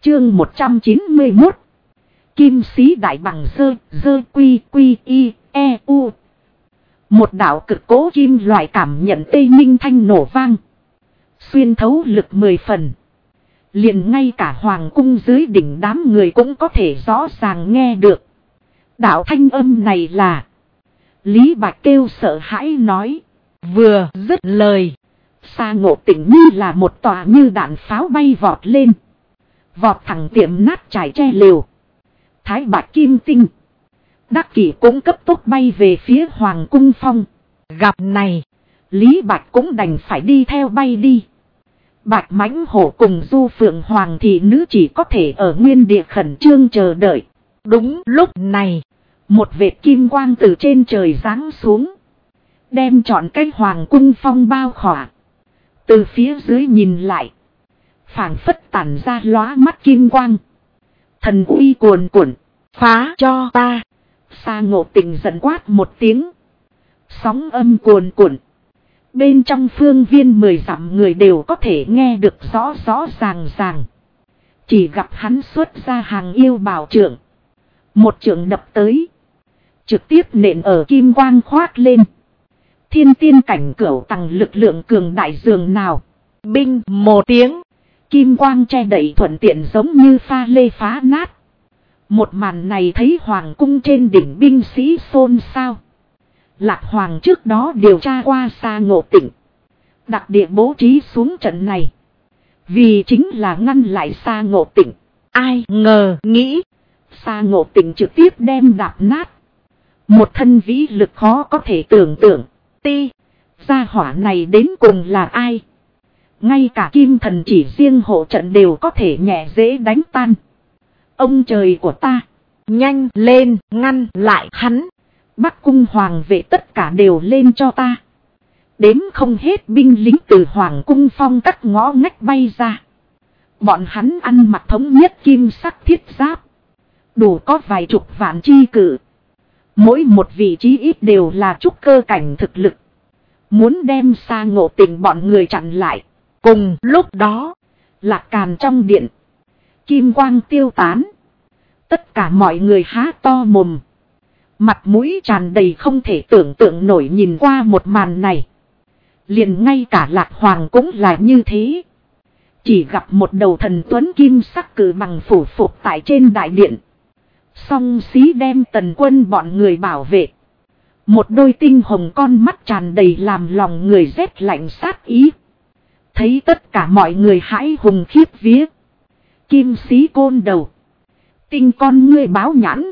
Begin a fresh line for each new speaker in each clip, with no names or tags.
Chương 191. Kim sĩ đại bằng dơ quy quy y e u. Một đạo cực cố kim loại cảm nhận tê minh thanh nổ vang. Xuyên thấu lực 10 phần. Liền ngay cả hoàng cung dưới đỉnh đám người cũng có thể rõ ràng nghe được. Đạo thanh âm này là. Lý Bạch kêu sợ hãi nói. Vừa dứt lời. Sa Ngộ Tịnh như là một tòa như đạn pháo bay vọt lên. Vọt thẳng tiệm nát trải tre lều. Thái Bạch Kim Tinh. Đắc Kỷ cũng cấp tốc bay về phía Hoàng Cung Phong. Gặp này. Lý Bạch cũng đành phải đi theo bay đi. Bạch Mãnh Hổ cùng Du Phượng Hoàng thị nữ chỉ có thể ở nguyên địa khẩn trương chờ đợi. Đúng lúc này. Một vệt kim quang từ trên trời giáng xuống. Đem trọn cái Hoàng Cung Phong bao khỏa. Từ phía dưới nhìn lại. Phảng phất tản ra lóa mắt kim quang. Thần uy cuồn cuộn. Phá cho ta. Sa Ngộ Tịnh giận quát một tiếng. Sóng âm cuồn cuộn. Bên trong phương viên 10 dặm người đều có thể nghe được rõ rõ ràng ràng. Chỉ gặp hắn xuất ra hàng yêu bảo trượng. Một trượng đập tới. Trực tiếp nện ở kim quang khoác lên. Thiên tiên cảnh cửu tầng lực lượng cường đại dường nào. Binh một tiếng. Kim quang che đậy thuận tiện giống như pha lê phá nát. Một màn này thấy hoàng cung trên đỉnh binh sĩ xôn xao. Lạc Hoàng trước đó điều tra qua Sa Ngộ Tịnh. Đặc địa bố trí xuống trận này. Vì chính là ngăn lại Sa Ngộ Tịnh. Ai ngờ nghĩ. Sa Ngộ Tịnh trực tiếp đem đạp nát. Một thân vĩ lực khó có thể tưởng tượng. Gia hỏa này đến cùng là ai? Ngay cả kim thần chỉ riêng hộ trận đều có thể nhẹ dễ đánh tan. Ông trời của ta. Nhanh lên ngăn lại hắn. Bắc cung hoàng vệ tất cả đều lên cho ta. Đếm không hết binh lính từ hoàng cung phong các ngõ ngách bay ra. Bọn hắn ăn mặc thống nhất kim sắc thiết giáp. Đủ có vài chục vạn chi cử. Mỗi một vị trí ít đều là trúc cơ cảnh thực lực. Muốn đem Sa Ngộ Tịnh bọn người chặn lại. Cùng lúc đó. Lạc Càn trong điện. Kim quang tiêu tán. Tất cả mọi người há to mồm. Mặt mũi tràn đầy không thể tưởng tượng nổi nhìn qua một màn này. Liền ngay cả Lạc Hoàng cũng là như thế. Chỉ gặp một đầu thần tuấn kim sắc cử bằng phủ phục tại trên đại điện. Song xí đem Tần Quân bọn người bảo vệ. Một đôi tinh hồng con mắt tràn đầy làm lòng người rét lạnh sát ý. Thấy tất cả mọi người hãi hùng khiếp vía. Kim sĩ côn đầu. Tinh con ngươi báo nhãn.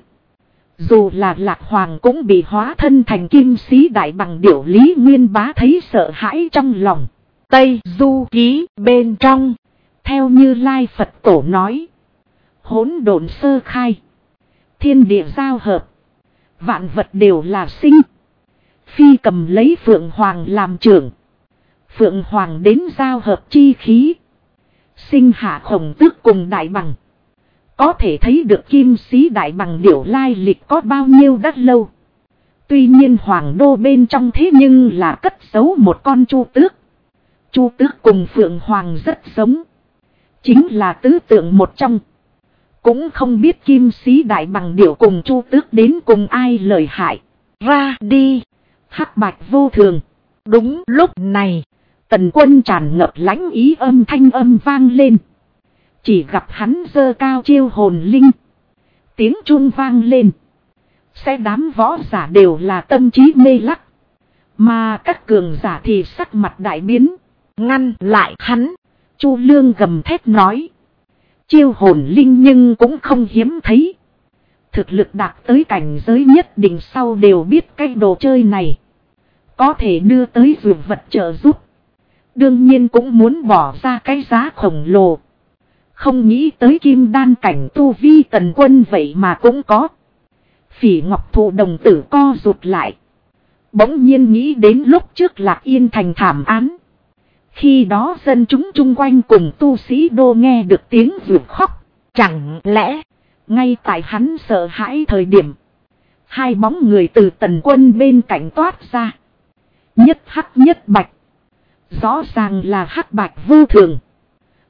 Dù là Lạc Hoàng cũng bị hóa thân thành kim sĩ đại bằng điểu Lý Nguyên Bá thấy sợ hãi trong lòng. Tây Du Ký bên trong. Theo Như Lai Phật Tổ nói. Hỗn độn sơ khai. Thiên địa giao hợp. Vạn vật đều là sinh. Phi cầm lấy Phượng Hoàng làm trưởng. Phượng Hoàng đến giao hợp chi khí. Sinh hạ Khổng Tước cùng đại bằng. Có thể thấy được kim sĩ đại bằng điểu lai lịch có bao nhiêu đất lâu. Tuy nhiên hoàng đô bên trong thế nhưng là cất giấu một con Chu Tước. Chu Tước cùng Phượng Hoàng rất giống. Chính là tứ tượng một trong. Cũng không biết kim sĩ đại bằng điểu cùng Chu Tước đến cùng ai lợi hại. Ra đi. Hắc bạch vô thường. Đúng lúc này. Tần Quân tràn ngập lãnh ý âm thanh âm vang lên. Chỉ gặp hắn giơ cao chiêu hồn linh. Tiếng chuông vang lên. Xe đám võ giả đều là tâm trí mê lắc. Mà các cường giả thì sắc mặt đại biến. Ngăn lại hắn. Chu Lương gầm thét nói. Chiêu hồn linh nhưng cũng không hiếm thấy. Thực lực đạt tới cảnh giới nhất định sau đều biết cái đồ chơi này. Có thể đưa tới dược vật trợ giúp. Đương nhiên cũng muốn bỏ ra cái giá khổng lồ. Không nghĩ tới kim đan cảnh tu vi Tần Quân vậy mà cũng có. Phỉ Ngọc Thụ đồng tử co rụt lại. Bỗng nhiên nghĩ đến lúc trước Lạc Yên thành thảm án. Khi đó dân chúng chung quanh cùng tu sĩ đô nghe được tiếng ruột khóc. Chẳng lẽ ngay tại hắn sợ hãi thời điểm. Hai bóng người từ Tần Quân bên cạnh toát ra. Nhất hắc nhất bạch. Rõ ràng là hắc bạch vô thường.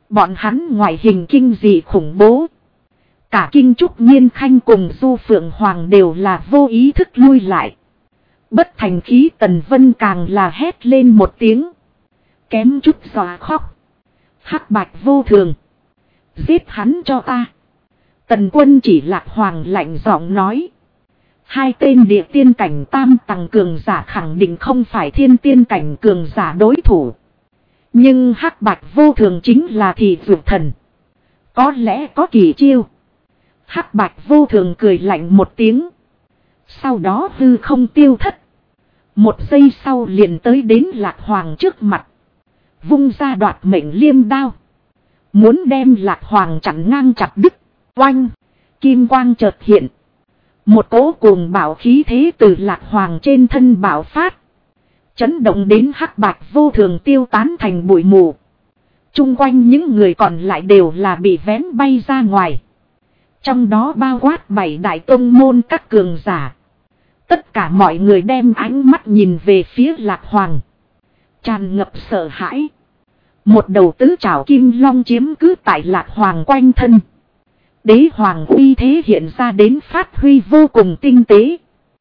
Bọn hắn ngoại hình kinh dị khủng bố. Cả Kinh Trúc Nhiên Khanh cùng Du Phượng Hoàng đều là vô ý thức lui lại. Bất thành khí Tần Vân càng là hét lên một tiếng. Kém chút dọa khóc. Hắc Bạch vô thường. Giết hắn cho ta. Tần Quân chỉ Lạc Hoàng lạnh giọng nói. Hai tên địa tiên cảnh tam tầng cường giả khẳng định không phải thiên tiên cảnh cường giả đối thủ. Nhưng Hắc Bạch vô thường chính là thị dược thần. Có lẽ có kỳ chiêu. Hắc Bạch vô thường cười lạnh một tiếng. Sau đó hư không tiêu thất. Một giây sau liền tới đến Lạc Hoàng trước mặt. Vung ra đoạt mệnh liêm đao. Muốn đem Lạc Hoàng chặn ngang chặt đứt. Oanh. Kim quang chợt hiện. Một cỗ cuồng bạo khí thế từ Lạc Hoàng trên thân bạo phát. Chấn động đến Hắc Bạch vô thường tiêu tán thành bụi mù. Trung quanh những người còn lại đều là bị vén bay ra ngoài. Trong đó bao quát 7 đại tông môn các cường giả. Tất cả mọi người đem ánh mắt nhìn về phía Lạc Hoàng. Tràn ngập sợ hãi. Một đầu tứ trảo kim long chiếm cứ tại Lạc Hoàng quanh thân. Đế hoàng uy thế hiện ra đến phát huy vô cùng tinh tế.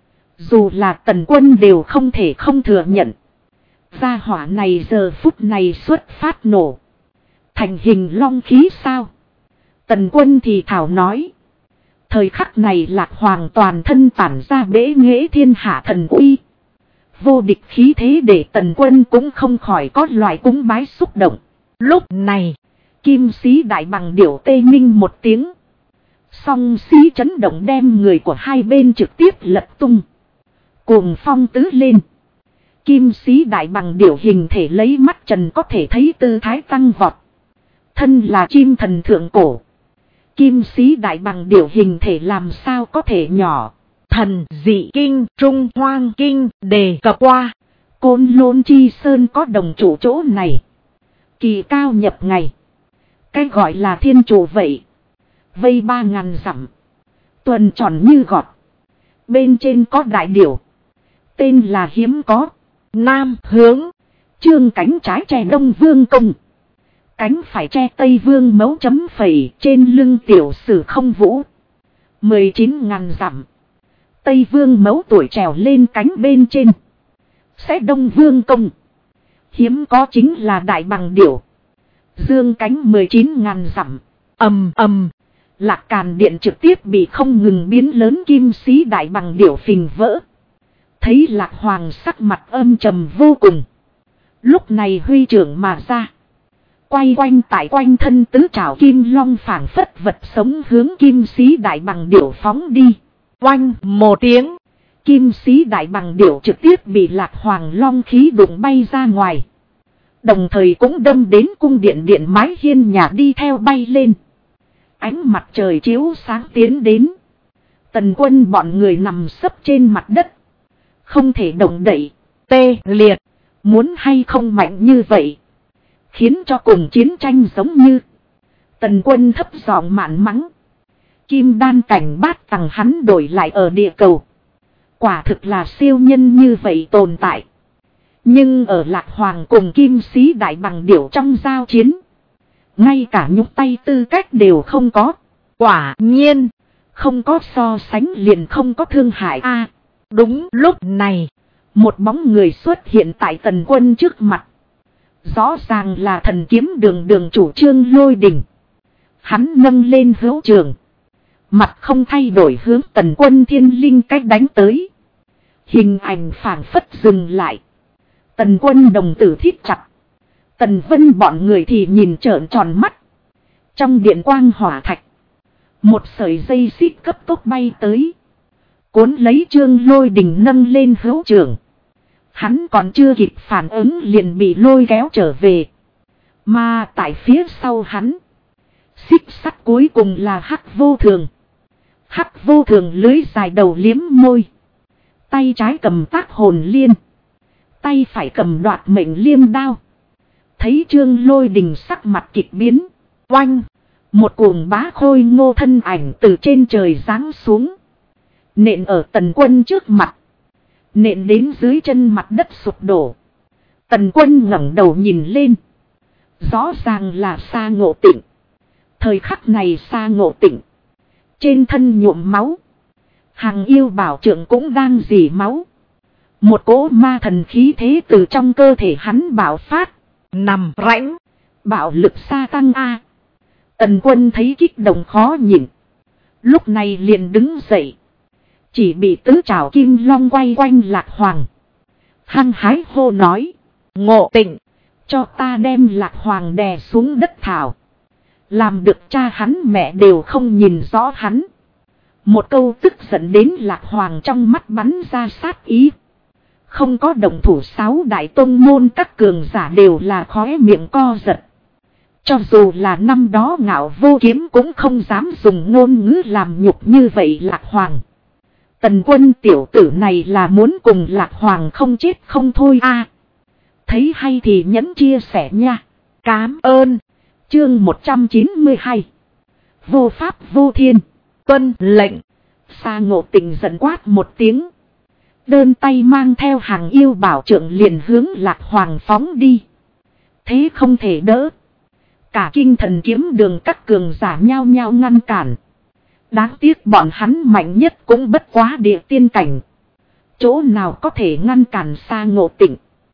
Dù là Tần Quân đều không thể không thừa nhận. Gia hỏa này giờ phút này xuất phát nổ. Thành hình long khí sao? Tần Quân thì thảo nói. Thời khắc này Lạc Hoàng toàn thân tản ra bế nghệ thiên hạ thần uy. Vô địch khí thế để Tần Quân cũng không khỏi có loại cúng bái xúc động. Lúc này, kim sĩ đại bằng điểu tê minh một tiếng. Song xí chấn động đem người của hai bên trực tiếp lật tung. Cuồng phong tứ lên. Kim sĩ đại bằng điểu hình thể lấy mắt trần có thể thấy tư thái tăng vọt. Thân là chim thần thượng cổ. Kim sĩ đại bằng điểu hình thể làm sao có thể nhỏ. Thần dị kinh Trung Hoang Kinh đề cập qua. Côn Lôn Chi Sơn có đồng chủ chỗ này. Kỳ cao nhập ngày. Cái gọi là thiên chủ vậy. Vây 3.000 dặm. Tuần tròn như gọt. Bên trên có đại điểu. Tên là hiếm có. Nam hướng. Trương cánh trái tre Đông Vương Công. Cánh phải tre Tây Vương Mấu chấm phẩy. Trên lưng tiểu sử không vũ. 19.000 dặm. Tây Vương Mấu tuổi trèo lên cánh bên trên. Sẽ Đông Vương Công. Hiếm có chính là đại bằng điểu. Dương cánh 19.000 dặm. Ầm ầm. Lạc Càn Điện trực tiếp bị không ngừng biến lớn kim sĩ đại bằng điểu phình vỡ. Thấy Lạc Hoàng sắc mặt âm trầm vô cùng. Lúc này huy trưởng mà ra. Quay quanh tại quanh thân tứ trảo kim long phảng phất vật sống hướng kim sĩ đại bằng điểu phóng đi. Oanh một tiếng. Kim sĩ đại bằng điểu trực tiếp bị Lạc Hoàng long khí đụng bay ra ngoài. Đồng thời cũng đâm đến cung điện điện mái hiên nhà đi theo bay lên. Ánh mặt trời chiếu sáng tiến đến. Tần Quân bọn người nằm sấp trên mặt đất. Không thể động đậy. Tê liệt. Muốn hay không mạnh như vậy. Khiến cho cùng chiến tranh giống như. Tần Quân thấp giọng mạn mắng. Kim đan cảnh bát tầng hắn đổi lại ở địa cầu. Quả thực là siêu nhân như vậy tồn tại. Nhưng ở Lạc Hoàng cùng kim sĩ đại bằng điểu trong giao chiến. Ngay cả nhúc tay tư cách đều không có. Quả nhiên. Không có so sánh liền không có thương hại a. Đúng lúc này. Một bóng người xuất hiện tại Tần Quân trước mặt. Rõ ràng là thần kiếm đường đường chủ Trương Lôi Đình. Hắn nâng lên hữu trường. Mặt không thay đổi hướng Tần Quân thiên linh cách đánh tới. Hình ảnh phảng phất dừng lại. Tần Quân đồng tử thít chặt. Tần Vân bọn người thì nhìn trợn tròn mắt. Trong điện quang hỏa thạch. Một sợi dây xích cấp tốc bay tới. Cuốn lấy Trương Lôi Đình nâng lên hữu trường. Hắn còn chưa kịp phản ứng liền bị lôi kéo trở về. Mà tại phía sau hắn. Xích sắt cuối cùng là Hắc Vô Thường. Hắc Vô Thường lưới dài đầu liếm môi. Tay trái cầm tác hồn liên. Tay phải cầm đoạt mệnh liêm đao. Thấy Trương Lôi Đình sắc mặt kịch biến. Oanh. Một cuồng bá khôi ngô thân ảnh từ trên trời giáng xuống. Nện ở Tần Quân trước mặt. Nện đến dưới chân mặt đất sụp đổ. Tần Quân ngẩng đầu nhìn lên. Rõ ràng là Sa Ngộ Tịnh. Thời khắc này Sa Ngộ Tịnh trên thân nhuộm máu. Hàng yêu bảo trượng cũng đang rỉ máu. Một cỗ ma thần khí thế từ trong cơ thể hắn bạo phát. Nằm rãnh. Bạo lực sa tăng a. Tần Quân thấy kích động khó nhịn. Lúc này liền đứng dậy. Chỉ bị tứ trảo kim long quay quanh Lạc Hoàng. Hăng hái hô nói. Ngộ Tịnh. Cho ta đem Lạc Hoàng đè xuống đất thảo. Làm được cha hắn mẹ đều không nhìn rõ hắn. Một câu tức giận đến Lạc Hoàng trong mắt bắn ra sát ý. Không có động thủ 6 đại tông môn các cường giả đều là khóe miệng co giật. Cho dù là năm đó Ngạo Vô Kiếm cũng không dám dùng ngôn ngữ làm nhục như vậy Lạc Hoàng. Tần Quân tiểu tử này là muốn cùng Lạc Hoàng không chết không thôi a. Thấy hay thì nhấn chia sẻ nha. Cám ơn. Chương 192. Vô pháp vô thiên. Tuân lệnh. Sa Ngộ Tịnh giận quát một tiếng. Đơn tay mang theo hàng yêu bảo trượng liền hướng Lạc Hoàng phóng đi. Thế không thể đỡ. Cả kinh thần kiếm đường các cường giả nhao nhao ngăn cản. Đáng tiếc bọn hắn mạnh nhất cũng bất quá địa tiên cảnh. Chỗ nào có thể ngăn cản Sa Ngộ Tịnh.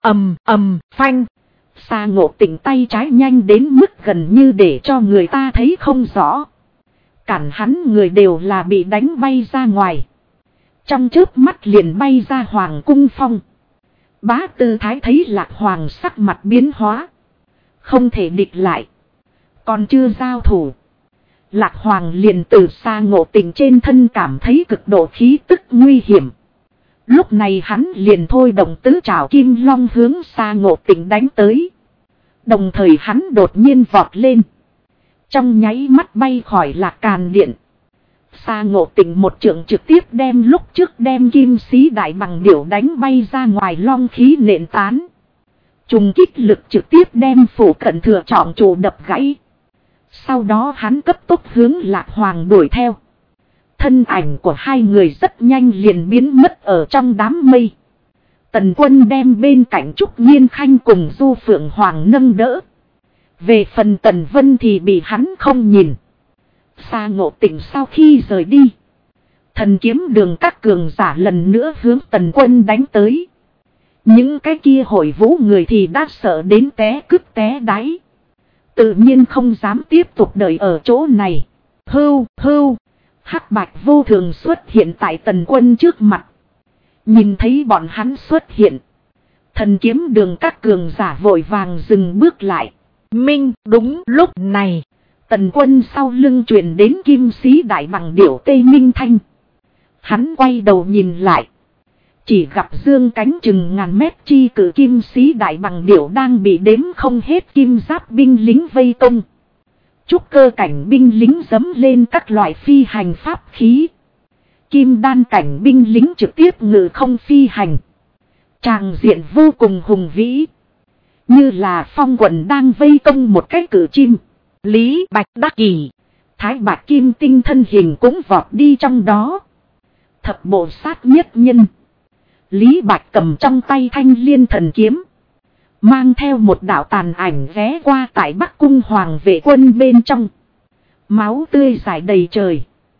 Phanh. Sa Ngộ Tịnh tay trái nhanh đến mức gần như để cho người ta thấy không rõ. Cản hắn người đều là bị đánh bay ra ngoài. Trong chớp mắt liền bay ra Hoàng cung phong. Bá Tư Thái thấy Lạc Hoàng sắc mặt biến hóa. Không thể địch lại. Còn chưa giao thủ. Lạc Hoàng liền từ Sa Ngộ Tịnh trên thân cảm thấy cực độ khí tức nguy hiểm. Lúc này hắn liền thôi động tứ trảo kim long hướng Sa Ngộ Tịnh đánh tới. Đồng thời hắn đột nhiên vọt lên. Trong nháy mắt bay khỏi Lạc Càn Điện. Sa Ngộ Tịnh một trượng trực tiếp đem lúc trước đem Kim Sĩ Đại Bằng Điểu đánh bay ra ngoài long khí nện tán. Trùng kích lực trực tiếp đem phủ cận thừa trọng trụ đập gãy. Sau đó hắn cấp tốc hướng Lạc Hoàng đuổi theo. Thân ảnh của hai người rất nhanh liền biến mất ở trong đám mây. Tần Quân đem bên cạnh Trúc Nhiên Khanh cùng Du Phượng Hoàng nâng đỡ. Về phần Tần Vân thì bị hắn không nhìn. Sa Ngộ Tịnh sau khi rời đi. Thần kiếm đường các cường giả lần nữa hướng Tần Quân đánh tới. Những cái kia hội vũ người thì đã sợ đến té cứt té đáy. Tự nhiên không dám tiếp tục đợi ở chỗ này. Hưu. Hắc Bạch Vô Thường xuất hiện tại Tần Quân trước mặt. Nhìn thấy bọn hắn xuất hiện. Thần kiếm đường các cường giả vội vàng dừng bước lại. Đúng lúc này. Tần Quân sau lưng truyền đến Kim Sĩ Đại Bằng Điểu Tây Minh Thanh. Hắn quay đầu nhìn lại. Chỉ gặp dương cánh chừng ngàn mét chi cử Kim Sĩ Đại Bằng Điểu đang bị đếm không hết kim giáp binh lính vây công. Trúc cơ cảnh binh lính giẫm lên các loại phi hành pháp khí. Kim đan cảnh binh lính trực tiếp ngự không phi hành. Tràng diện vô cùng hùng vĩ. Như là phong quần đang vây công một cái cử chim. Lý Bạch Đắc Kỳ, Thái Bạch Kim Tinh thân hình cũng vọt đi trong đó. Thập bộ sát nhất nhân. Lý Bạch cầm trong tay Thanh Liên thần kiếm. Mang theo một đạo tàn ảnh ghé qua tại Bắc Cung Hoàng vệ quân bên trong. Máu tươi rải đầy trời.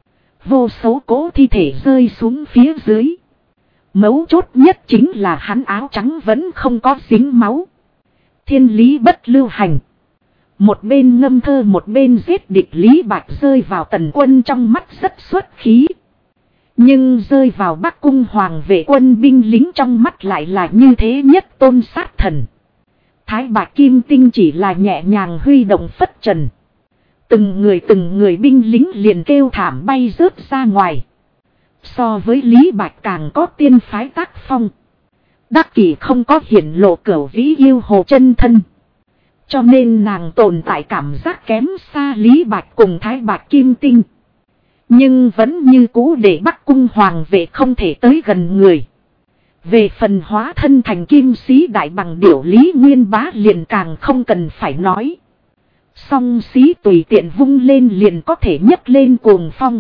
Vô số cỗ thi thể rơi xuống phía dưới. Mấu chốt nhất chính là hắn áo trắng vẫn không có dính máu. Thiên lý bất lưu hành. Một bên ngâm thơ một bên giết địch. Lý Bạch rơi vào Tần Quân trong mắt rất xuất khí. Nhưng rơi vào Bắc Cung Hoàng vệ quân binh lính trong mắt lại là như thế nhất tôn sát thần. Thái Bạch Kim Tinh chỉ là nhẹ nhàng huy động phất trần. Từng người binh lính liền kêu thảm bay rớt ra ngoài. So với Lý Bạch càng có tiên phái tác phong. Đắc Kỷ không có hiển lộ cửu vĩ yêu hồ chân thân. Cho nên nàng tồn tại cảm giác kém xa Lý Bạch cùng Thái Bạch Kim Tinh. Nhưng vẫn như cũ để Bắc Cung Hoàng vệ không thể tới gần người. Về phần hóa thân thành Kim Sĩ Đại Bằng Điểu Lý Nguyên Bá liền càng không cần phải nói. Song xí tùy tiện vung lên liền có thể nhấc lên cuồng phong.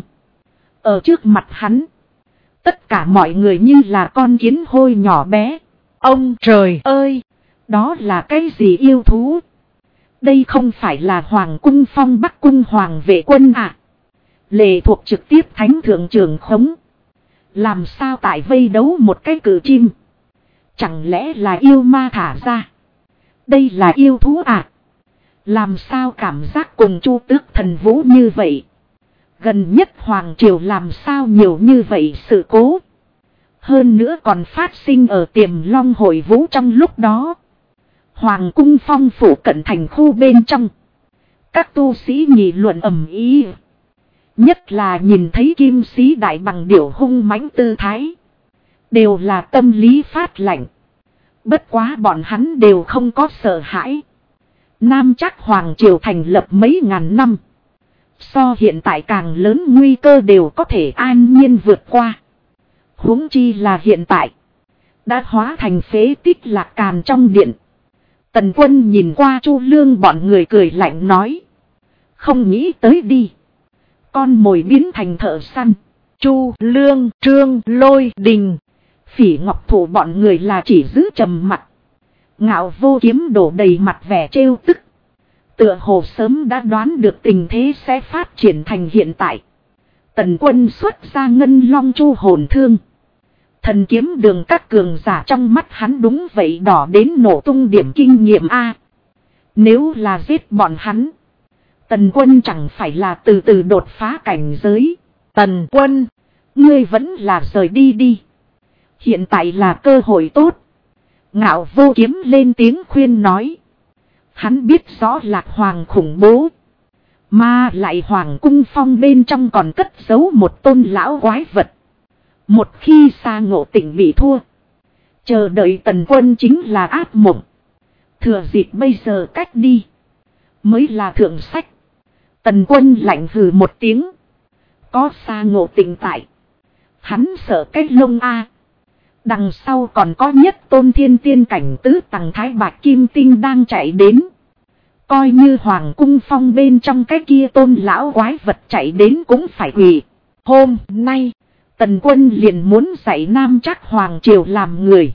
Ở trước mặt hắn, tất cả mọi người như là con kiến hôi nhỏ bé. Ông trời ơi! Đó là cái gì yêu thú? Đây không phải là Hoàng cung Phong Bắc cung Hoàng vệ quân à? Lệ thuộc trực tiếp thánh thượng trưởng khống. Làm sao tại vây đấu một cái cử chim? Chẳng lẽ là yêu ma thả ra? Đây là yêu thú à? Làm sao cảm giác cùng Chu Tước Thần Vũ như vậy? Gần nhất Hoàng triều làm sao nhiều như vậy sự cố? Hơn nữa còn phát sinh ở Tiềm Long Hội Vũ trong lúc đó. Hoàng cung Phong phủ cận thành khu bên trong. Các tu sĩ nghị luận ầm ĩ. Nhất là nhìn thấy Kim Sĩ Đại Bằng điểu hung mãnh tư thái. Đều là tâm lý phát lạnh. Bất quá bọn hắn đều không có sợ hãi. Nam Trác Hoàng triều thành lập mấy ngàn năm. So hiện tại càng lớn nguy cơ đều có thể an nhiên vượt qua. Huống chi là hiện tại. Đã hóa thành phế tích Lạc Càn trong điện. Tần Quân nhìn qua Chu Lương bọn người cười lạnh nói. Không nghĩ tới đi. Con mồi biến thành thợ săn. Chu Lương, Trương Lôi Đình, Phỉ Ngọc Thủ bọn người là chỉ giữ trầm mặt. Ngạo Vô Kiếm đổ đầy mặt vẻ trêu tức. Tựa hồ sớm đã đoán được tình thế sẽ phát triển thành hiện tại. Tần Quân xuất ra ngân long chu hồn thương. Thần kiếm đường các cường giả trong mắt hắn đúng vậy đỏ đến nổ tung điểm kinh nghiệm A. Nếu là giết bọn hắn, Tần Quân chẳng phải là từ từ đột phá cảnh giới. Tần Quân, ngươi vẫn là rời đi đi. Hiện tại là cơ hội tốt. Ngạo Vô Kiếm lên tiếng khuyên nói. Hắn biết rõ Lạc Hoàng khủng bố. Mà lại Hoàng cung Phong bên trong còn cất giấu một tôn lão quái vật. Một khi Sa Ngộ Tịnh bị thua, chờ đợi Tần Quân chính là ác mộng. Thừa dịp bây giờ cách đi mới là thượng sách. Tần Quân lạnh hừ một tiếng. Có Sa Ngộ Tịnh tại, hắn sợ cái lông a. Đằng sau còn có nhất tôn thiên tiên cảnh tứ tầng Thái Bạch Kim Tinh đang chạy đến. Coi như Hoàng cung Phong bên trong cái kia tôn lão quái vật chạy đến cũng phải quỳ. Hôm nay Tần Quân liền muốn dạy Nam Trác Hoàng triều làm người.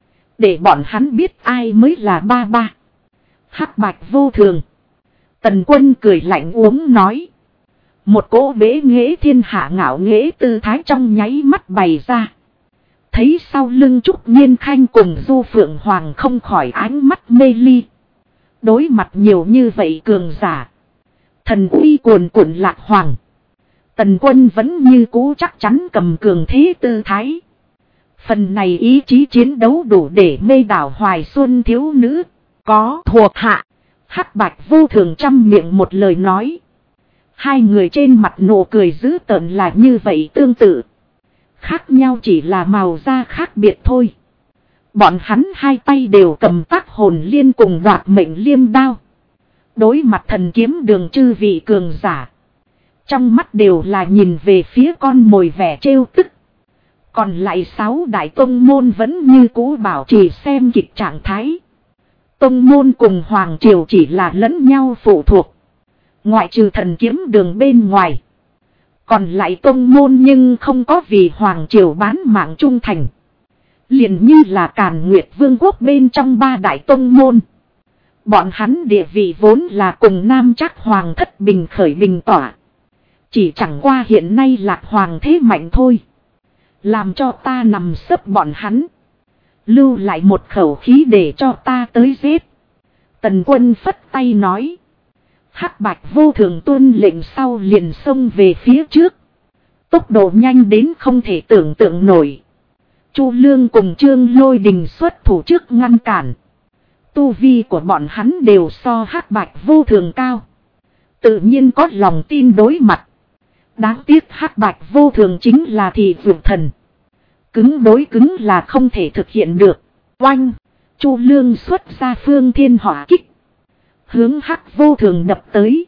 Để bọn hắn biết ai mới là ba ba. Hắc Bạch vô thường. Tần Quân cười lạnh uống nói. Một cỗ bế nghệ thiên hạ ngạo nghễ tư thái trong nháy mắt bày ra. Thấy sau lưng Trúc Nhiên Khanh cùng Du Phượng Hoàng không khỏi ánh mắt mê ly. Đối mặt nhiều như vậy cường giả. Thần uy cuồn cuộn Lạc Hoàng. Tần Quân vẫn như cũ chắc chắn cầm cường thế tư thái. Phần này ý chí chiến đấu đủ để mê đảo Hoài Xuân thiếu nữ. Có thuộc hạ. Hắc Bạch vô thường trăm miệng một lời nói. Hai người trên mặt nụ cười dữ tợn là như vậy tương tự. Khác nhau chỉ là màu da khác biệt thôi. Bọn hắn hai tay đều cầm tác hồn liên cùng đoạt mệnh liêm đao. Đối mặt thần kiếm đường chư vị cường giả. Trong mắt đều là nhìn về phía con mồi vẻ trêu tức. Còn lại 6 đại tông môn vẫn như cũ bảo trì xem kịch trạng thái. Tông môn cùng Hoàng triều chỉ là lẫn nhau phụ thuộc. Ngoại trừ thần kiếm đường bên ngoài. Còn lại tông môn nhưng không có vì Hoàng triều bán mạng trung thành. Liền như là Càn Nguyệt Vương quốc bên trong 3 đại tông môn. Bọn hắn địa vị vốn là cùng Nam Trác Hoàng thất bình khởi bình tỏa. Chỉ chẳng qua hiện nay Lạc Hoàng thế mạnh thôi. Làm cho ta nằm sấp bọn hắn. Lưu lại một khẩu khí để cho ta tới giết. Tần Quân phất tay nói. Hắc Bạch vô thường tuân lệnh sau liền xông về phía trước. Tốc độ nhanh đến không thể tưởng tượng nổi. Chu Lương cùng Trương Lôi Đình xuất thủ trước ngăn cản. Tu vi của bọn hắn đều so Hắc Bạch vô thường cao. Tự nhiên có lòng tin đối mặt. Đáng tiếc Hắc Bạch vô thường chính là thị vượt thần. Cứng đối cứng là không thể thực hiện được. Oanh! Chu Lương xuất ra phương thiên hỏa kích. Hướng Hắc vô thường đập tới.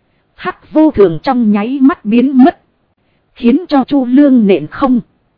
Hắc vô thường trong nháy mắt biến mất. Khiến cho Chu Lương nện không.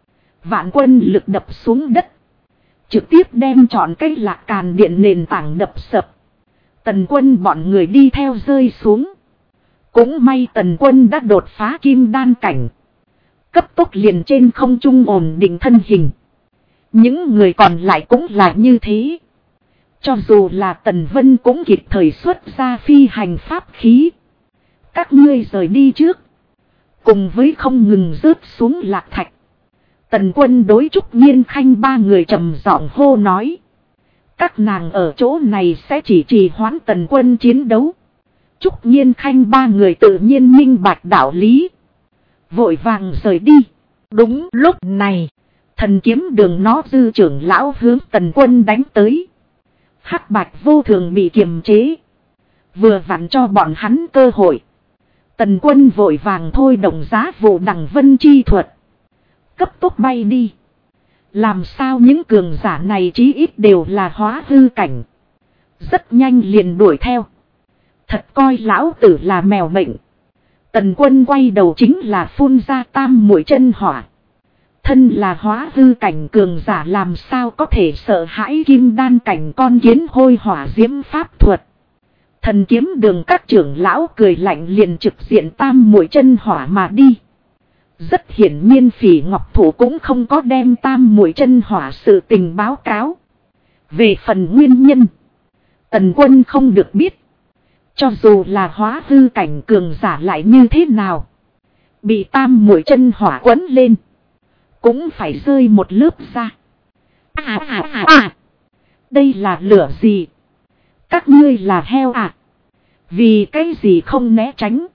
Vạn quân lực đập xuống đất. Trực tiếp đem trọn cái Lạc Càn điện nền tảng đập sập. Tần Quân bọn người đi theo rơi xuống. Cũng may Tần Quân đã đột phá kim đan cảnh. Cấp tốc liền trên không trung ổn định thân hình. Những người còn lại cũng là như thế. Cho dù là Tần Vân cũng kịp thời xuất ra phi hành pháp khí. Các ngươi rời đi trước. Cùng với không ngừng rớt xuống lạc thạch. Tần Quân đối Trúc Nhiên Khanh ba người trầm giọng hô nói. Các nàng ở chỗ này sẽ chỉ trì hoãn Tần Quân chiến đấu. Trúc Nhiên Khanh ba người tự nhiên minh bạch đạo lý. Vội vàng rời đi. Đúng lúc này, Thần Kiếm Đường nó dư trưởng lão hướng Tần Quân đánh tới. Hắc Bạch vô thường bị kiềm chế. Vừa vặn cho bọn hắn cơ hội. Tần Quân vội vàng thôi động giá vụ đằng vân chi thuật. Cấp tốc bay đi. Làm sao những cường giả này chí ít đều là hóa hư cảnh. Rất nhanh liền đuổi theo. Thật coi lão tử là mèo mệnh. Tần Quân quay đầu chính là phun ra tam mũi chân hỏa. Thân là hóa hư cảnh cường giả làm sao có thể sợ hãi kim đan cảnh con kiến hôi hỏa diễm pháp thuật. Thần Kiếm Đường các trưởng lão cười lạnh liền trực diện tam mũi chân hỏa mà đi. Rất hiển nhiên Phỉ Ngọc Thủ cũng không có đem tam mũi chân hỏa sự tình báo cáo. Về phần nguyên nhân, Tần Quân không được biết. Cho dù là hóa hư cảnh cường giả lại như thế nào, bị tam mũi chân hỏa quấn lên, cũng phải rơi một lớp ra. Đây là lửa gì? Các ngươi là heo à? Vì cái gì không né tránh?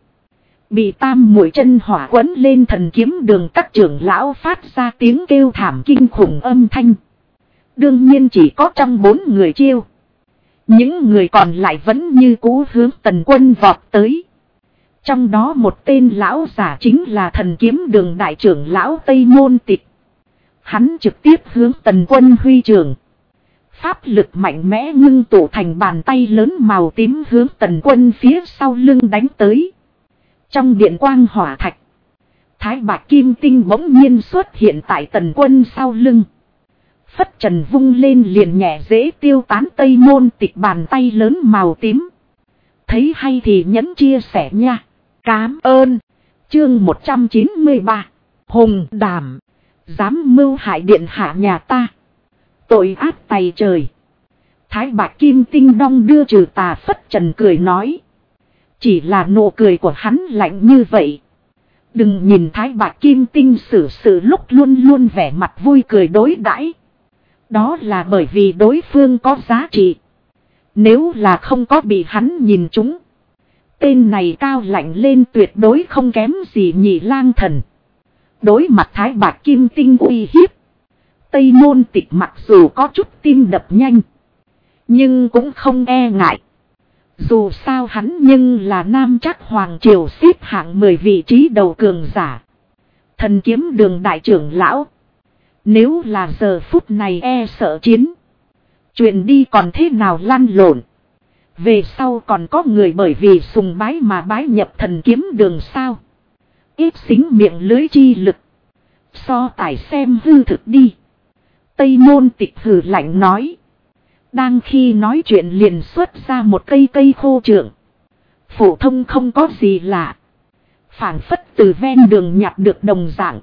Bị tam mũi chân hỏa quấn lên Thần Kiếm Đường các trưởng lão phát ra tiếng kêu thảm kinh khủng âm thanh. Đương nhiên chỉ có trong 4 người chiêu. Những người còn lại vẫn như cũ hướng Tần Quân vọt tới. Trong đó một tên lão giả chính là Thần Kiếm Đường đại trưởng lão Tây Môn Tịch. Hắn trực tiếp hướng Tần Quân huy trưởng. Pháp lực mạnh mẽ ngưng tụ thành bàn tay lớn màu tím hướng Tần Quân phía sau lưng đánh tới. Trong điện quang hỏa thạch, Thái Bạch Kim Tinh bỗng nhiên xuất hiện tại Tần Quân sau lưng. Phất trần vung lên liền nhẹ dễ tiêu tán Tây Môn Tịch bàn tay lớn màu tím. Thấy hay thì nhấn chia sẻ nha. Cám ơn. Chương 193. Hùng đảm. Dám mưu hại điện hạ nhà ta. Tội ác tày trời. Thái Bạch Kim Tinh đong đưa trừ tà phất trần cười nói. Chỉ là nụ cười của hắn lạnh như vậy. Đừng nhìn Thái Bạch Kim Tinh xử sự lúc luôn luôn vẻ mặt vui cười đối đãi. Đó là bởi vì đối phương có giá trị. Nếu là không có bị hắn nhìn trúng, tên này cao lạnh lên tuyệt đối không kém gì Nhị Lang Thần. Đối mặt Thái Bạch Kim Tinh uy hiếp, Tây Môn Tịch mặc dù có chút tim đập nhanh, nhưng cũng không e ngại. Dù sao hắn nhưng là Nam Trắc Hoàng Triều xếp hạng 10 vị trí đầu cường giả. Thần Kiếm Đường đại trưởng lão. Nếu là giờ phút này e sợ chiến, chuyện đi còn thế nào lăn lộn. Về sau còn có người bởi vì sùng bái mà bái nhập Thần Kiếm Đường sao. Ít xính miệng lưới chi lực. So tải xem hư thực đi. Tây Môn Tịch hừ lạnh nói. Đang khi nói chuyện liền xuất ra một cây khô trượng. Phổ thông không có gì lạ. Phảng phất từ ven đường nhặt được đồng dạng.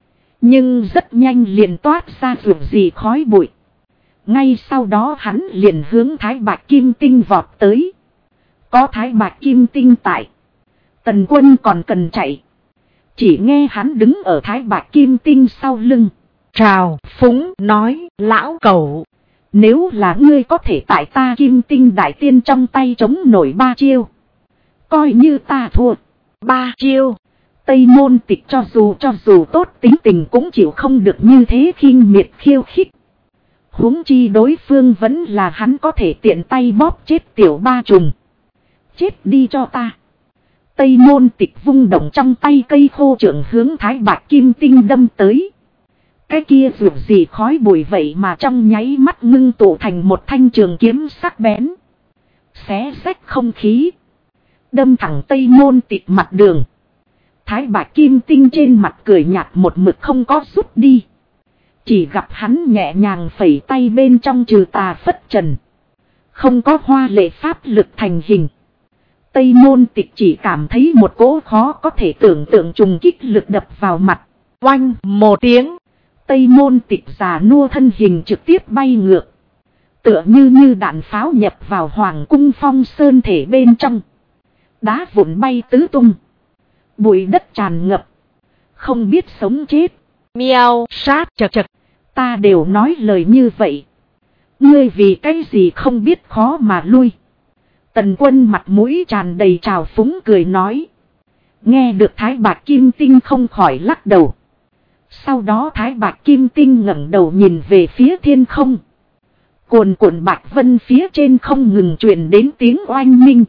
Nhưng rất nhanh liền toát ra ruột gì khói bụi. Ngay sau đó hắn liền hướng Thái Bạch Kim Tinh vọt tới. Có Thái Bạch Kim Tinh tại, Tần Quân còn cần chạy. Chỉ nghe hắn đứng ở Thái Bạch Kim Tinh sau lưng. Trào phúng nói, lão cẩu. Nếu là ngươi có thể tại ta Kim Tinh đại tiên trong tay chống nổi 3 chiêu, coi như ta thua. 3 chiêu. Tây Môn Tịch cho dù tốt tính tình cũng chịu không được như thế khinh miệt khiêu khích. Huống chi đối phương vẫn là hắn có thể tiện tay bóp chết tiểu ba trùng. Chết đi cho ta. Tây Môn Tịch vung động trong tay cây khô trượng hướng Thái Bạch Kim Tinh đâm tới. Cái kia ruột gì khói bụi vậy mà trong nháy mắt ngưng tụ thành một thanh trường kiếm sắc bén. Xé rách không khí. Đâm thẳng Tây Môn Tịch mặt đường. Thái Bạch Kim Tinh trên mặt cười nhạt một mực không có rút đi. Chỉ gặp hắn nhẹ nhàng phẩy tay bên trong trừ tà phất trần. Không có hoa lệ pháp lực thành hình. Tây Môn Tịch chỉ cảm thấy một cỗ khó có thể tưởng tượng trùng kích lực đập vào mặt. Oanh một tiếng. Tây Môn Tịch già nua thân hình trực tiếp bay ngược. Tựa như đạn pháo nhập vào hoàng cung phong sơn thể bên trong. Đá vụn bay tứ tung. Bụi đất tràn ngập. Không biết sống chết.
Miao sát chật chật.
Ta đều nói lời như vậy. Ngươi vì cái gì không biết khó mà lui. Tần Quân mặt mũi tràn đầy trào phúng cười nói. Nghe được Thái Bạc Kim Tinh không khỏi lắc đầu. Sau đó Thái Bạc Kim Tinh ngẩng đầu nhìn về phía thiên không. Cuồn cuộn bạch vân phía trên không ngừng truyền đến tiếng oanh minh.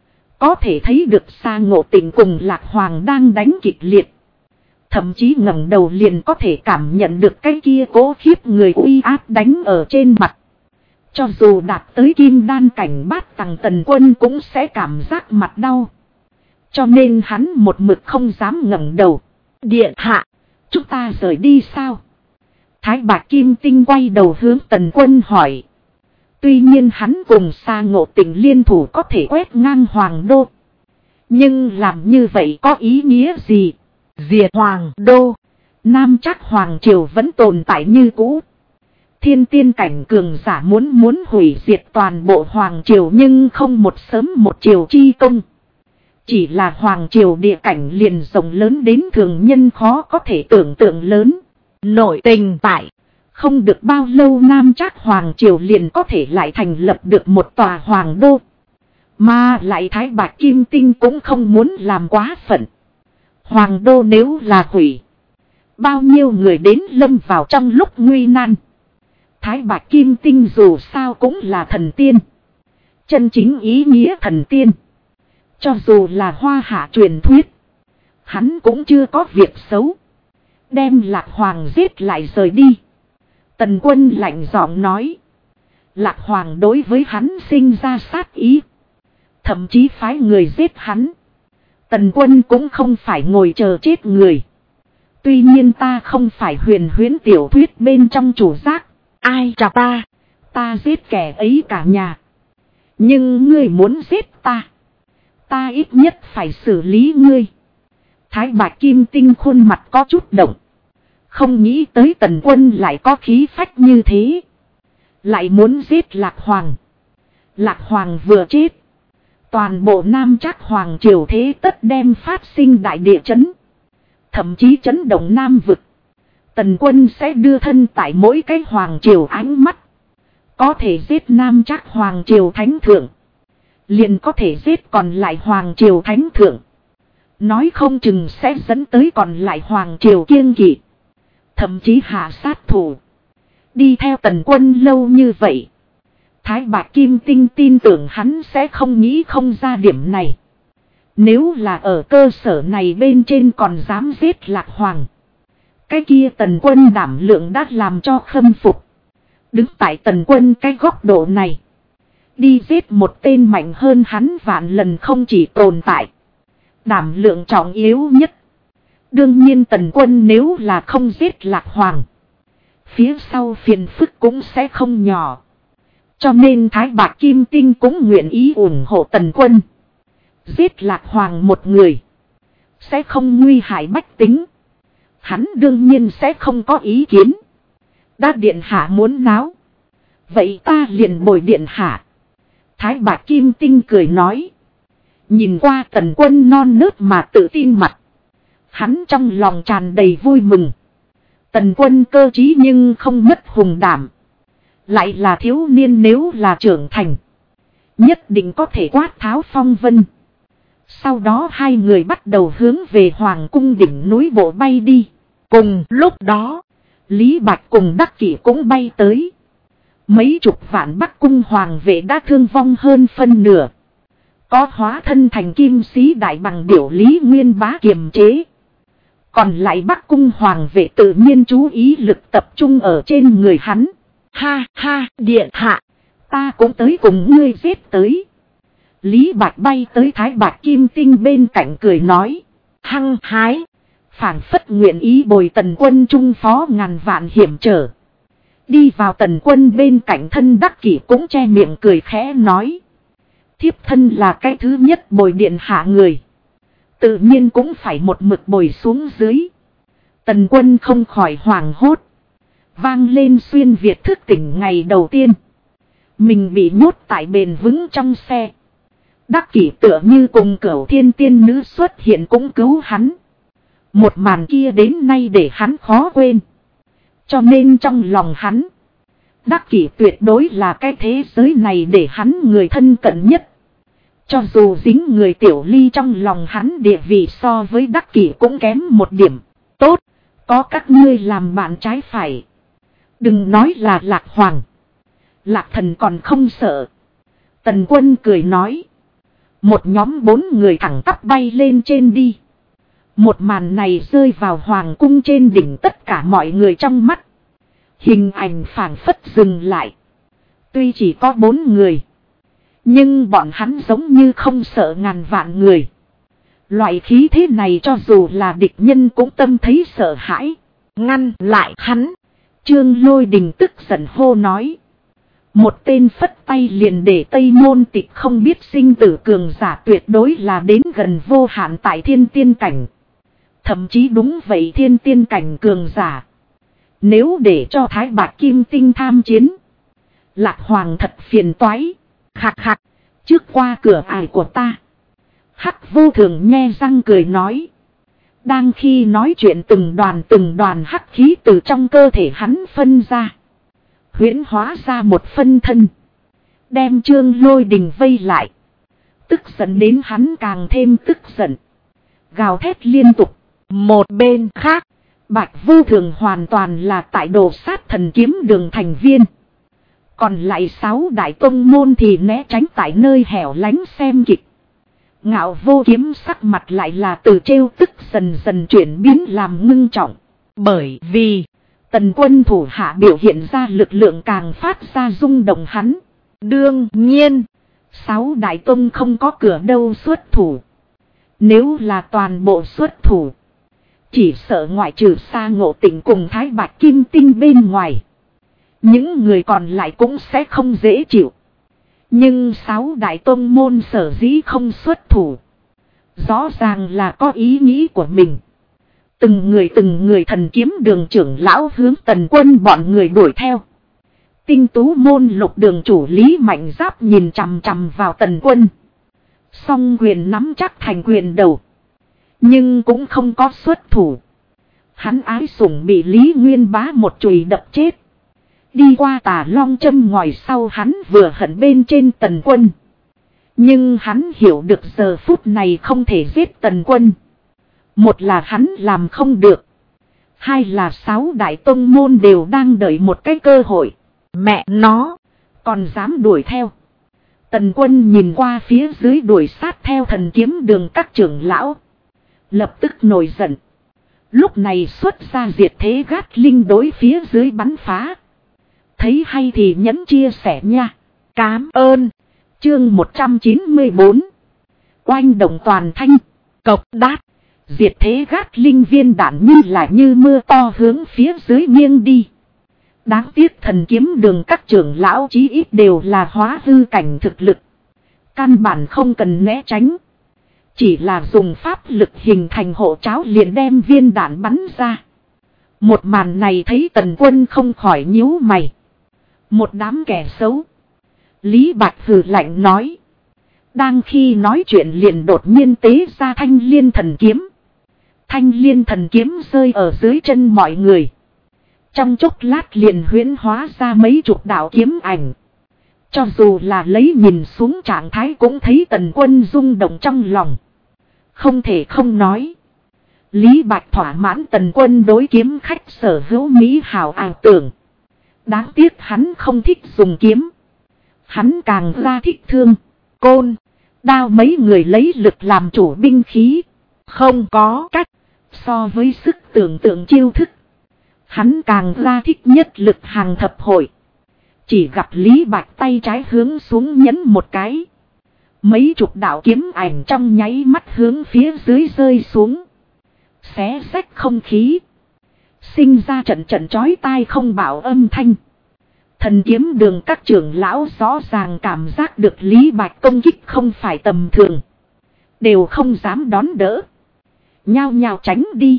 Có thể thấy được xa Ngộ Tịnh cùng Lạc Hoàng đang đánh kịch liệt. Thậm chí ngẩng đầu liền có thể cảm nhận được cái kia cố khiếp người uy áp đánh ở trên mặt. Cho dù đạt tới kim đan cảnh bát tầng Tần Quân cũng sẽ cảm giác mặt đau. Cho nên hắn một mực không dám ngẩng đầu. Điện hạ, chúng ta rời đi sao? Thái Bạc Kim Tinh quay đầu hướng Tần Quân hỏi. Tuy nhiên hắn cùng Sa Ngộ Tịnh liên thủ có thể quét ngang Hoàng Đô. Nhưng làm như vậy có ý nghĩa gì? Diệt Hoàng Đô. Nam Trác Hoàng Triều vẫn tồn tại như cũ. Thiên tiên cảnh cường giả muốn hủy diệt toàn bộ Hoàng Triều nhưng không một sớm một chiều chi công. Chỉ là Hoàng Triều địa cảnh liền rộng lớn đến thường nhân khó có thể tưởng tượng lớn. Nội tình tại. Không được bao lâu Nam Trác Hoàng Triều liền có thể lại thành lập được một tòa Hoàng Đô. Mà lại Thái Bạc Kim Tinh cũng không muốn làm quá phận. Hoàng Đô nếu là hủy. Bao nhiêu người đến lâm vào trong lúc nguy nan. Thái Bạc Kim Tinh dù sao cũng là thần tiên. Chân chính ý nghĩa thần tiên. Cho dù là hoa hạ truyền thuyết. Hắn cũng chưa có việc xấu. Đem Lạc Hoàng giết lại rời đi. Tần Quân lạnh giọng nói. Lạc Hoàng đối với hắn sinh ra sát ý. Thậm chí phái người giết hắn. Tần Quân cũng không phải ngồi chờ chết người. Tuy nhiên ta không phải huyền huyễn tiểu thuyết bên trong chủ giác. Ai chà ta? Ta giết kẻ ấy cả nhà. Nhưng ngươi muốn giết ta. Ta ít nhất phải xử lý ngươi. Thái Bạc Kim Tinh khuôn mặt có chút động. Không nghĩ tới Tần Quân lại có khí phách như thế. Lại muốn giết Lạc Hoàng. Lạc Hoàng vừa chết. Toàn bộ Nam Trác Hoàng Triều thế tất đem phát sinh đại địa chấn. Thậm chí chấn động Nam vực. Tần Quân sẽ đưa thân tại mỗi cái Hoàng Triều ánh mắt. Có thể giết Nam Trác Hoàng Triều Thánh Thượng. Liền có thể giết còn lại Hoàng Triều Thánh Thượng. Nói không chừng sẽ dẫn tới còn lại Hoàng Triều kiêng kỵ. Thậm chí hạ sát thủ. Đi theo Tần Quân lâu như vậy. Thái Bạc Kim Tinh tin tưởng hắn sẽ không nghĩ không ra điểm này. Nếu là ở cơ sở này bên trên còn dám giết Lạc Hoàng. Cái kia Tần Quân đảm lượng đã làm cho khâm phục. Đứng tại Tần Quân cái góc độ này. Đi giết một tên mạnh hơn hắn vạn lần không chỉ tồn tại. Đảm lượng trọng yếu nhất. Đương nhiên Tần Quân nếu là không giết Lạc Hoàng. Phía sau phiền phức cũng sẽ không nhỏ. Cho nên Thái Bạc Kim Tinh cũng nguyện ý ủng hộ Tần Quân. Giết Lạc Hoàng một người. Sẽ không nguy hại bách tính. Hắn đương nhiên sẽ không có ý kiến. Đã điện hạ muốn náo. Vậy ta liền bồi điện hạ. Thái Bạc Kim Tinh cười nói. Nhìn qua Tần Quân non nớt mà tự tin mặt. Hắn trong lòng tràn đầy vui mừng. Tần Quân cơ trí nhưng không mất hùng đảm. Lại là thiếu niên nếu là trưởng thành. Nhất định có thể quát tháo phong vân. Sau đó hai người bắt đầu hướng về Hoàng cung đỉnh núi bộ bay đi. Cùng lúc đó, Lý Bạch cùng Đắc Kỷ cũng bay tới. Mấy chục vạn Bắc cung hoàng vệ đã thương vong hơn phân nửa. Có hóa thân thành kim sĩ đại bằng điểu Lý Nguyên Bá kiềm chế. Còn lại Bắc cung hoàng vệ tự nhiên chú ý lực tập trung ở trên người hắn. Ha ha, điện hạ, ta cũng tới cùng ngươi giết tới. Lý Bạch bay tới Thái Bạc Kim Tinh bên cạnh cười nói. Hăng hái, phảng phất nguyện ý bồi Tần Quân trung phó ngàn vạn hiểm trở. Đi vào Tần Quân bên cạnh thân Đắc Kỷ cũng che miệng cười khẽ nói. Thiếp thân là cái thứ nhất bồi điện hạ người. Tự nhiên cũng phải một mực bồi xuống dưới. Tần Quân không khỏi hoảng hốt. Vang lên xuyên Việt thức tỉnh ngày đầu tiên. Mình bị nhốt tại bền vững trong xe. Đắc Kỷ tựa như cùng Cửu Thiên tiên nữ xuất hiện cũng cứu hắn. Một màn kia đến nay để hắn khó quên. Cho nên trong lòng hắn, Đắc Kỷ tuyệt đối là cái thế giới này để hắn người thân cận nhất. Cho dù dính người Tiểu Ly trong lòng hắn địa vị so với Đắc Kỷ cũng kém một điểm. Tốt, có các ngươi làm bạn trái phải. Đừng nói là Lạc Hoàng. Lạc Thần còn không sợ. Tần Quân cười nói. Một nhóm 4 người thẳng tắp bay lên trên đi. Một màn này rơi vào hoàng cung trên đỉnh tất cả mọi người trong mắt. Hình ảnh phảng phất dừng lại. Tuy chỉ có 4 người, nhưng bọn hắn giống như không sợ ngàn vạn người. Loại khí thế này cho dù là địch nhân cũng tâm thấy sợ hãi. Ngăn lại hắn. Trương Lôi Đình tức giận hô nói. Một tên phất tay liền để Tây Môn Tịch không biết sinh tử cường giả tuyệt đối là đến gần vô hạn tại thiên tiên cảnh. Thậm chí đúng vậy thiên tiên cảnh cường giả. Nếu để cho Thái Bạc Kim Tinh tham chiến, Lạc Hoàng thật phiền toái. Hạc hạc, trước qua cửa ải của ta. Hắc Vô Thường nhe răng cười nói. Đang khi nói chuyện từng đoàn hắc khí từ trong cơ thể hắn phân ra. Huyễn hóa ra một phân thân. Đem Trương Lôi Đình vây lại. Tức giận đến hắn càng thêm tức giận. Gào thét liên tục. Một bên khác, Bạch Vô Thường hoàn toàn là tại Đồ Sát Thần Kiếm Đường thành viên. Còn lại 6 đại tông môn thì né tránh tại nơi hẻo lánh xem kịch. Ngạo Vô Kiếm sắc mặt lại là từ trêu tức dần dần chuyển biến làm ngưng trọng. Bởi vì Tần Quân thủ hạ biểu hiện ra lực lượng càng phát ra rung động hắn. Đương nhiên, 6 đại tông không có cửa đâu xuất thủ. Nếu là toàn bộ xuất thủ, chỉ sợ ngoại trừ Sa Ngộ Tịnh cùng Thái Bạch Kim Tinh bên ngoài, những người còn lại cũng sẽ không dễ chịu. Nhưng 6 đại tông môn sở dĩ không xuất thủ, rõ ràng là có ý nghĩ của mình. Từng người Thần Kiếm Đường trưởng lão hướng Tần Quân bọn người đuổi theo. Tinh Tú môn Lục đường chủ Lý Mạnh Giáp nhìn chằm chằm vào Tần Quân. Song quyền nắm chắc thành quyền đầu, nhưng cũng không có xuất thủ. Hắn ái sủng bị Lý Nguyên Bá một chùy đập chết. Đi qua Tà Long châm ngòi sau hắn vừa hận bên trên Tần Quân. Nhưng hắn hiểu được giờ phút này không thể giết Tần Quân. Một là hắn làm không được. Hai là 6 đại tông môn đều đang đợi một cái cơ hội. Mẹ nó, còn dám đuổi theo. Tần Quân nhìn qua phía dưới đuổi sát theo Thần Kiếm Đường các trưởng lão. Lập tức nổi giận. Lúc này xuất ra diệt thế gát linh đối phía dưới bắn phá. Thấy hay thì nhấn chia sẻ nha. Cám ơn. Chương 194. Oanh động toàn thanh. Cộc đát. Diệt thế gát linh viên đạn như mưa to hướng phía dưới nghiêng đi. Đáng tiếc Thần Kiếm Đường các trưởng lão chí ít đều là hóa hư cảnh thực lực. Căn bản không cần né tránh. Chỉ là dùng pháp lực hình thành hộ cháo liền đem viên đạn bắn ra. Một màn này thấy Tần Quân không khỏi nhíu mày. Một đám kẻ xấu. Lý Bạch hừ lạnh nói. Đang khi nói chuyện liền đột nhiên tế ra Thanh Liên Thần Kiếm. Thanh Liên Thần Kiếm rơi ở dưới chân mọi người. Trong chốc lát liền huyễn hóa ra mấy chục đạo kiếm ảnh. Cho dù là lấy nhìn xuống trạng thái cũng thấy Tần Quân rung động trong lòng. Không thể không nói. Lý Bạch thỏa mãn Tần Quân đối kiếm khách sở hữu mỹ hảo ảo tưởng. Đáng tiếc hắn không thích dùng kiếm. Hắn càng ra thích thương, côn, đao mấy người lấy lực làm chủ binh khí. Không có cách. So với sức tưởng tượng chiêu thức, hắn càng ra thích nhất lực hàng thập hội. Chỉ gặp Lý Bạch tay trái hướng xuống nhấn một cái. Mấy chục đạo kiếm ảnh trong nháy mắt hướng phía dưới rơi xuống. Xé rách không khí. Sinh ra trận chói tai không bảo âm thanh. Thần Kiếm Đường các trưởng lão rõ ràng cảm giác được Lý Bạch công kích không phải tầm thường. Đều không dám đón đỡ. Nhao nhao tránh đi.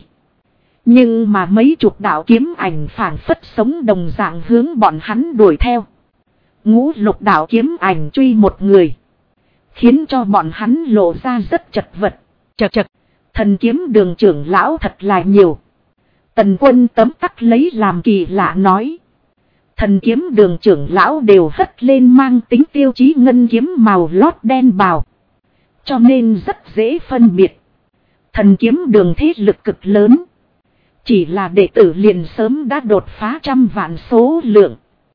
Nhưng mà mấy chục đạo kiếm ảnh phảng phất sống đồng dạng hướng bọn hắn đuổi theo. Ngũ lục đạo kiếm ảnh truy một người. Khiến cho bọn hắn lộ ra rất chật vật.
Chật chật.
Thần kiếm đường trưởng lão thật là nhiều. Tần Quân tấm tắc lấy làm kỳ lạ nói. Thần kiếm đường trưởng lão đều hất lên mang tính tiêu chí ngân kiếm màu lót đen bào. Cho nên rất dễ phân biệt. Thần kiếm đường thế lực cực lớn. Chỉ là đệ tử liền sớm đã đột phá 100 vạn số lượng.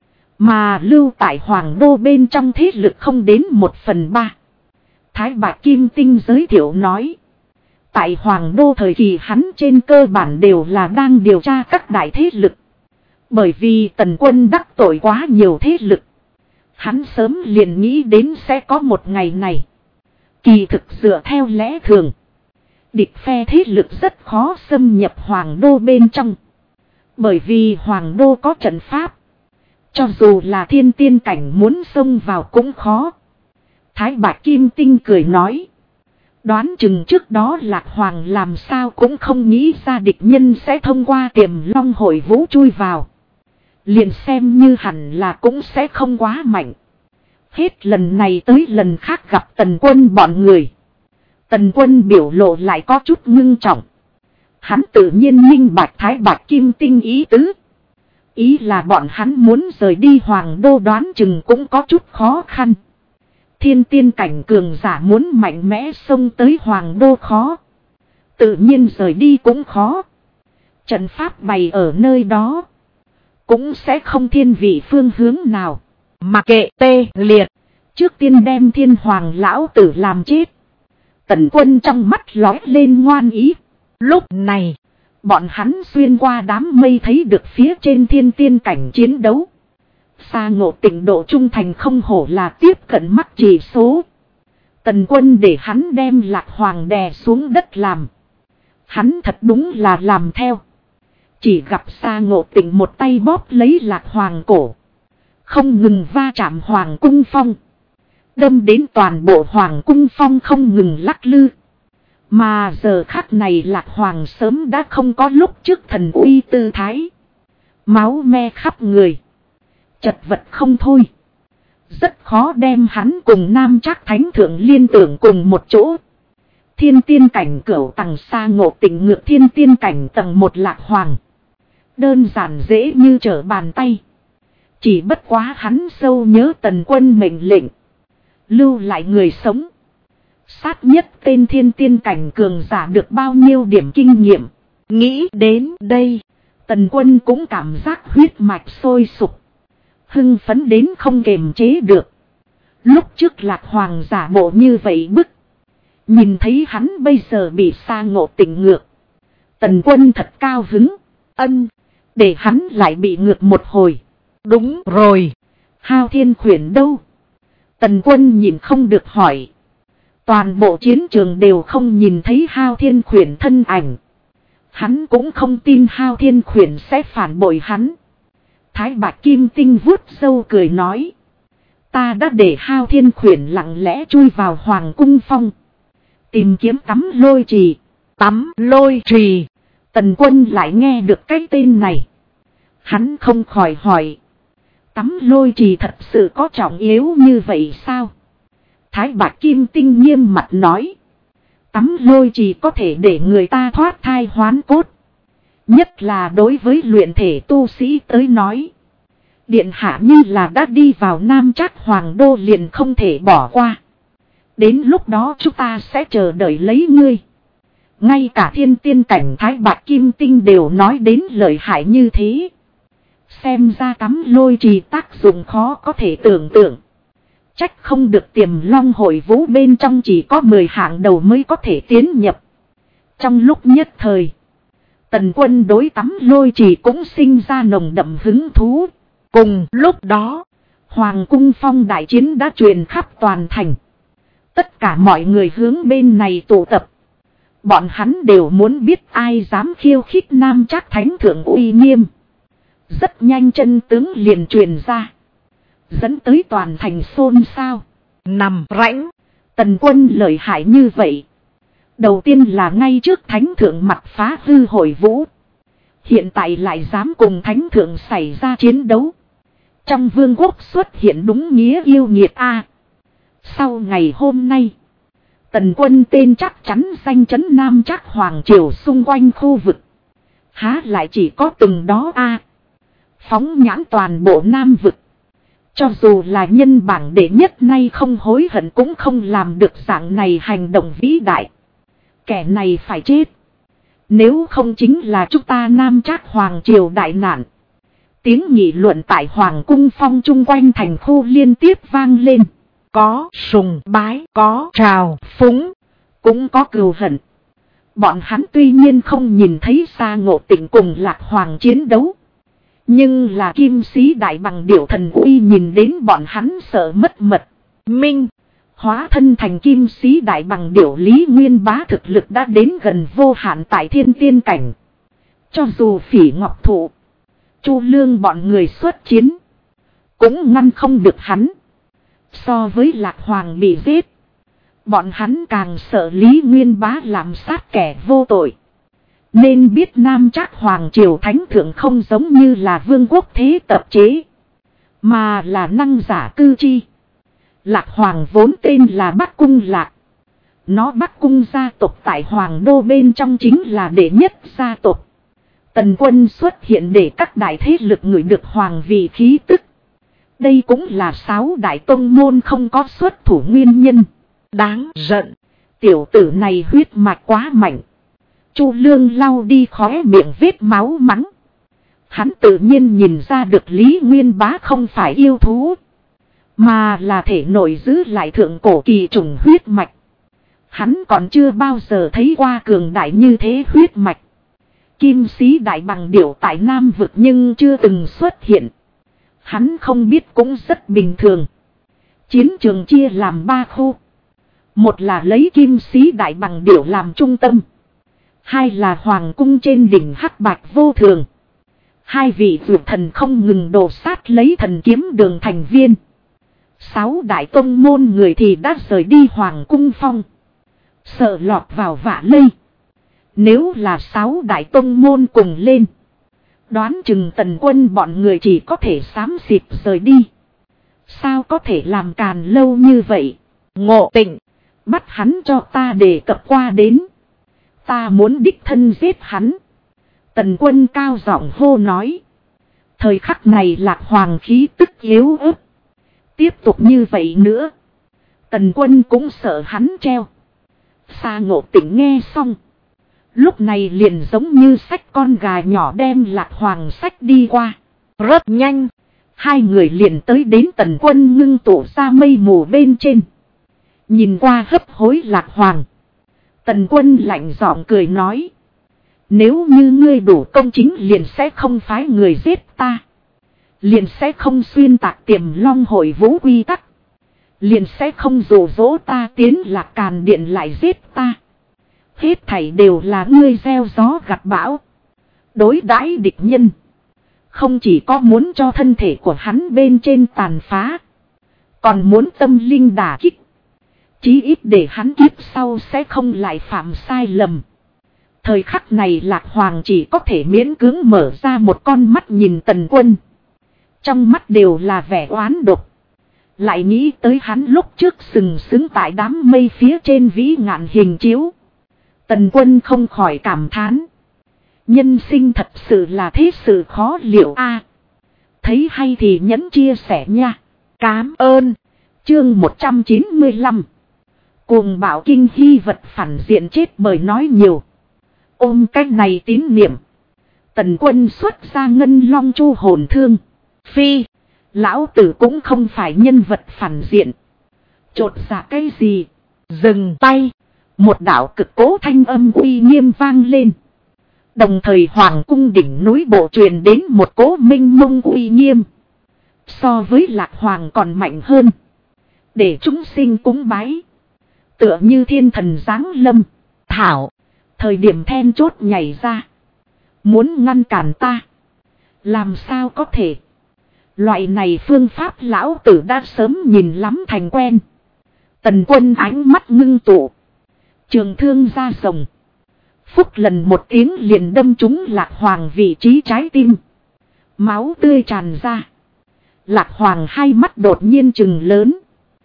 Mà lưu tại Hoàng Đô bên trong thế lực không đến 1/3. Thái Bạch Kim Tinh giới thiệu nói. Tại Hoàng Đô thời kỳ hắn trên cơ bản đều là đang điều tra các đại thế lực. Bởi vì Tần Quân đắc tội quá nhiều thế lực. Hắn sớm liền nghĩ đến sẽ có một ngày này. Kỳ thực dựa theo lẽ thường. Địch phe thế lực rất khó xâm nhập Hoàng Đô bên trong. Bởi vì Hoàng Đô có trận pháp. Cho dù là thiên tiên cảnh muốn xông vào cũng khó. Thái Bạch Kim Tinh cười nói. Đoán chừng trước đó Lạc Hoàng làm sao cũng không nghĩ ra địch nhân sẽ thông qua Tiềm Long Hội Vũ chui vào. Liền xem như hẳn là cũng sẽ không quá mạnh. Hết lần này tới lần khác gặp Tần Quân bọn người. Tần Quân biểu lộ lại có chút ngưng trọng. Hắn tự nhiên minh bạch Thái Bạch Kim Tinh ý tứ. Ý là bọn hắn muốn rời đi Hoàng Đô đoán chừng cũng có chút khó khăn. Thiên tiên cảnh cường giả muốn mạnh mẽ xông tới Hoàng Đô khó. Tự nhiên rời đi cũng khó. Trận pháp bày ở nơi đó. Cũng sẽ không thiên vị phương hướng nào.
Mặc kệ tê liệt.
Trước tiên đem Thiên Hoàng lão tử làm chết. Tần Quân trong mắt lóe lên ngoan ý.
Lúc này,
bọn hắn xuyên qua đám mây thấy được phía trên thiên tiên cảnh chiến đấu. Sa Ngộ Tịnh độ trung thành không hổ là tiếp cận mắt chỉ số. Tần Quân để hắn đem Lạc Hoàng đè xuống đất làm. Hắn thật đúng là làm theo. Chỉ gặp Sa Ngộ Tịnh một tay bóp lấy Lạc Hoàng cổ. Không ngừng va chạm Hoàng cung phong. Đâm đến toàn bộ Hoàng cung phong không ngừng lắc lư. Mà giờ khắc này Lạc Hoàng sớm đã không có lúc trước thần uy tư thái. Máu me khắp người. Chật vật không thôi. Rất khó đem hắn cùng Nam Trác Thánh Thượng liên tưởng cùng một chỗ. Thiên tiên cảnh cửu tầng Sa Ngộ Tịnh ngược thiên tiên cảnh tầng 1 Lạc Hoàng. Đơn giản dễ như trở bàn tay. Chỉ bất quá hắn sâu nhớ Tần Quân mệnh lệnh. Lưu lại người sống. Sát nhất tên thiên tiên cảnh cường giả được bao nhiêu điểm kinh nghiệm. Nghĩ đến đây. Tần Quân cũng cảm giác huyết mạch sôi sục. Hưng phấn đến không kềm chế được. Lúc trước Lạc Hoàng giả bộ như vậy bức. Nhìn thấy hắn bây giờ bị Sa Ngộ Tịnh ngược. Tần Quân thật cao hứng. Ân. Để hắn lại bị ngược một hồi.
Đúng rồi.
Hao Thiên Khuyển đâu? Tần Quân nhìn không được hỏi. Toàn bộ chiến trường đều không nhìn thấy Hao Thiên Khuyển thân ảnh. Hắn cũng không tin Hao Thiên Khuyển sẽ phản bội hắn. Thái Bạch Kim Tinh vuốt râu cười nói. Ta đã để Hao Thiên Khuyển lặng lẽ chui vào Hoàng cung phong. Tìm kiếm Tắm Lôi Trì.
Tắm Lôi Trì.
Tần Quân lại nghe được cái tên này. Hắn không khỏi hỏi. Tắm Lôi Trì thật sự có trọng yếu như vậy sao? Thái Bạch Kim Tinh nghiêm mặt nói. Tắm Lôi Trì có thể để người ta thoát thai hoán cốt. Nhất là đối với luyện thể tu sĩ tới nói. Điện hạ như là đã đi vào Nam Trác Hoàng Đô liền không thể bỏ qua. Đến lúc đó chúng ta sẽ chờ đợi lấy ngươi. Ngay cả thiên tiên cảnh Thái Bạch Kim Tinh đều nói đến lợi hại như thế. Xem ra Tắm Lôi Trì tác dụng khó có thể tưởng tượng. Trách không được Tiềm Long Hội Vũ bên trong chỉ có 10 hạng đầu mới có thể tiến nhập. Trong lúc nhất thời, Tần Quân đối Tắm Lôi Trì cũng sinh ra nồng đậm hứng thú. Cùng lúc đó, Hoàng cung phong đại chiến đã truyền khắp toàn thành. Tất cả mọi người hướng bên này tụ tập. Bọn hắn đều muốn biết ai dám khiêu khích Nam Trác Thánh Thượng uy nghiêm. Rất nhanh chân tướng liền truyền ra. Dẫn tới toàn thành xôn xao.
Nằm rãnh.
Tần Quân lợi hại như vậy. Đầu tiên là ngay trước Thánh Thượng mặt phá hư hội vũ. Hiện tại lại dám cùng Thánh Thượng xảy ra chiến đấu. Trong vương quốc xuất hiện đúng nghĩa yêu nghiệt a. Sau ngày hôm nay, Tần Quân tên chắc chắn danh chấn Nam Trác Hoàng Triều xung quanh khu vực. Há lại chỉ có từng đó a. Phóng nhãn toàn bộ Nam vực. Cho dù là nhân bảng đệ nhất nay không hối hận cũng không làm được dạng này hành động vĩ đại. Kẻ này phải chết. Nếu không chính là chúng ta Nam Trác Hoàng Triều đại nạn. Tiếng nghị luận tại Hoàng cung phong chung quanh thành khu liên tiếp vang lên.
Có sùng bái, có trào phúng,
cũng có cừu hận. Bọn hắn tuy nhiên không nhìn thấy Sa Ngộ Tịnh cùng Lạc Hoàng chiến đấu. Nhưng là Kim Sĩ Đại Bằng Điểu Thần uy nhìn đến bọn hắn sợ mất mật.
minh.
Hóa thân thành Kim Sĩ Đại Bằng Điểu Lý Nguyên Bá thực lực đã đến gần vô hạn tại thiên tiên cảnh. Cho dù Phỉ Ngọc Thụ, Chu Lương bọn người xuất chiến, cũng ngăn không được hắn. So với Lạc Hoàng bị giết, bọn hắn càng sợ Lý Nguyên Bá làm sát kẻ vô tội. Nên biết Nam Trác Hoàng Triều Thánh Thượng không giống như là vương quốc thế tập chế, mà là năng giả cư chi. Lạc Hoàng vốn tên là Bắc Cung Lạc. Nó Bắc Cung gia tộc tại Hoàng Đô bên trong chính là đệ nhất gia tộc. Tần Quân xuất hiện để các đại thế lực ngửi được hoàng vị khí tức. Đây cũng là 6 đại tông môn không có xuất thủ nguyên nhân.
Đáng giận.
Tiểu tử này huyết mạch quá mạnh. Chu Lương lau đi khóe miệng vết máu mắng. Hắn tự nhiên nhìn ra được Lý Nguyên Bá không phải yêu thú, mà là thể nội giữ lại thượng cổ kỳ trùng huyết mạch. Hắn còn chưa bao giờ thấy qua cường đại như thế huyết mạch. Kim Sĩ Đại Bằng Điểu tại Nam vực nhưng chưa từng xuất hiện. Hắn không biết cũng rất bình thường. Chiến trường chia làm 3 khu. Một là lấy Kim Sĩ Đại Bằng Điểu làm trung tâm. 2 là Hoàng cung trên đỉnh hắc bạch vô thường. 2 vị vượt thần không ngừng đổ sát lấy thần kiếm đường thành viên. 6 đại tông môn người thì đã rời đi Hoàng cung phong, sợ lọt vào vạ lây. Nếu là 6 đại tông môn cùng lên, đoán chừng Tần Quân bọn người chỉ có thể xám xịt rời đi. Sao có thể làm càn lâu như vậy?
Ngộ Tịnh,
bắt hắn cho ta đề cập qua đến. Ta muốn đích thân giết hắn. Tần Quân cao giọng hô nói. Thời khắc này Lạc Hoàng khí tức yếu ớt. Tiếp tục như vậy nữa, Tần Quân cũng sợ hắn treo. Sa Ngộ Tịnh nghe xong, lúc này liền giống như xách con gà nhỏ đem Lạc Hoàng xách đi qua.
Rất nhanh,
2 người liền tới đến Tần Quân ngưng tụ ra mây mù bên trên. Nhìn qua hấp hối Lạc Hoàng, Tần Quân lạnh giọng cười nói. Nếu như ngươi đủ công chính liền sẽ không phái người giết ta. Liền sẽ không xuyên tạc Tiềm Long hội vũ quy tắc. Liền sẽ không dụ dỗ ta tiến Lạc Càn Điện lại giết ta. Hết thảy đều là ngươi gieo gió gặt bão. Đối đãi địch nhân, không chỉ có muốn cho thân thể của hắn bên trên tàn phá, còn muốn tâm linh đả kích. Chí ít để hắn kiếp sau sẽ không lại phạm sai lầm. Thời khắc này Lạc Hoàng chỉ có thể miễn cưỡng mở ra một con mắt nhìn Tần Quân. Trong mắt đều là vẻ oán độc. Lại nghĩ tới hắn lúc trước sừng sững tại đám mây phía trên vĩ ngạn hình chiếu. Tần Quân không khỏi cảm thán. Nhân sinh thật sự là thế sự khó liệu a. Thấy hay thì nhấn chia sẻ nha.
Cám ơn.
Chương 195. Cuồng bạo kinh hy vật phản diện chết bởi nói nhiều. Ôm cách này tín niệm, Tần Quân xuất ra ngân long chu hồn thương. Phi, lão tử cũng không phải nhân vật phản diện. Chột dạ cái gì?
Dừng tay.
Một đạo cực cố thanh âm uy nghiêm vang lên. Đồng thời Hoàng cung đỉnh núi bộ truyền đến một cỗ minh mông uy nghiêm. So với Lạc Hoàng còn mạnh hơn. Để chúng sinh cúng bái. Tựa như thiên thần giáng lâm.
Thảo,
thời điểm then chốt nhảy ra. Muốn ngăn cản ta, làm sao có thể? Loại này phương pháp lão tử đã sớm nhìn lắm thành quen. Tần Quân ánh mắt ngưng tụ, trường thương ra rồng. Phúc lần một tiếng liền đâm trúng Lạc Hoàng vị trí trái tim. Máu tươi tràn ra. Lạc Hoàng hai mắt đột nhiên trừng lớn.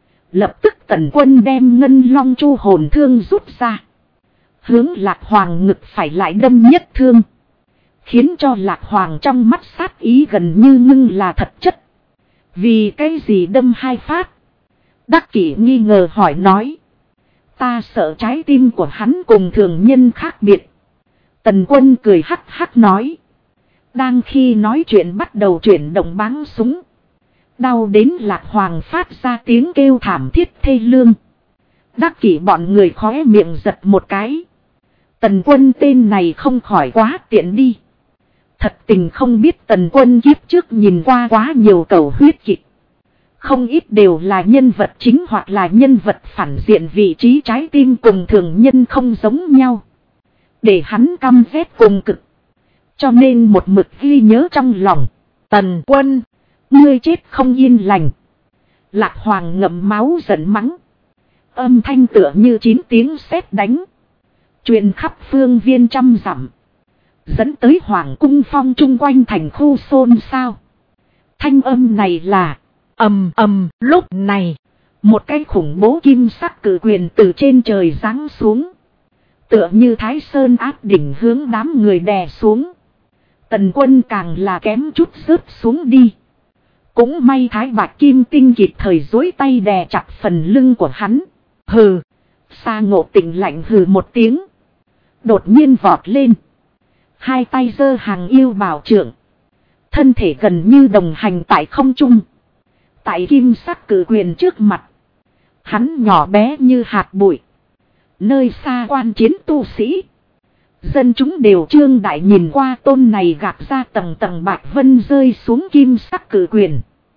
Lập tức Tần Quân đem Ngân Long Chu hồn thương rút ra. Hướng Lạc Hoàng ngực phải lại đâm nhất thương. Khiến cho Lạc Hoàng trong mắt sát ý gần như ngưng là thật chất. Vì cái gì đâm hai phát? Đắc Kỷ nghi ngờ hỏi nói. Ta sợ trái tim của hắn cùng thường nhân khác biệt. Tần Quân cười hắc hắc nói. Đang khi nói chuyện bắt đầu chuyển động báng súng. Đau đến Lạc Hoàng phát ra tiếng kêu thảm thiết thê lương. Đắc Kỷ bọn người khóe miệng giật một cái. Tần Quân tên này không khỏi quá tiện đi. Thật tình không biết Tần Quân kiếp trước nhìn qua quá nhiều cầu huyết kịch. Không ít đều là nhân vật chính hoặc là nhân vật phản diện, vị trí trái tim cùng thường nhân không giống nhau. Để hắn căm ghét cùng cực. Cho nên một mực ghi nhớ trong lòng. Tần Quân, ngươi chết không yên lành. Lạc Hoàng ngậm máu giận mắng. Âm thanh tựa như 9 tiếng sét đánh. Truyền khắp phương viên trăm dặm. Dẫn tới Hoàng cung phong chung quanh thành khu xôn xao. Thanh âm này là ầm ầm. Lúc này, một cái khủng bố kim sắc cử quyền từ trên trời giáng xuống. Tựa như Thái Sơn áp đỉnh hướng đám người đè xuống. Tần Quân càng là kém chút rớt xuống đi. Cũng may Thái Bạch Kim Tinh kịp thời duỗi tay đè chặt phần lưng của hắn. Hừ. Sa Ngộ Tịnh lạnh hừ một tiếng. Đột nhiên vọt lên. Hai tay giơ hàng yêu bảo trượng. Thân thể gần như đồng hành tại không trung. Tại kim sắc cử quyền trước mặt. Hắn nhỏ bé như hạt bụi. Nơi xa quan chiến tu sĩ. Dân chúng đều trương đại nhìn qua tôn này gạt ra tầng tầng bạch vân rơi xuống kim sắc cử quyền.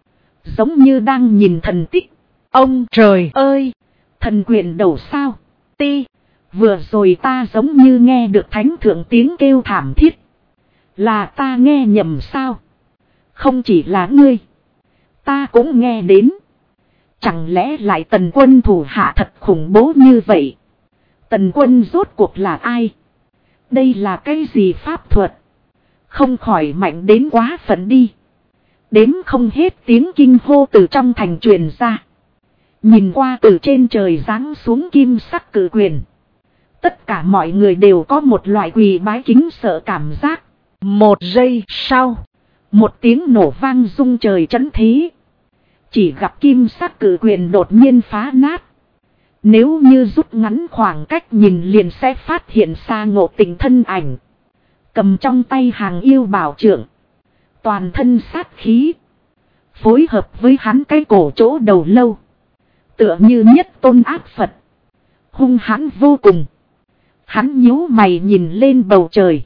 Giống như đang nhìn thần tích. Ông trời ơi! Thần quyền đầu sao? Ti! Vừa rồi ta giống như nghe được thánh thượng tiếng kêu thảm thiết. Là ta nghe nhầm sao? Không chỉ là ngươi. Ta cũng nghe đến. Chẳng lẽ lại Tần Quân thủ hạ thật khủng bố như vậy? Tần Quân rốt cuộc là ai? Đây là cái gì pháp thuật? Không khỏi mạnh đến quá phận đi. Đếm không hết tiếng kinh hô từ trong thành truyền ra. Nhìn qua từ trên trời giáng xuống kim sắc cử quyền. Tất cả mọi người đều có một loại quỳ bái kính sợ cảm giác. Một giây sau, một tiếng nổ vang rung trời chấn thế. Chỉ gặp kim sắc cử quyền đột nhiên phá nát. Nếu như rút ngắn khoảng cách nhìn liền sẽ phát hiện Sa Ngộ Tịnh thân ảnh. Cầm trong tay hàng yêu bảo trượng. Toàn thân sát khí. Phối hợp với hắn cái cổ chỗ đầu lâu. Tựa như nhất tôn ác Phật. Hung hãn vô cùng. Hắn nhíu mày nhìn lên bầu trời.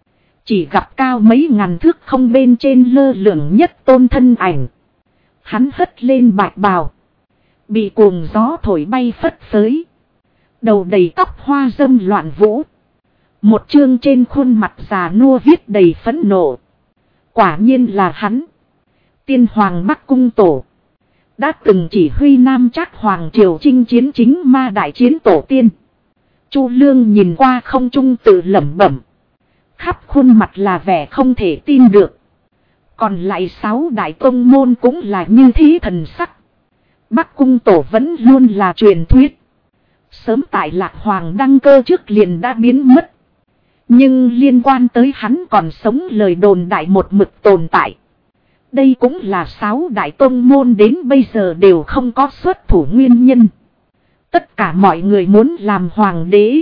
Chỉ gặp cao mấy ngàn thước không bên trên lơ lửng nhất tôn thân ảnh. Hắn hất lên bạch bào. Bị cuồng gió thổi bay phất phới. Đầu đầy tóc hoa dâm loạn vũ. Một chương trên khuôn mặt già nua viết đầy phẫn nộ. Quả nhiên là hắn. Tiên Hoàng Bắc Cung Tổ. Đã từng chỉ huy Nam Trác Hoàng triều chinh chiến chính ma đại chiến tổ tiên. Chu Lương nhìn qua không trung tự lẩm bẩm. Khắp khuôn mặt là vẻ không thể tin được. Còn lại 6 đại tông môn cũng là như thế thần sắc. Bắc Cung Tổ vẫn luôn là truyền thuyết. Sớm tại Lạc Hoàng đăng cơ trước liền đã biến mất. Nhưng liên quan tới hắn còn sống lời đồn đại một mực tồn tại. Đây cũng là 6 đại tông môn đến bây giờ đều không có xuất thủ nguyên nhân. Tất cả mọi người muốn làm hoàng đế.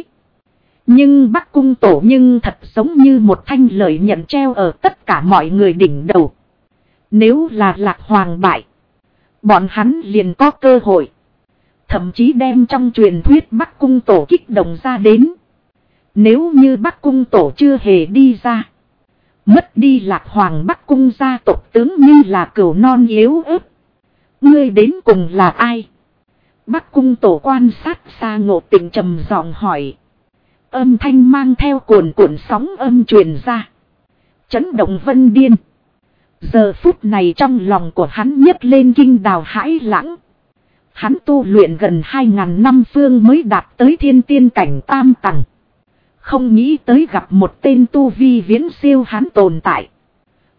Nhưng Bắc Cung Tổ nhưng thật giống như một thanh lợi nhận treo ở tất cả mọi người đỉnh đầu. Nếu là Lạc Hoàng bại, bọn hắn liền có cơ hội. Thậm chí đem trong truyền thuyết Bắc Cung Tổ kích động ra đến. Nếu như Bắc Cung Tổ chưa hề đi ra, mất đi Lạc Hoàng Bắc Cung gia tộc tướng như là cừu non yếu ớt. Ngươi đến cùng là ai? Bắc Cung Tổ quan sát Sa Ngộ Tịnh trầm giọng hỏi. Âm thanh mang theo cuồn cuộn sóng âm truyền ra. Chấn động vân điên. Giờ phút này trong lòng của hắn nhấc lên kinh đào hãi lãng. Hắn tu luyện gần 2000 năm phương mới đạt tới thiên tiên cảnh tam tầng. Không nghĩ tới gặp một tên tu vi viễn siêu hắn tồn tại.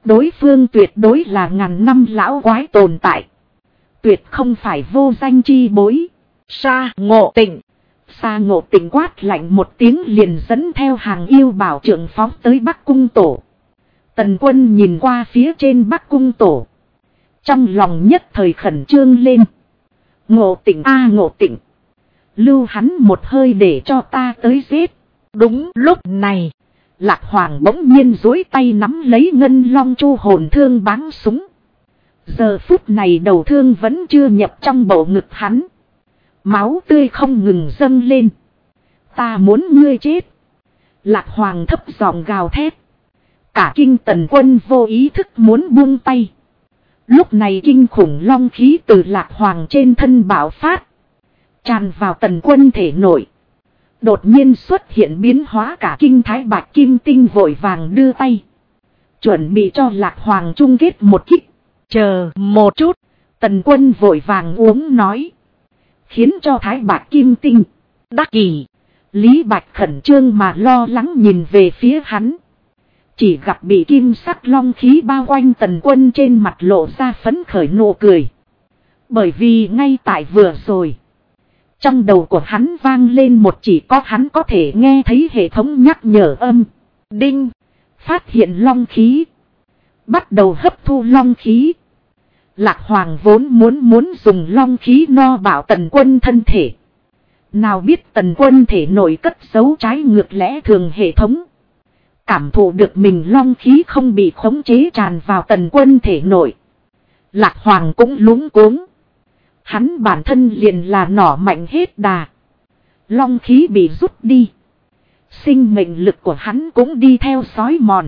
Đối phương tuyệt đối là ngàn năm lão quái tồn tại. Tuyệt không phải vô danh chi bối.
Sa Ngộ Tịnh.
Sa Ngộ Tịnh quát lạnh một tiếng liền dẫn theo hàng yêu bảo trưởng phóng tới Bắc Cung Tổ. Tần Quân nhìn qua phía trên Bắc Cung Tổ. Trong lòng nhất thời khẩn trương lên. Ngộ Tịnh a Ngộ Tịnh. Lưu hắn một hơi để cho ta tới giết.
Đúng lúc này,
Lạc Hoàng bỗng nhiên duỗi tay nắm lấy Ngân Long Chu hồn thương bắn súng. Giờ phút này đầu thương vẫn chưa nhập trong bầu ngực hắn. Máu tươi không ngừng dâng lên. Ta muốn ngươi chết. Lạc Hoàng thấp giọng gào thét. Cả kinh Tần Quân vô ý thức muốn buông tay. Lúc này kinh khủng long khí từ Lạc Hoàng trên thân bạo phát. Tràn vào Tần Quân thể nội. Đột nhiên xuất hiện biến hóa, cả kinh Thái Bạch Kim Tinh vội vàng đưa tay. Chuẩn bị cho Lạc Hoàng chung kết một kích.
chờ một chút.
Tần Quân vội vàng uống nói. Khiến cho Thái Bạch Kim Tinh
đắc ý.
Lý Bạch khẩn trương mà lo lắng nhìn về phía hắn. Chỉ gặp bị kim sắc long khí bao quanh Tần Quân trên mặt lộ ra phấn khởi nụ cười. Bởi vì ngay tại vừa rồi, trong đầu của hắn vang lên một chỉ có hắn có thể nghe thấy hệ thống nhắc nhở âm. Đinh. Phát hiện long khí. Bắt đầu hấp thu long khí. Lạc Hoàng vốn muốn dùng long khí no bảo Tần Quân thân thể. Nào biết Tần Quân thể nội cất giấu trái ngược lẽ thường hệ thống. Cảm thụ được mình long khí không bị khống chế tràn vào Tần Quân thể nội. Lạc Hoàng cũng lúng cuống. Hắn bản thân liền là nỏ mạnh hết đà. Long khí bị rút đi. Sinh mệnh lực của hắn cũng đi theo xói mòn.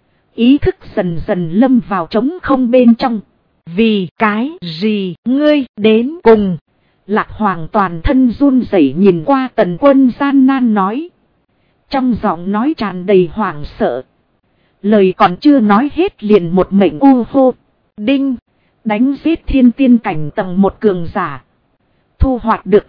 Ý thức dần dần lâm vào trống không bên trong.
Vì cái gì ngươi đến cùng?
Lạc Hoàng toàn thân run rẩy nhìn qua Tần Quân gian nan nói. Trong giọng nói tràn đầy hoảng sợ. Lời còn chưa nói hết liền một mệnh u hô. Đinh. Đánh giết thiên tiên cảnh tầng 1 cường giả. Thu hoạch được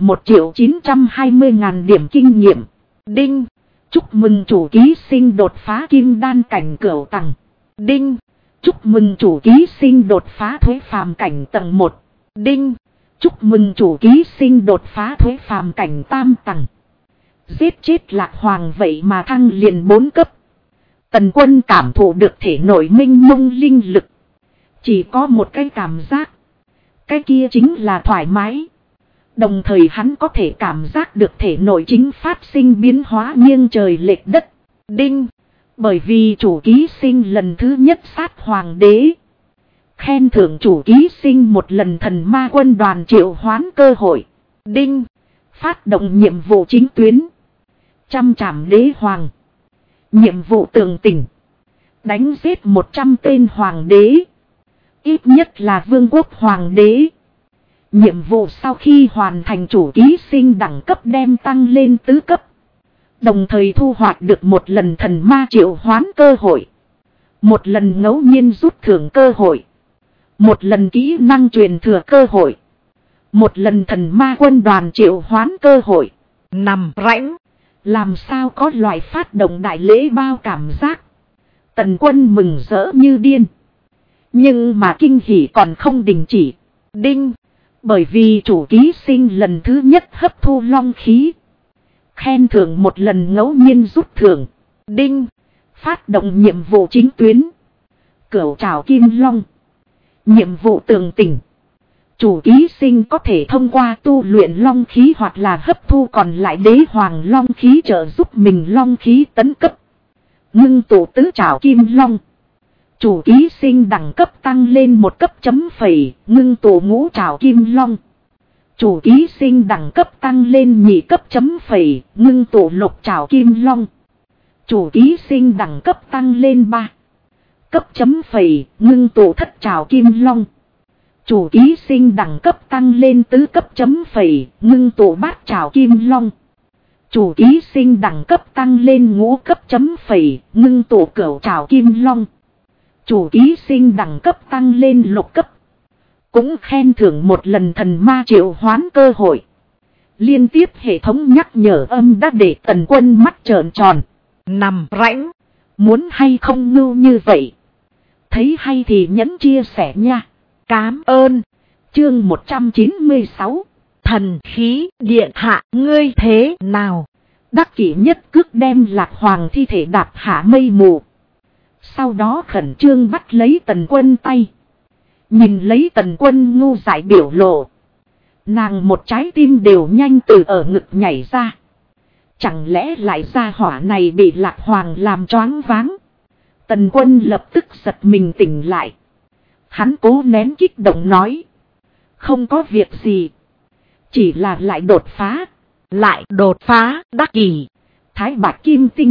1.920.000 điểm kinh nghiệm. Đinh. Chúc mừng chủ ký sinh đột phá kim đan cảnh cửu tầng. Đinh. Chúc mừng chủ ký sinh đột phá thuế phàm cảnh tầng 1. Đinh. Chúc mừng chủ ký sinh đột phá thuế phàm cảnh tam tầng. Giết chết Lạc Hoàng vậy mà thăng liền 4 cấp. Tần Quân cảm thụ được thể nội minh mông linh lực. Chỉ có một cái cảm giác. Cái kia chính là thoải mái. Đồng thời hắn có thể cảm giác được thể nội chính phát sinh biến hóa nghiêng trời lệch đất. Đinh. Bởi vì chủ ký sinh lần thứ nhất sát hoàng đế. Khen thưởng chủ ký sinh một lần thần ma quân đoàn triệu hoán cơ hội. Đinh. Phát động nhiệm vụ chính tuyến. Trăm trảm đế hoàng. Nhiệm vụ tường tỉnh. Đánh giết 100 tên hoàng đế. Ít nhất là vương quốc hoàng đế. Nhiệm vụ sau khi hoàn thành chủ ký sinh đẳng cấp đem tăng lên tứ cấp. Đồng thời thu hoạch được một lần thần ma triệu hoán cơ hội. Một lần ngẫu nhiên rút thưởng cơ hội. Một lần kỹ năng truyền thừa cơ hội. Một lần thần ma quân đoàn triệu hoán cơ hội.
Nằm rãnh.
Làm sao có loại phát động đại lễ bao cảm giác. Tần Quân mừng rỡ như điên. Nhưng mà kinh hỉ còn không đình chỉ. Đinh. Bởi vì chủ ký sinh lần thứ nhất hấp thu long khí. Khen thưởng một lần ngẫu nhiên rút thưởng. Đinh. Phát động nhiệm vụ chính tuyến. Cửu trảo kim long. Nhiệm vụ tường tỉnh. Chủ ký sinh có thể thông qua tu luyện long khí hoặc là hấp thu còn lại đế hoàng long khí trợ giúp mình long khí tấn cấp. Ngưng tụ tứ trảo kim long. Chủ ký sinh đẳng cấp tăng lên 1 cấp chấm phẩy, ngưng tụ ngũ trảo kim long. Chủ ký sinh đẳng cấp tăng lên 2 cấp chấm phẩy, ngưng tụ lục trảo kim long. Chủ ký sinh đẳng cấp tăng lên 3 cấp chấm phẩy, ngưng tụ thất trảo kim long. Chủ ký sinh đẳng cấp tăng lên 4 cấp chấm phẩy, ngưng tụ bát trảo kim long. Chủ ký sinh đẳng cấp tăng lên 5 cấp chấm phẩy, ngưng tụ cửu trảo kim long. Chủ ký sinh đẳng cấp tăng lên lục cấp. Cũng khen thưởng một lần thần ma triệu hoán cơ hội. Liên tiếp hệ thống nhắc nhở âm đã để Tần Quân mắt trợn tròn.
Nằm rãnh.
Muốn hay không ngưu như vậy. Thấy hay thì nhấn chia sẻ nha.
Cám ơn.
Chương 196.
Thần khí điện hạ ngươi thế nào?
Đắc Kỷ nhất cước đem Lạc Hoàng thi thể đạp hạ mây mù. Sau đó khẩn trương bắt lấy Tần Quân tay. Nhìn lấy Tần Quân ngu dại biểu lộ. Nàng một trái tim đều nhanh từ ở ngực nhảy ra. Chẳng lẽ lại gia hỏa này bị Lạc Hoàng làm choáng váng? Tần Quân lập tức giật mình tỉnh lại. Hắn cố nén kích động nói. Không có việc gì. Chỉ là lại đột phá.
Lại đột phá, Đắc Kỷ.
Thái Bạch Kim Tinh.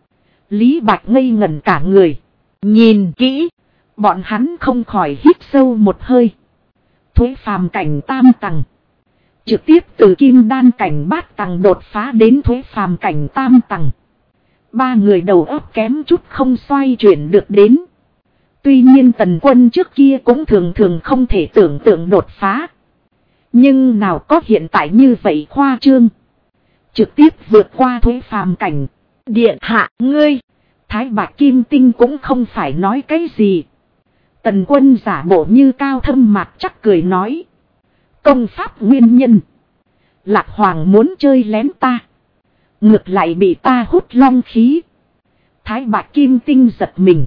Lý Bạch ngây ngẩn cả người.
Nhìn kỹ.
Bọn hắn không khỏi hít sâu một hơi. Thuế phàm cảnh tam tầng. Trực tiếp từ kim đan cảnh bát tầng đột phá đến thuế phàm cảnh tam tầng. Ba người đầu óc kém chút không xoay chuyển được đến. Tuy nhiên Tần Quân trước kia cũng thường không thể tưởng tượng đột phá. Nhưng nào có hiện tại như vậy khoa trương. Trực tiếp vượt qua thuế phàm cảnh.
Điện hạ ngươi.
Thái Bạch Kim Tinh cũng không phải nói cái gì. Tần Quân giả bộ như cao thâm mạc chắc cười nói. Công pháp nguyên nhân. Lạc Hoàng muốn chơi lén ta. Ngược lại bị ta hút long khí. Thái Bạch Kim Tinh giật mình.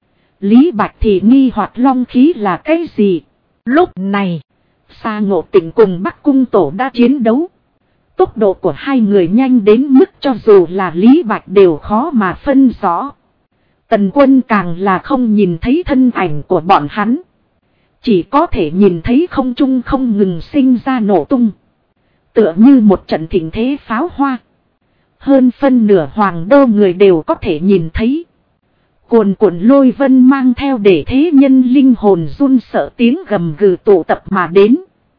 Lý Bạch thì nghi hoặc long khí là cái gì.
Lúc này,
Sa Ngộ Tịnh cùng Bắc Cung Tổ đã chiến đấu. Tốc độ của hai người nhanh đến mức cho dù là Lý Bạch đều khó mà phân rõ. Tần Quân càng là không nhìn thấy thân ảnh của bọn hắn. Chỉ có thể nhìn thấy không trung không ngừng sinh ra nổ tung. Tựa như một trận thịnh thế pháo hoa. Hơn phân nửa Hoàng Đô người đều có thể nhìn thấy. Cuồn cuộn lôi vân mang theo để thế nhân linh hồn run sợ tiếng gầm gừ tụ tập mà đến.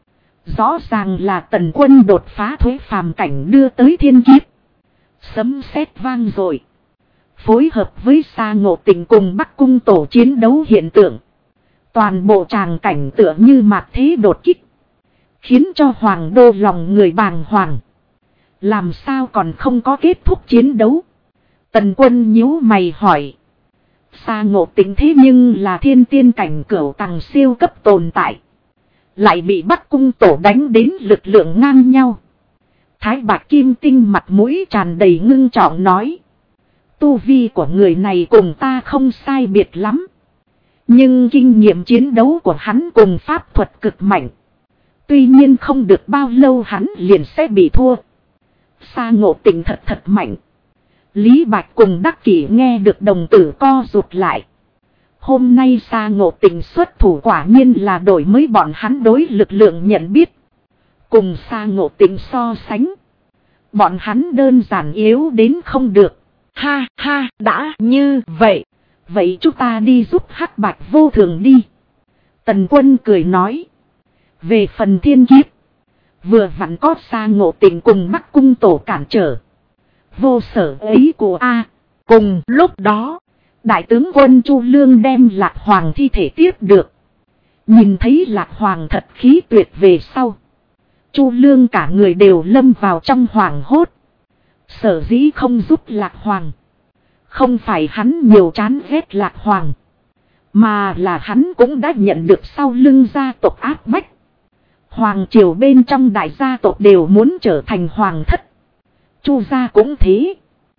Rõ ràng là Tần Quân đột phá thuế phàm cảnh đưa tới thiên kiếp. Sấm sét vang dội. Phối hợp với Sa Ngộ Tịnh cùng Bắc Cung Tổ chiến đấu hiện tượng. Toàn bộ tràng cảnh tựa như mạt thế đột kích. Khiến cho Hoàng Đô lòng người bàng hoàng. Làm sao còn không có kết thúc chiến đấu? Tần Quân nhíu mày hỏi. Sa Ngộ Tịnh thế nhưng là thiên tiên cảnh cửu tầng siêu cấp tồn tại. Lại bị Bắc Cung Tổ đánh đến lực lượng ngang nhau. Thái Bạch Kim Tinh mặt mũi tràn đầy ngưng trọng nói. Tu vi của người này cùng ta không sai biệt lắm. Nhưng kinh nghiệm chiến đấu của hắn cùng pháp thuật cực mạnh. Tuy nhiên không được bao lâu hắn liền sẽ bị thua. Sa Ngộ Tịnh thật mạnh. Lý Bạch cùng Đắc Kỷ nghe được đồng tử co rụt lại. Hôm nay Sa Ngộ Tịnh xuất thủ quả nhiên là đổi mới bọn hắn đối lực lượng nhận biết. Cùng Sa Ngộ Tịnh so sánh. Bọn hắn đơn giản yếu đến không được.
Ha ha, đã như vậy.
Vậy chúng ta đi giúp Hắc Bạch Vô Thường đi. Tần Quân cười nói. Về phần thiên kiếp. Vừa vặn có Sa Ngộ Tịnh cùng Bắc Cung Tổ cản trở. Vô sở ấy của A.
Cùng lúc đó,
Đại tướng quân Chu Lương đem Lạc Hoàng thi thể tiếp được. Nhìn thấy Lạc Hoàng thật khí tuyệt về sau. Chu Lương cả người đều lâm vào trong hoảng hốt. Sở dĩ không giúp Lạc Hoàng. Không phải hắn nhiều chán ghét Lạc Hoàng. Mà là hắn cũng đã nhận được sau lưng gia tộc áp bách. Hoàng triều bên trong đại gia tộc đều muốn trở thành hoàng thất. Chu gia cũng thế.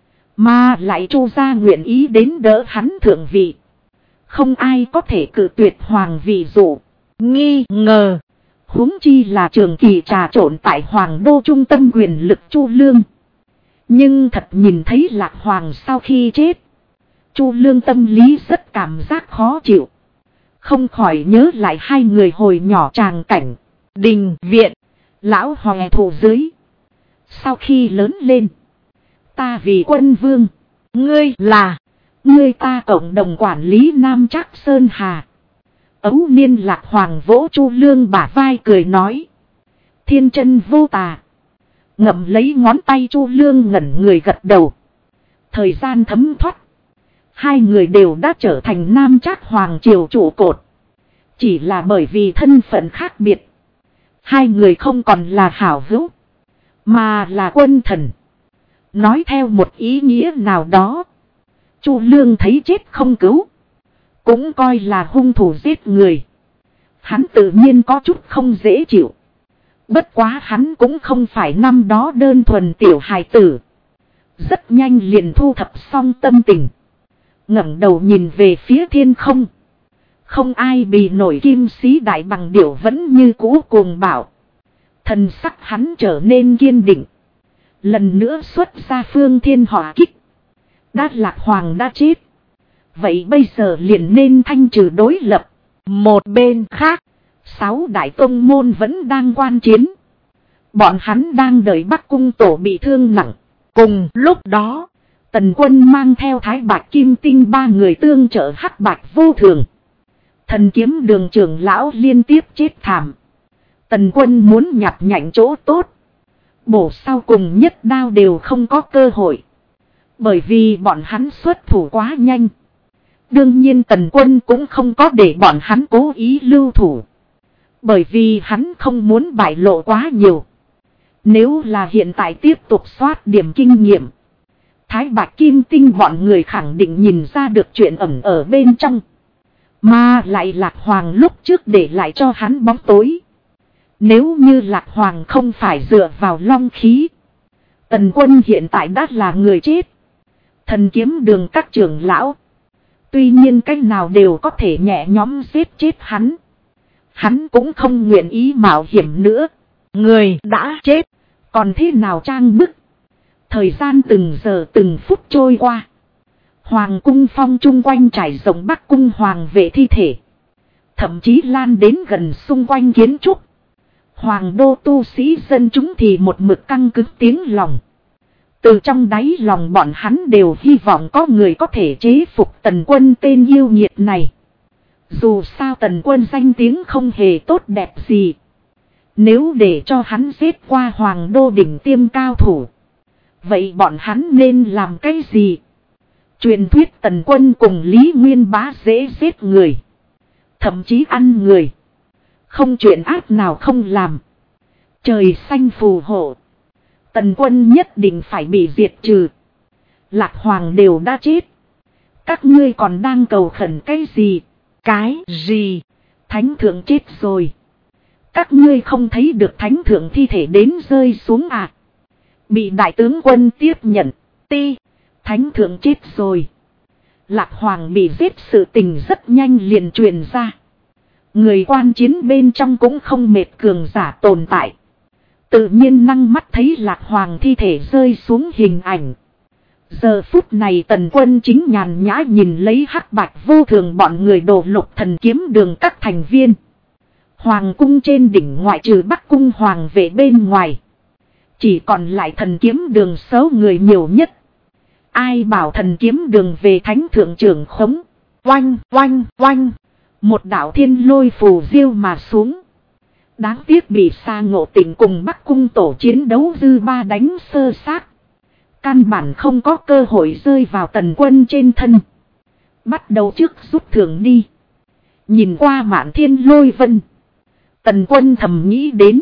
Mà lại Chu gia nguyện ý đến đỡ hắn thượng vị. Không ai có thể cự tuyệt hoàng vị dụ.
Nghi ngờ.
Huống chi là trường kỳ trà trộn tại Hoàng Đô trung tâm quyền lực Chu Lương. Nhưng thật nhìn thấy Lạc Hoàng sau khi chết. Chu Lương tâm lý rất cảm giác khó chịu. Không khỏi nhớ lại hai người hồi nhỏ tràng cảnh. Đình viện. Lão hòe thủ dưới. Sau khi lớn lên. Ta vì quân vương.
Ngươi là.
Ngươi ta cộng đồng quản lý Nam Trác Sơn Hà. Ấu niên Lạc Hoàng vỗ Chu Lương bả vai cười nói. Thiên chân vô tà. Ngậm lấy ngón tay Chu Lương ngẩn người gật đầu. Thời gian thấm thoát. Hai người đều đã trở thành Nam Trác Hoàng triều trụ cột. Chỉ là bởi vì thân phận khác biệt. Hai người không còn là hảo hữu. Mà là quân thần. Nói theo một ý nghĩa nào đó. Chu Lương thấy chết không cứu. cũng coi là hung thủ giết người. Hắn tự nhiên có chút không dễ chịu. Bất quá hắn cũng không phải năm đó đơn thuần tiểu hài tử. Rất nhanh liền thu thập xong tâm tình. Ngẩng đầu nhìn về phía thiên không. Không ai bì nổi kim sĩ đại bằng điểu vẫn như cũ cuồng bạo. Thần sắc hắn trở nên kiên định. Lần nữa xuất ra phương thiên hỏa kích. Đã Lạc Hoàng đã chết. Vậy bây giờ liền nên thanh trừ đối lập. Một bên khác, 6 đại tông môn vẫn đang quan chiến. Bọn hắn đang đợi Bắc Cung Tổ bị thương nặng. Cùng lúc đó, Tần Quân mang theo Thái Bạch Kim Tinh 3 người tương trợ Hắc Bạch Vô Thường. Thần Kiếm Đường trưởng lão liên tiếp chết thảm. Tần Quân muốn nhặt nhạnh chỗ tốt. Bổ sau cùng nhất đao đều không có cơ hội. Bởi vì bọn hắn xuất thủ quá nhanh. Đương nhiên Tần Quân cũng không có để bọn hắn cố ý lưu thủ. Bởi vì hắn không muốn bại lộ quá nhiều. Nếu là hiện tại tiếp tục soát điểm kinh nghiệm, Thái Bạch Kim Tinh bọn người khẳng định nhìn ra được chuyện ẩn ở bên trong. Mà lại Lạc Hoàng lúc trước để lại cho hắn bóng tối. Nếu như Lạc Hoàng không phải dựa vào long khí, Tần Quân hiện tại đã là người chết. Thần Kiếm Đường các trưởng lão, tuy nhiên cách nào đều có thể nhẹ nhõm giết chết hắn. Hắn cũng không nguyện ý mạo hiểm nữa. Người đã chết, còn thế nào trang bức. Thời gian từng giờ từng phút trôi qua. Hoàng cung phong chung quanh trải rộng Bắc Cung hoàng vệ thi thể. Thậm chí lan đến gần xung quanh kiến trúc. Hoàng đô tu sĩ dân chúng thì một mực căng cứng tiếng lòng. Từ trong đáy lòng bọn hắn đều hy vọng có người có thể chế phục Tần Quân tên yêu nghiệt này. Dù sao Tần Quân danh tiếng không hề tốt đẹp gì. Nếu để cho hắn giết qua Hoàng đô đỉnh tiêm cao thủ, vậy bọn hắn nên làm cái gì? Truyền thuyết Tần Quân cùng Lý Nguyên Bá dễ giết người, thậm chí ăn người. Không chuyện ác nào không làm. Trời xanh phù hộ, Tần Quân nhất định phải bị diệt trừ. Lạc Hoàng đều đã chết, các ngươi còn đang cầu khẩn cái gì? Cái gì? Thánh thượng chết rồi. Các ngươi không thấy được thánh thượng thi thể đến rơi xuống à? Bị đại tướng quân tiếp nhận. Ti, thánh thượng chết rồi. Lạc Hoàng bị giết sự tình rất nhanh liền truyền ra. Người quan chiến bên trong cũng không mệt cường giả tồn tại. Tự nhiên năng mắt thấy Lạc Hoàng thi thể rơi xuống hình ảnh. Giờ phút này Tần Quân chính nhàn nhã nhìn lấy Hắc Bạch Vô Thường bọn người đổ Lục Thần Kiếm Đường các thành viên. Hoàng cung trên đỉnh ngoại trừ Bắc Cung hoàng vệ bên ngoài, chỉ còn lại Thần Kiếm Đường số người nhiều nhất. Ai bảo Thần Kiếm Đường về thánh thượng trưởng khống. Oanh oanh oanh, một đạo thiên lôi phù diêu mà xuống. Đáng tiếc bị Sa Ngộ Tịnh cùng Bắc Cung tổ chiến đấu dư ba đánh sơ sát. Căn bản không có cơ hội rơi vào Tần Quân trên thân. Bắt đầu trước rút thưởng đi. Nhìn qua mạn thiên lôi vân, Tần Quân thầm nghĩ đến.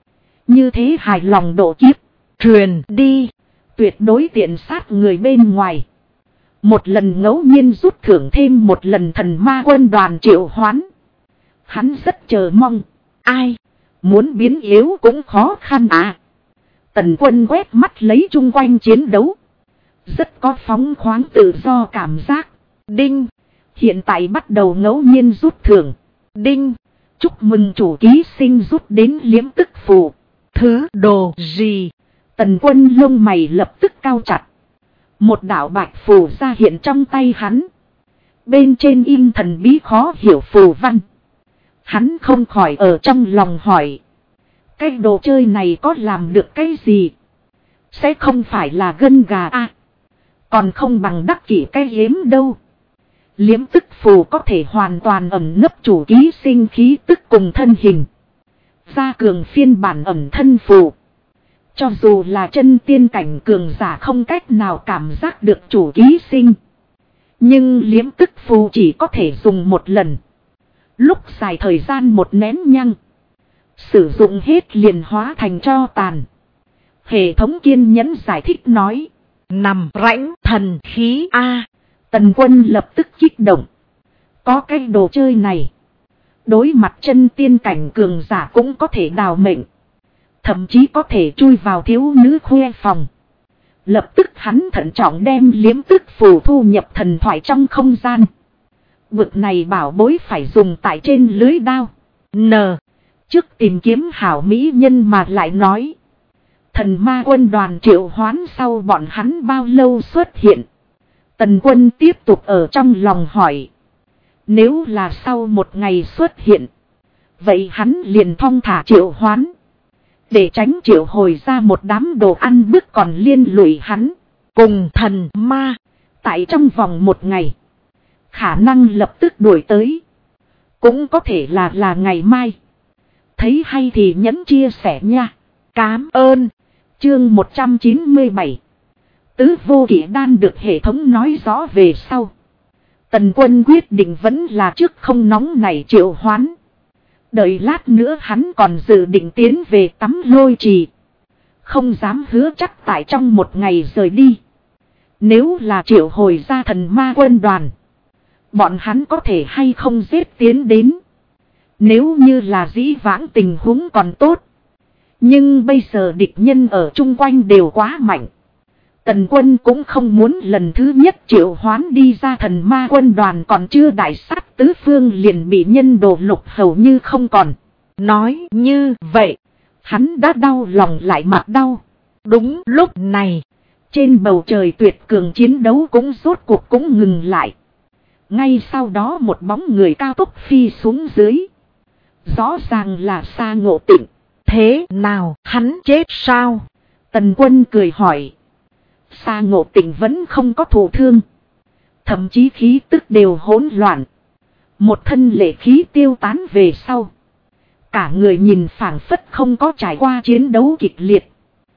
Như thế hài lòng độ kiếp. Truyền đi. Tuyệt đối tiện sát người bên ngoài. Một lần ngẫu nhiên rút thưởng thêm một lần thần ma quân đoàn triệu hoán. Hắn rất chờ mong. Ai? Muốn biến yếu cũng khó khăn à. Tần Quân quét mắt lấy chung quanh chiến đấu. Rất có phóng khoáng tự do cảm giác. Đinh. Hiện tại bắt đầu ngẫu nhiên rút thưởng. Đinh. Chúc mừng chủ ký sinh rút đến liếm tức phù. Thứ đồ gì? Tần Quân lông mày lập tức cao chặt. Một đạo bạch phù ra hiện trong tay hắn. Bên trên in thần bí khó hiểu phù văn. Hắn không khỏi ở trong lòng hỏi. Cái đồ chơi này có làm được cái gì? Sẽ không phải là gân gà à? Còn không bằng đắc kỷ cái liếm đâu. Liếm tức phù có thể hoàn toàn ẩn nấp chủ ký sinh khí tức cùng thân hình. Gia cường phiên bản ẩn thân phù. Cho dù là chân tiên cảnh cường giả không cách nào cảm giác được chủ ký sinh. Nhưng liếm tức phù chỉ có thể dùng một lần. Lúc dài thời gian một nén nhăng. Sử dụng hết liền hóa thành tro tàn. Hệ thống kiên nhẫn giải thích nói. Nằm rãnh thần khí A. Tần Quân lập tức kích động. Có cái đồ chơi này. Đối mặt chân tiên cảnh cường giả cũng có thể đào mệnh. Thậm chí có thể chui vào thiếu nữ khuê phòng. Lập tức hắn thận trọng đem liếm tức phù thu nhập thần thoại trong không gian. Vực này bảo bối phải dùng tại trên lưới đao. Trước tìm kiếm hảo mỹ nhân mà lại nói. Thần ma quân đoàn triệu hoán sau bọn hắn bao lâu xuất hiện. Tần Quân tiếp tục ở trong lòng hỏi. Nếu là sau một ngày xuất hiện. Vậy hắn liền thong thả triệu hoán. Để tránh triệu hồi ra một đám đồ ăn bước còn liên lụy hắn.
Cùng thần ma.
Tại trong vòng một ngày. Khả năng lập tức đuổi tới. Cũng có thể là ngày mai. Thấy hay thì nhấn chia sẻ nha.
Cám ơn.
Chương 197. Tứ vô kỷ đan được hệ thống nói rõ về sau. Tần Quân quyết định vẫn là trước không nóng này triệu hoán. Đợi lát nữa hắn còn dự định tiến về tắm lôi trì. Không dám hứa chắc tại trong một ngày rời đi. Nếu là triệu hồi ra thần ma quân đoàn. Bọn hắn có thể hay không giết tiến đến. Nếu như là dĩ vãng tình huống còn tốt. Nhưng bây giờ địch nhân ở chung quanh đều quá mạnh. Tần Quân cũng không muốn lần thứ nhất triệu hoán đi ra thần ma quân đoàn còn chưa đại sát tứ phương liền bị nhân đồ lục hầu như không còn.
Nói như vậy,
hắn đã đau lòng lại mặt đau.
Đúng lúc này,
trên bầu trời tuyệt cường chiến đấu cũng rốt cuộc cũng ngừng lại. Ngay sau đó một bóng người cao tốc phi xuống dưới. Rõ ràng là Sa Ngộ Tịnh.
Thế nào, hắn chết sao?
Tần Quân cười hỏi. Sa Ngộ Tịnh vẫn không có thụ thương. Thậm chí khí tức đều hỗn loạn. Một thân lệ khí tiêu tán về sau. Cả người nhìn phảng phất không có trải qua chiến đấu kịch liệt.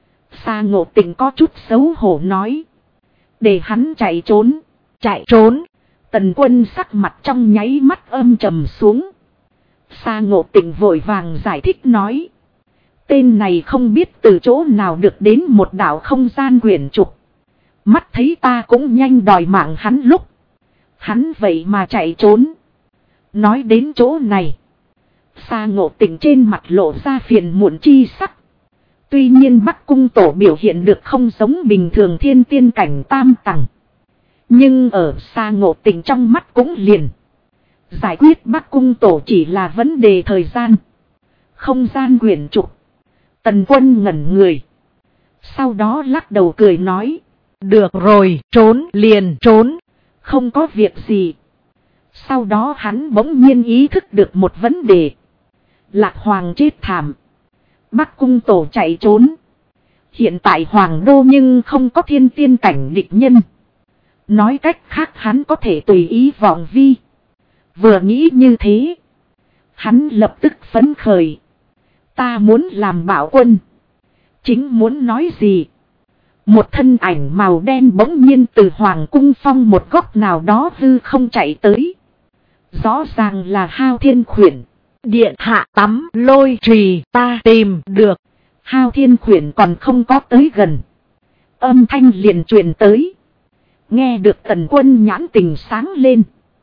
Sa Ngộ Tịnh có chút xấu hổ nói. Để hắn chạy trốn.
Chạy trốn.
Tần Quân sắc mặt trong nháy mắt âm trầm xuống. Sa Ngộ Tịnh vội vàng giải thích nói. Tên này không biết từ chỗ nào được đến một đạo không gian quyển trục. Mắt thấy ta cũng nhanh đòi mạng hắn lúc. Hắn vậy mà chạy trốn. Nói đến chỗ này. Sa Ngộ Tịnh trên mặt lộ ra phiền muộn chi sắc. Tuy nhiên Bắc Cung Tổ biểu hiện được không giống bình thường thiên tiên cảnh tam tầng. Nhưng ở Sa Ngộ Tịnh trong mắt cũng liền. Giải quyết Bắc Cung Tổ chỉ là vấn đề thời gian. Không gian quyển trục. Tần Quân ngẩn người. Sau đó lắc đầu cười nói.
Được rồi, trốn liền trốn.
Không có việc gì. Sau đó hắn bỗng nhiên ý thức được một vấn đề. Lạc Hoàng chết thảm. Bắc Cung Tổ chạy trốn. Hiện tại Hoàng Đô nhưng không có thiên tiên cảnh địch nhân. Nói cách khác hắn có thể tùy ý vọng vi. Vừa nghĩ như thế. Hắn lập tức phấn khởi. Ta muốn làm bảo quân. Chính muốn nói gì. Một thân ảnh màu đen bỗng nhiên từ Hoàng Cung Phong một góc nào đó hư không chạy tới. Rõ ràng là Hao Thiên Khuyển.
Điện hạ tắm lôi trì ta tìm được.
Hao Thiên Khuyển còn không có tới gần. Âm thanh liền truyền tới. Nghe được Tần Quân nhãn tình sáng lên.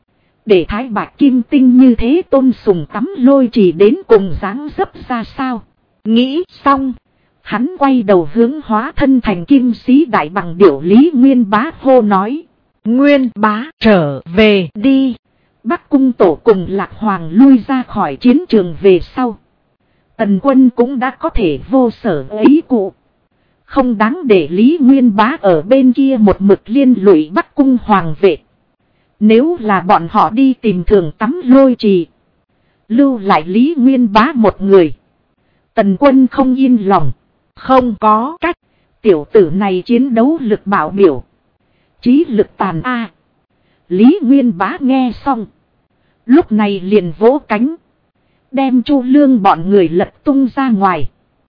Để Thái Bạch Kim Tinh như thế tôn sùng tắm lôi trì đến cùng dáng dấp ra sao.
Nghĩ xong.
Hắn quay đầu hướng hóa thân thành kim sĩ đại bằng điểu Lý Nguyên Bá hô nói.
Nguyên Bá trở về đi.
Bắc Cung Tổ cùng Lạc Hoàng lui ra khỏi chiến trường về sau. Tần Quân cũng đã có thể vô sở ấy cụ. Không đáng để Lý Nguyên Bá ở bên kia một mực liên lụy Bắc Cung Hoàng vệ. Nếu là bọn họ đi tìm thường tắm lôi trì. Lưu lại Lý Nguyên Bá một người. Tần Quân không yên lòng.
Không có cách.
Tiểu tử này chiến đấu lực bảo biểu. Chí lực tàn a. Lý Nguyên Bá nghe xong. Lúc này liền vỗ cánh. Đem Chu Lương bọn người lật tung ra ngoài.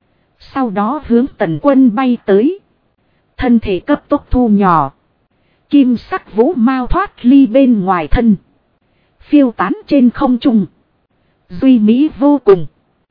Sau đó hướng Tần Quân bay tới. Thân thể cấp tốc thu nhỏ. Kim sắc vũ mau thoát ly bên ngoài thân. Phiêu tán trên không trung. Duy mỹ vô cùng.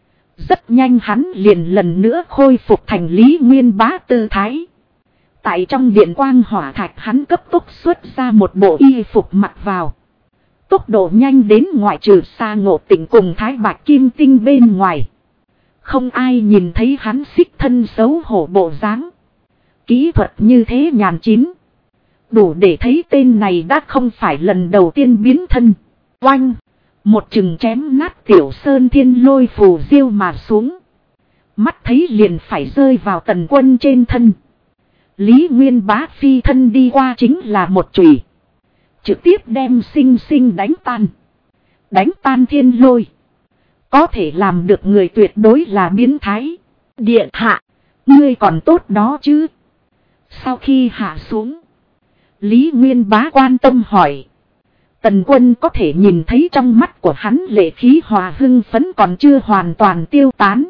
Rất nhanh hắn liền lần nữa khôi phục thành Lý Nguyên Bá tư thái. Tại trong điện quang hỏa thạch hắn cấp tốc xuất ra một bộ y phục mặc vào. tốc độ nhanh đến ngoại trừ Sa Ngộ Tịnh cùng Thái Bạch Kim Tinh bên ngoài. Không ai nhìn thấy hắn xích thân xấu hổ bộ dáng. Kỹ thuật như thế nhàn chín. Đủ để thấy tên này đã không phải lần đầu tiên biến thân. Oanh! Một chừng chém nát Tiểu Sơn Thiên Lôi phù diêu mà xuống. Mắt thấy liền phải rơi vào Tần Quân trên thân. Lý Nguyên Bá phi thân đi qua chính là một chùy. Trực tiếp đem sinh sinh đánh tan. Đánh tan thiên lôi. Có thể làm được người tuyệt đối là biến thái. Điện hạ, ngươi còn tốt đó chứ? Sau khi hạ xuống, Lý Nguyên Bá quan tâm hỏi. Tần Quân có thể nhìn thấy trong mắt của hắn lệ khí hòa hưng phấn còn chưa hoàn toàn tiêu tán.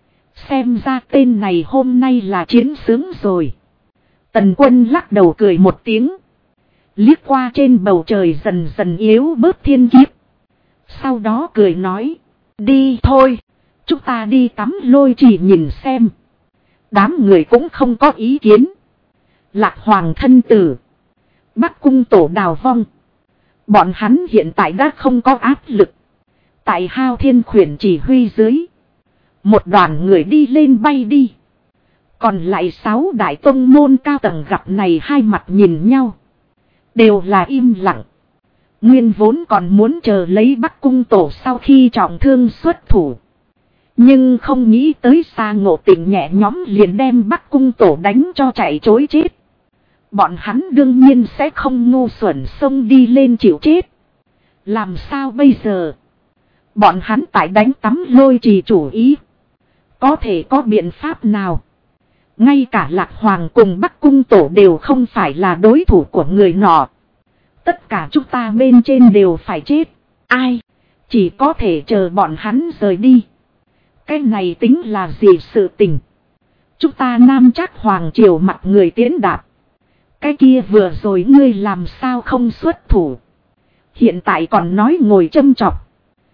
Xem ra tên này hôm nay là chiến sướng rồi. Tần Quân lắc đầu cười một tiếng. Liếc qua trên bầu trời dần dần yếu bớt thiên kiếp. Sau đó cười nói. Đi thôi. Chúng ta đi tắm lôi chỉ nhìn xem. Đám người cũng không có ý kiến. Lạc Hoàng thân tử. Bắc Cung Tổ đào vong. Bọn hắn hiện tại đã không có áp lực. Tại Hao Thiên Khuyển chỉ huy dưới. Một đoàn người đi lên bay đi. Còn lại 6 đại tông môn cao tầng gặp này hai mặt nhìn nhau. Đều là im lặng. Nguyên vốn còn muốn chờ lấy Bắc Cung Tổ sau khi trọng thương xuất thủ. Nhưng không nghĩ tới Sa Ngộ Tịnh nhẹ nhóm liền đem Bắc Cung Tổ đánh cho chạy chối chết. Bọn hắn đương nhiên sẽ không ngu xuẩn xông đi lên chịu chết. Làm sao bây giờ? Bọn hắn tại đánh tắm lôi trì chủ ý. Có thể có biện pháp nào? Ngay cả Lạc Hoàng cùng Bắc Cung Tổ đều không phải là đối thủ của người nọ. Tất cả chúng ta bên trên đều phải chết. Ai? Chỉ có thể chờ bọn hắn rời đi. Cái này tính là gì sự tình? Chúng ta Nam Trác Hoàng triều mặt người tiến đạp. Cái kia vừa rồi ngươi làm sao không xuất thủ? Hiện tại còn nói ngồi châm chọc.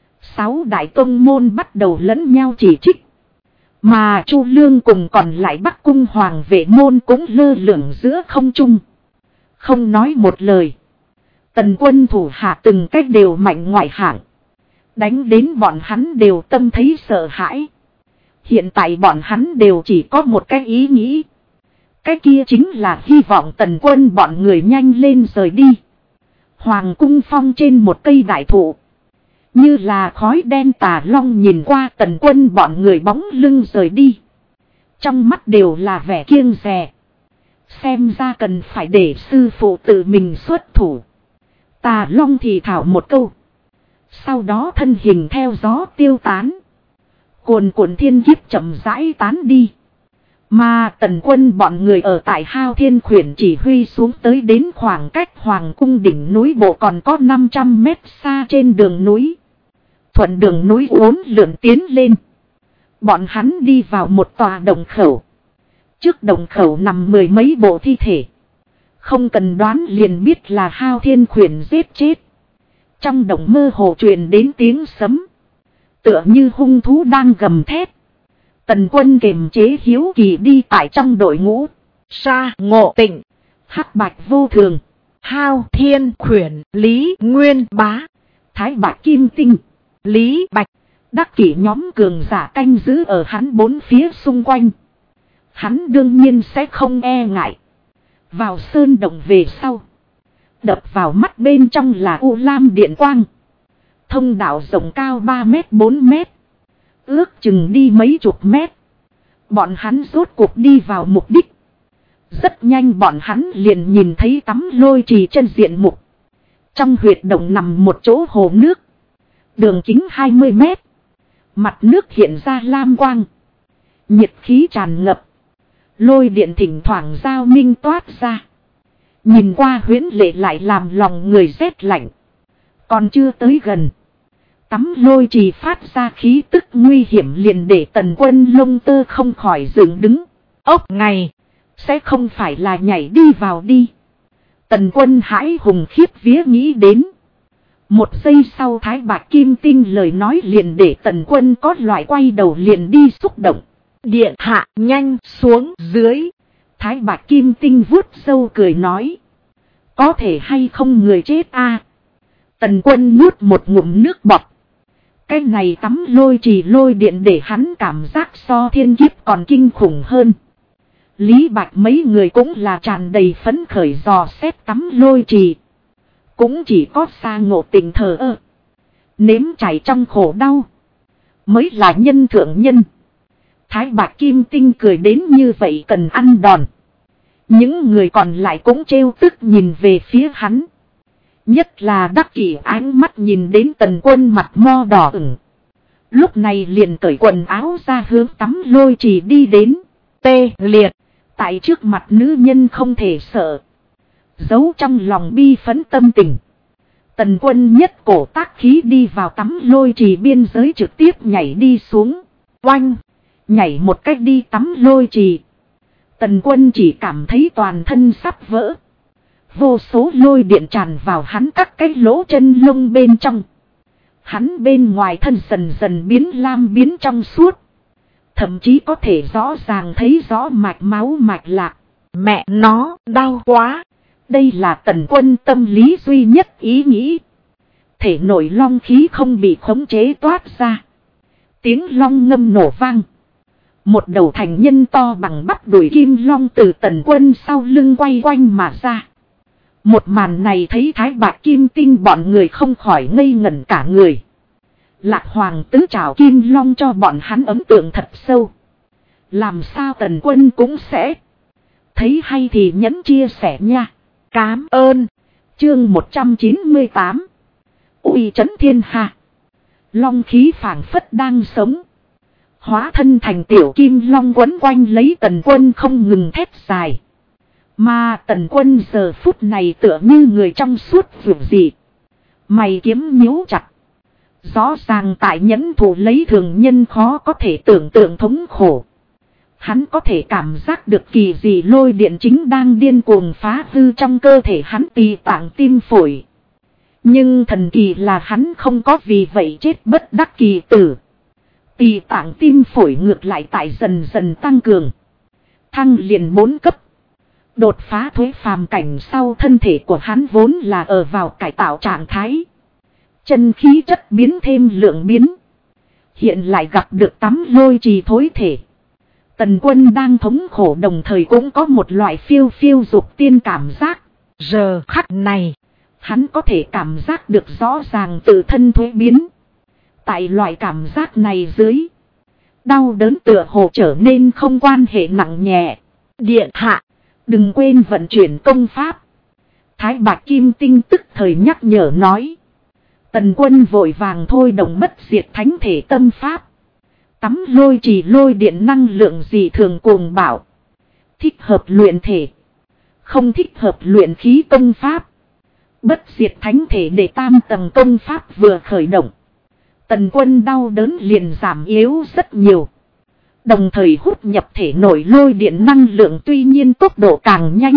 6 đại tông môn bắt đầu lẫn nhau chỉ trích. Mà Chu Lương cùng còn lại Bắc Cung Hoàng vệ môn cũng lơ lửng giữa không trung. Không nói một lời. Tần Quân thủ hạ từng cách đều mạnh ngoại hạng. Đánh đến bọn hắn đều tâm thấy sợ hãi. Hiện tại bọn hắn đều chỉ có một cái ý nghĩ. Cái kia chính là hy vọng Tần Quân bọn người nhanh lên rời đi. Hoàng cung phong trên một cây đại thụ. Như là khói đen tà long nhìn qua Tần Quân bọn người bóng lưng rời đi. Trong mắt đều là vẻ kiêng dè. Xem ra cần phải để sư phụ tự mình xuất thủ. Tà long thì thảo một câu. Sau đó thân hình theo gió tiêu tán. Cuồn cuộn thiên kiếp chậm rãi tán đi. Mà Tần Quân bọn người ở tại Hao Thiên Khuyển chỉ huy xuống tới đến khoảng cách Hoàng cung đỉnh núi bộ còn có 500 mét xa trên đường núi. Thuận đường núi uốn lượn tiến lên. Bọn hắn đi vào một tòa đồng khẩu. Trước đồng khẩu nằm 10 mấy bộ thi thể. Không cần đoán liền biết là Hao Thiên Khuyển giết chết. Trong đồng mơ hồ truyền đến tiếng sấm. Tựa như hung thú đang gầm thét. Tần Quân kiềm chế hiếu kỳ đi tại trong đội ngũ.
Sa Ngộ Tịnh,
Hắc Bạch Vô Thường,
Hao Thiên Khuyển, Lý Nguyên Bá,
Thái Bạch Kim Tinh,
Lý Bạch.
đắc kỷ nhóm cường giả canh giữ ở hắn bốn phía xung quanh. Hắn đương nhiên sẽ không e ngại. Vào sơn động về sau. Đập vào mắt bên trong là u lam điện quang. Thông đạo rộng cao 3 mét 4 mét. Ước chừng đi mấy chục mét. Bọn hắn rốt cuộc đi vào mục đích. Rất nhanh bọn hắn liền nhìn thấy tắm lôi trì chân diện mục. Trong huyệt động nằm một chỗ hồ nước. Đường kính 20 mét. Mặt nước hiện ra lam quang. Nhiệt khí tràn ngập. Lôi điện thỉnh thoảng giao minh toát ra. Nhìn qua huyễn lệ lại làm lòng người rét lạnh. Còn chưa tới gần. Tắm lôi trì phát ra khí tức nguy hiểm liền để Tần Quân lông tơ không khỏi dựng đứng. Ốc ngày. Sẽ không phải là nhảy đi vào đi. Tần Quân hãi hùng khiếp vía nghĩ đến. Một giây sau Thái Bạch Kim Tinh lời nói liền để Tần Quân có loại quay đầu liền đi xúc động.
Điện hạ nhanh xuống dưới.
Thái Bạch Kim Tinh vuốt râu cười nói. Có thể hay không người chết a? Tần Quân nuốt một ngụm nước bọt. Cái này tắm lôi trì lôi điện để hắn cảm giác so thiên kiếp còn kinh khủng hơn. Lý Bạch mấy người cũng là tràn đầy phấn khởi dò xét tắm lôi trì. Cũng chỉ có Sa Ngộ Tịnh thờ ơ. Nếm trải trong khổ đau. Mới là nhân thượng nhân. Thái Bạch Kim Tinh cười đến như vậy cần ăn đòn. Những người còn lại cũng trêu tức nhìn về phía hắn. Nhất là Đắc Kỷ ánh mắt nhìn đến Tần Quân mặt mo đỏ ửng. Lúc này liền cởi quần áo ra hướng tắm lôi trì đi đến. Tê liệt. Tại trước mặt nữ nhân không thể sợ. Giấu trong lòng bi phấn tâm tình. Tần Quân nhất cổ tác khí đi vào tắm lôi trì biên giới trực tiếp nhảy đi xuống. Oanh. Nhảy một cách đi tắm lôi trì. Tần Quân chỉ cảm thấy toàn thân sắp vỡ. Vô số lôi điện tràn vào hắn các cái lỗ chân lông bên trong. Hắn bên ngoài thân dần dần biến lam biến trong suốt. Thậm chí có thể rõ ràng thấy rõ mạch máu mạch lạc. Mẹ nó đau quá. Đây là Tần Quân tâm lý duy nhất ý nghĩ. Thể nội long khí không bị khống chế toát ra. Tiếng long ngâm nổ vang. Một đầu thành nhân to bằng bắp đùi kim long từ Tần Quân sau lưng quay quanh mà ra. Một màn này thấy Thái Bạch Kim Tinh bọn người không khỏi ngây ngẩn cả người. Lạc Hoàng tứ trảo kim long cho bọn hắn ấn tượng thật sâu. Làm sao Tần Quân cũng sẽ. Thấy hay thì nhấn chia sẻ nha. Cám ơn. Chương 198. Uy trấn thiên hạ. Long khí phảng phất đang sống. Hóa thân thành tiểu kim long quấn quanh lấy Tần Quân không ngừng thét dài. Mà Tần Quân giờ phút này tựa như người trong suốt vượt dị. Mày kiếm nhíu chặt. Rõ ràng tại nhẫn thủ lấy thường nhân khó có thể tưởng tượng thống khổ. Hắn có thể cảm giác được kỳ dị lôi điện chính đang điên cuồng phá hư trong cơ thể hắn tỳ tạng tim phổi. Nhưng thần kỳ là hắn không có vì vậy chết bất đắc kỳ tử. Tỳ tạng tim phổi ngược lại tại dần dần tăng cường. Thăng liền 4 cấp. Đột phá thuế phàm cảnh sau thân thể của hắn vốn là ở vào cải tạo trạng thái. Chân khí chất biến thêm lượng biến. Hiện lại gặp được tắm lôi trì thối thể. Tần Quân đang thống khổ đồng thời cũng có một loại phiêu phiêu dục tiên cảm giác. Giờ khắc này, hắn có thể cảm giác được rõ ràng tự thân thuế biến. Tại loại cảm giác này dưới, đau đớn tựa hồ trở nên không quan hệ nặng nhẹ. Điện hạ, đừng quên vận chuyển công pháp. Thái Bạch Kim Tinh tức thời nhắc nhở nói. Tần Quân vội vàng thôi động bất diệt thánh thể tâm pháp. Tắm lôi trì lôi điện năng lượng dị thường cuồng bạo. Thích hợp luyện thể. Không thích hợp luyện khí công pháp. Bất diệt thánh thể để tam tầng công pháp vừa khởi động. Tần Quân đau đớn liền giảm yếu rất nhiều. Đồng thời hút nhập thể nội lôi điện năng lượng tuy nhiên tốc độ càng nhanh.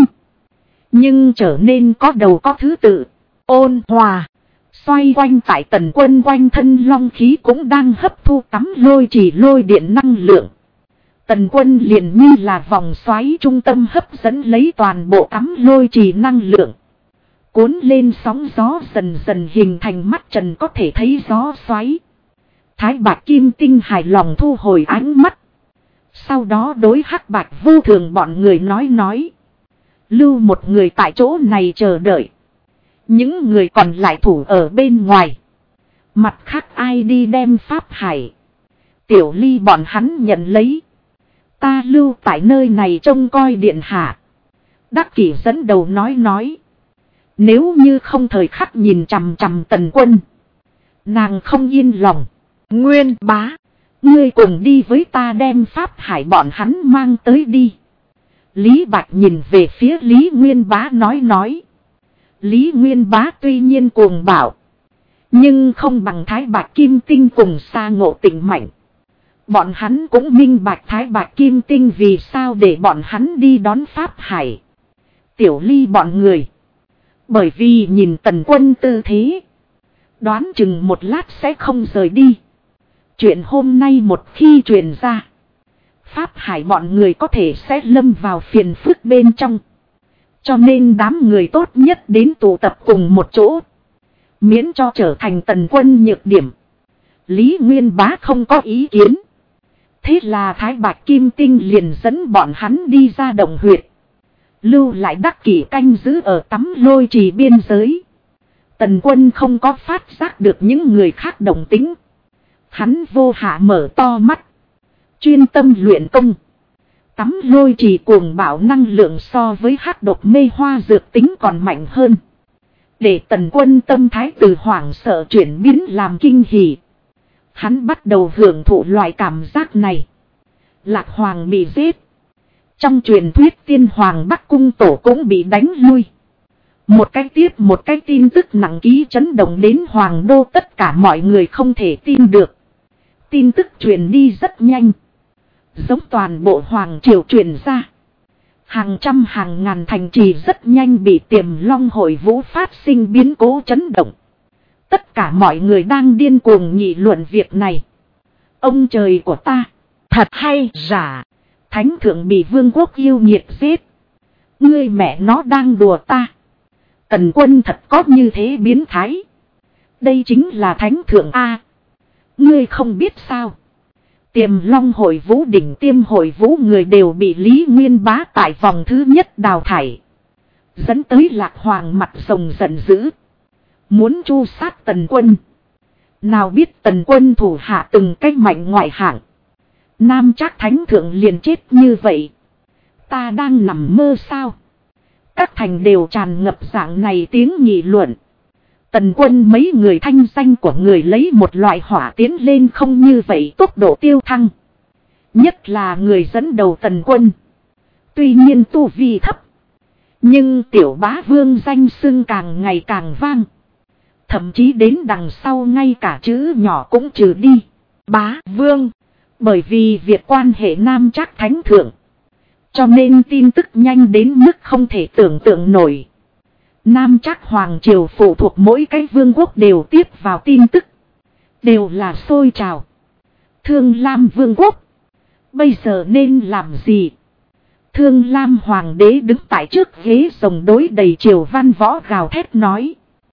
Nhưng trở nên có đầu có thứ tự. Ôn hòa. Xoay quanh tại Tần Quân quanh thân long khí cũng đang hấp thu tắm lôi trì lôi điện năng lượng. Tần Quân liền như là vòng xoáy trung tâm hấp dẫn lấy toàn bộ tắm lôi trì năng lượng. Cuốn lên sóng gió dần dần hình thành mắt trần có thể thấy gió xoáy. Thái Bạch Kim Tinh hài lòng thu hồi ánh mắt. Sau đó đối Hắc Bạch Vô Thường bọn người nói. Lưu một người tại chỗ này chờ đợi. Những người còn lại thủ ở bên ngoài. Mặt khác ai đi đem pháp hải. Tiểu Ly bọn hắn nhận lấy. Ta lưu tại nơi này trông coi điện hạ. Đắc Kỷ dẫn đầu nói. Nếu như không thời khắc nhìn chằm chằm Tần Quân. Nàng không yên lòng. Nguyên bá. Ngươi cùng đi với ta đem pháp hải bọn hắn mang tới đi. Lý Bạch nhìn về phía Lý Nguyên bá nói. Lý Nguyên bá tuy nhiên cuồng bạo. Nhưng không bằng Thái Bạch Kim Tinh cùng Sa Ngộ Tịnh mạnh. Bọn hắn cũng minh bạch Thái Bạch Kim Tinh vì sao để bọn hắn đi đón pháp hải. Tiểu Ly bọn người. Bởi vì nhìn Tần Quân tư thế. Đoán chừng một lát sẽ không rời đi. Chuyện hôm nay một khi truyền ra. Pháp hải bọn người có thể sẽ lâm vào phiền phức bên trong. Cho nên đám người tốt nhất đến tụ tập cùng một chỗ. Miễn cho trở thành Tần Quân nhược điểm. Lý Nguyên Bá không có ý kiến. Thế là Thái Bạch Kim Tinh liền dẫn bọn hắn đi ra Động Huyệt. Lưu lại Đắc Kỷ canh giữ ở Tắm Lôi Trì biên giới. Tần Quân không có phát giác được những người khác đồng tính. Hắn vô hạ mở to mắt. Chuyên tâm luyện công. Tắm Lôi Trì cuồng bạo năng lượng so với hắc độc mê hoa dược tính còn mạnh hơn. Để Tần Quân tâm thái từ hoảng sợ chuyển biến làm kinh hỉ. Hắn bắt đầu hưởng thụ loại cảm giác này. Lạc Hoàng bị giết. Trong truyền thuyết Tiên Hoàng Bắc Cung Tổ cũng bị đánh lui. Một cái tiếp một cái tin tức nặng ký chấn động đến Hoàng Đô, tất cả mọi người không thể tin được. Tin tức truyền đi rất nhanh. Giống toàn bộ Hoàng Triều truyền ra. Hàng trăm hàng ngàn thành trì rất nhanh bị Tiềm Long Hội Vũ phát sinh biến cố chấn động. Tất cả mọi người đang điên cuồng nghị luận việc này. Ông trời của ta, thật hay giả? Thánh thượng bị vương quốc yêu nghiệt giết. Ngươi mẹ nó đang đùa ta. Tần Quân thật có như thế biến thái. Đây chính là thánh thượng A. Ngươi không biết sao? Tiềm Long Hội Vũ đỉnh tiêm hội vũ người đều bị Lý Nguyên Bá tại vòng thứ nhất đào thải. Dẫn tới Lạc Hoàng mặt rồng giận dữ. Muốn tru sát Tần Quân. Nào biết Tần Quân thủ hạ từng cách mạnh ngoại hạng. Nam Trác Thánh Thượng liền chết như vậy. Ta đang nằm mơ sao? Các thành đều tràn ngập dạng này tiếng nghị luận. Tần Quân mấy người thanh danh của người lấy một loại hỏa tiến lên không như vậy tốc độ tiêu thăng. Nhất là người dẫn đầu Tần Quân. Tuy nhiên tu vi thấp. Nhưng tiểu bá vương danh xưng càng ngày càng vang. Thậm chí đến đằng sau ngay cả chữ nhỏ cũng trừ đi. Bá vương. Bởi vì việc quan hệ Nam Trác Thánh Thượng. Cho nên tin tức nhanh đến mức không thể tưởng tượng nổi. Nam Trác Hoàng Triều phụ thuộc mỗi cái vương quốc đều tiếp vào tin tức. Đều là sôi trào. Thương Lam Vương quốc. Bây giờ nên làm gì? Thương Lam Hoàng đế đứng tại trước ghế rồng đối đầy triều văn võ gào thét nói.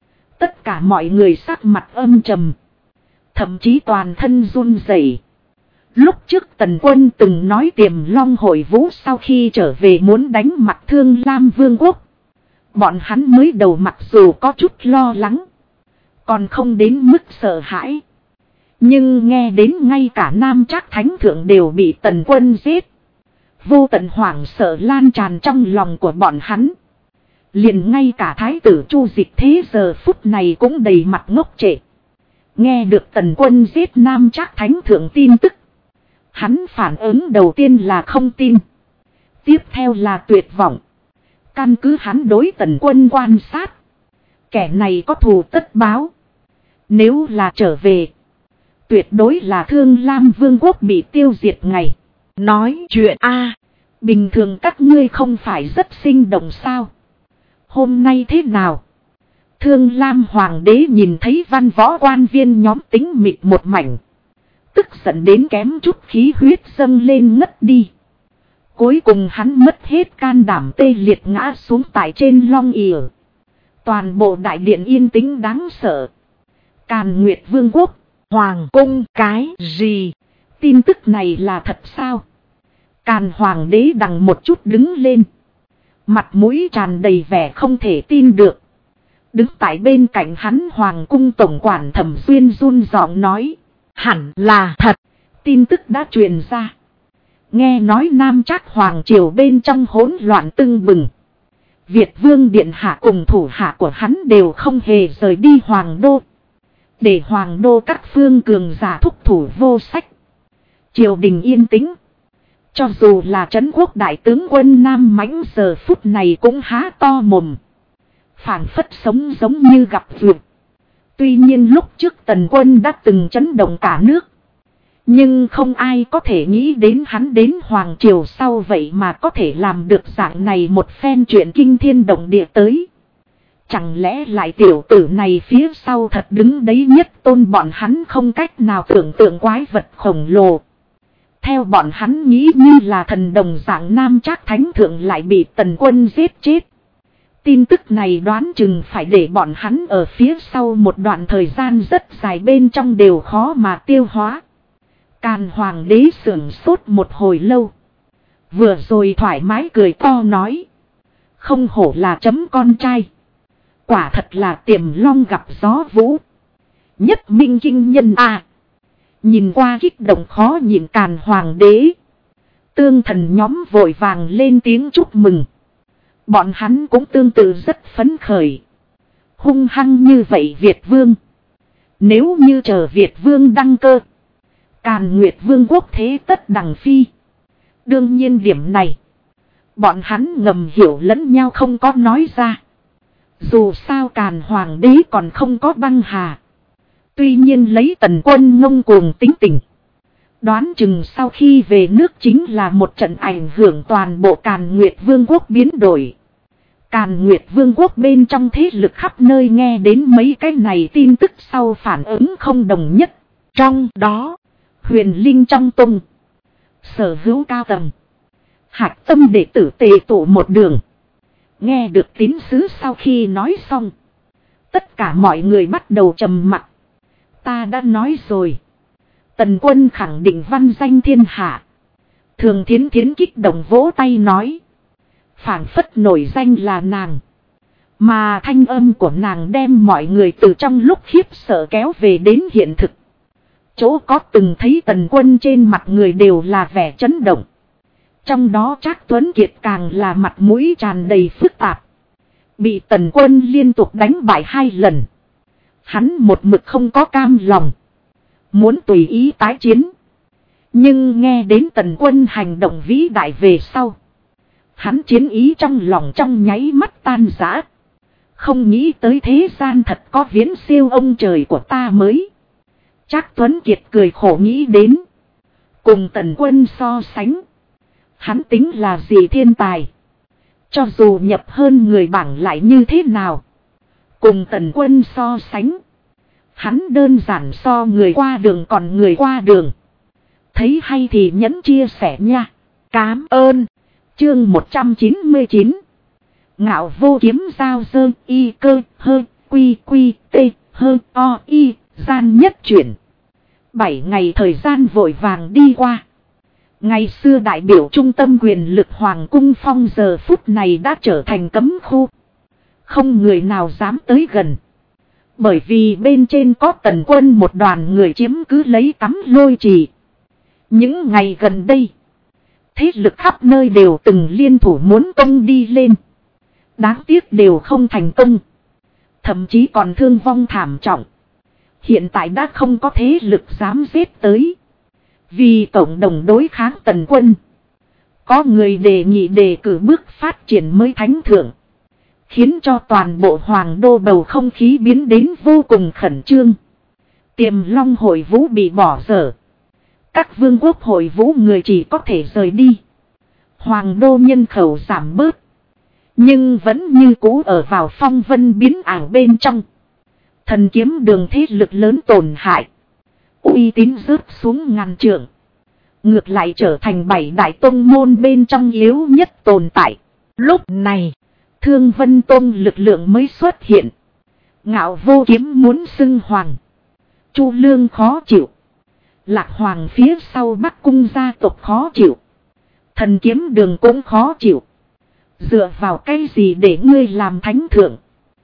Tất cả mọi người sắc mặt âm trầm. Thậm chí toàn thân run rẩy. Lúc trước Tần Quân từng nói Tiềm Long Hội Vũ sau khi trở về muốn đánh mặt Thương Lam Vương quốc. Bọn hắn mới đầu mặc dù có chút lo lắng. Còn không đến mức sợ hãi. Nhưng nghe đến ngay cả Nam Trác Thánh Thượng đều bị Tần Quân giết. Vô tận hoảng sợ lan tràn trong lòng của bọn hắn. Liền ngay cả Thái tử Chu Dịch thế giờ phút này cũng đầy mặt ngốc trệ. Nghe được Tần Quân giết Nam Trác Thánh Thượng tin tức. Hắn phản ứng đầu tiên là không tin. Tiếp theo là tuyệt vọng. Căn cứ hắn đối Tần Quân quan sát. Kẻ này có thù tất báo. Nếu là trở về. Tuyệt đối là Thương Lam Vương quốc bị tiêu diệt ngày. Nói chuyện a, bình thường các ngươi không phải rất sinh động sao? Hôm nay thế nào? Thương Lam Hoàng đế nhìn thấy văn võ quan viên nhóm tính mịt một mảnh. Tức giận đến kém chút khí huyết dâng lên ngất đi. Cuối cùng hắn mất hết can đảm tê liệt ngã xuống tại trên long ỉa. Toàn bộ đại điện yên tĩnh đáng sợ. Càn Nguyệt Vương quốc, Hoàng cung cái gì? Tin tức này là thật sao? Càn Hoàng đế đằng một chút đứng lên. Mặt mũi tràn đầy vẻ không thể tin được. Đứng tại bên cạnh hắn Hoàng cung tổng quản Thẩm Xuyên run giọng nói. Hẳn là thật. Tin tức đã truyền ra. Nghe nói Nam Trác Hoàng Triều bên trong hỗn loạn tưng bừng. Việt Vương Điện Hạ cùng thủ hạ của hắn đều không hề rời đi Hoàng Đô. Để Hoàng Đô các phương cường giả thúc thủ vô sách. Triều đình yên tĩnh. Cho dù là trấn quốc đại tướng quân Nam Mãnh giờ phút này cũng há to mồm. Phảng phất sống giống như gặp vượt. Tuy nhiên lúc trước Tần Quân đã từng chấn động cả nước. Nhưng không ai có thể nghĩ đến hắn đến Hoàng Triều sau vậy mà có thể làm được dạng này một phen chuyện kinh thiên động địa tới. Chẳng lẽ lại tiểu tử này phía sau thật đứng đấy nhất tôn bọn hắn không cách nào tưởng tượng quái vật khổng lồ. Theo bọn hắn nghĩ như là thần đồng dạng Nam Trác Thánh Thượng lại bị Tần Quân giết chết. Tin tức này đoán chừng phải để bọn hắn ở phía sau một đoạn thời gian rất dài bên trong đều khó mà tiêu hóa. Càn hoàng đế sửng sốt một hồi lâu. Vừa rồi thoải mái cười to nói. Không hổ là chấm con trai. Quả thật là tiềm long gặp gió vũ. Nhất minh kinh nhân à. Nhìn qua kích động khó nhìn Càn hoàng đế. Tương thần nhóm vội vàng lên tiếng chúc mừng. Bọn hắn cũng tương tự rất phấn khởi. Hung hăng như vậy Việt vương. Nếu như chờ Việt vương đăng cơ. Càn Nguyệt vương quốc thế tất đằng phi. Đương nhiên điểm này. Bọn hắn ngầm hiểu lẫn nhau không có nói ra. Dù sao Càn hoàng đế còn không có băng hà. Tuy nhiên lấy Tần Quân ngông cuồng tính tình. Đoán chừng sau khi về nước chính là một trận ảnh hưởng toàn bộ Càn Nguyệt vương quốc biến đổi. Càn Nguyệt vương quốc bên trong thế lực khắp nơi nghe đến mấy cái này tin tức sau phản ứng không đồng nhất. Trong đó, huyền linh trong tung. Sở hữu cao tầng. Hạc tâm đệ tử tề tụ một đường. Nghe được tín sứ sau khi nói xong. Tất cả mọi người bắt đầu trầm mặc. Ta đã nói rồi. Tần Quân khẳng định văn danh thiên hạ. Thường Thiến Thiến kích động vỗ tay nói. Phảng phất nổi danh là nàng. Mà thanh âm của nàng đem mọi người từ trong lúc khiếp sợ kéo về đến hiện thực. Chỗ có từng thấy Tần Quân trên mặt người đều là vẻ chấn động. Trong đó Trác Tuấn Kiệt càng là mặt mũi tràn đầy phức tạp. Bị Tần Quân liên tục đánh bại 2 lần. Hắn một mực không có cam lòng. Muốn tùy ý tái chiến. Nhưng nghe đến Tần Quân hành động vĩ đại về sau. Hắn chiến ý trong lòng trong nháy mắt tan rã. Không nghĩ tới thế gian thật có viễn siêu ông trời của ta mới. Trác Tuấn Kiệt cười khổ nghĩ đến. Cùng Tần Quân so sánh. Hắn tính là gì thiên tài. Cho dù nhập hơn người bảng lại như thế nào. Cùng Tần Quân so sánh. Hắn đơn giản so người qua đường còn người qua đường. Thấy hay thì nhấn chia sẻ nha. Cám ơn. Chương 199. Ngạo vô kiếm giao dơ y cơ hơ quy quy tê hơ o y gian nhất chuyển. 7 ngày thời gian vội vàng đi qua. Ngày xưa đại biểu trung tâm quyền lực Hoàng cung Phong giờ phút này đã trở thành cấm khu. Không người nào dám tới gần. Bởi vì bên trên có Tần Quân một đoàn người chiếm cứ lấy cắm lôi trì. Những ngày gần đây. Thế lực khắp nơi đều từng liên thủ muốn công đi lên. Đáng tiếc đều không thành công. Thậm chí còn thương vong thảm trọng. Hiện tại đã không có thế lực dám giết tới. Vì cộng đồng đối kháng Tần Quân. Có người đề nghị đề cử bước phát triển mới thánh thượng. Khiến cho toàn bộ hoàng đô bầu không khí biến đến vô cùng khẩn trương. Tiềm Long hội vũ bị bỏ dở. Các vương quốc hội vũ người chỉ có thể rời đi. Hoàng đô nhân khẩu giảm bớt. Nhưng vẫn như cũ ở vào phong vân biến ảo bên trong. Thần kiếm đường thế lực lớn tổn hại. Uy tín rớt xuống ngàn trượng. Ngược lại trở thành 7 đại tông môn bên trong yếu nhất tồn tại. Lúc này, Thương Vân Tông lực lượng mới xuất hiện. Ngạo vô kiếm muốn xưng hoàng. Chu Lương khó chịu. Lạc Hoàng phía sau Bắc cung gia tộc khó chịu. Thần kiếm đường cũng khó chịu. Dựa vào cái gì để ngươi làm thánh thượng?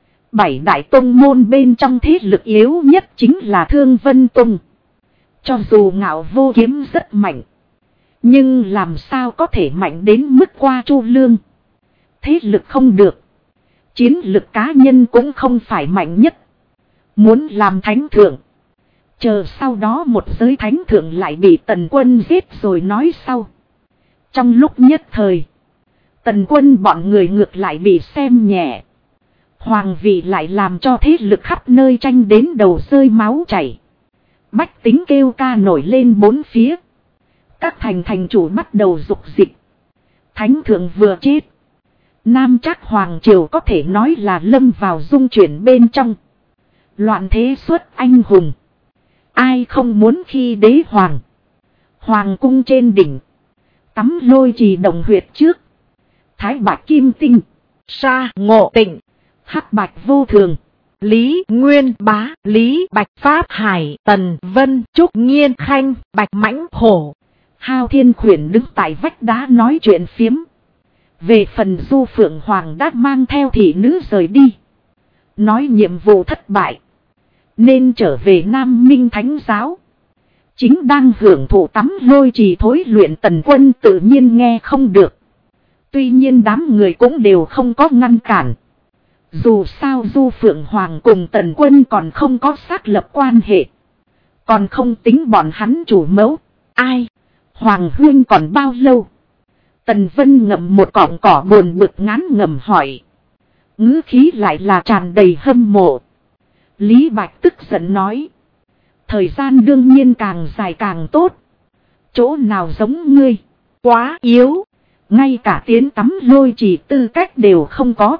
7 đại tông môn bên trong thế lực yếu nhất chính là Thương Vân Tông. Cho dù Ngạo vô kiếm rất mạnh. Nhưng làm sao có thể mạnh đến mức qua Chu Lương? Thế lực không được. Chiến lực cá nhân cũng không phải mạnh nhất. Muốn làm thánh thượng. Chờ sau đó một giới thánh thượng lại bị Tần Quân giết rồi nói sau. Trong lúc nhất thời. Tần Quân bọn người ngược lại bị xem nhẹ. Hoàng vị lại làm cho thế lực khắp nơi tranh đến đầu rơi máu chảy. Bách tính kêu ca nổi lên bốn phía. Các thành chủ bắt đầu dục dịch. Thánh thượng vừa chết. Nam Trác Hoàng triều có thể nói là lâm vào dung chuyển bên trong. Loạn thế xuất anh hùng. Ai không muốn khi đế hoàng. Hoàng cung trên đỉnh. Tắm lôi trì đồng huyệt trước. Thái bạc kim tinh.
Sa Ngộ Tịnh,
Hắc Bạch Vô Thường,
Lý Nguyên Bá, Lý Bạch Pháp Hải, Tần Vân, Trúc Nghiên Khanh, Bạch Mãnh Hổ.
Hao Thiên Khuyển đứng tại vách đá nói chuyện phiếm. Về phần Du Phượng Hoàng đã mang theo thị nữ rời đi. Nói nhiệm vụ thất bại, nên trở về Nam Minh Thánh Giáo. Chính đang hưởng thụ tắm lôi trì thối luyện Tần Quân tự nhiên nghe không được. Tuy nhiên đám người cũng đều không có ngăn cản. Dù sao Du Phượng Hoàng cùng Tần Quân còn không có xác lập quan hệ. Còn không tính bọn hắn chủ mẫu. Ai? Hoàng huynh còn bao lâu? Tần Vân ngậm một cọng cỏ buồn bực ngán ngẩm hỏi. Ngữ khí lại là tràn đầy hâm mộ. Lý Bạch tức giận nói. Thời gian đương nhiên càng dài càng tốt. Chỗ nào giống ngươi? Quá yếu. Ngay cả tiến tắm lôi chỉ tư cách đều không có.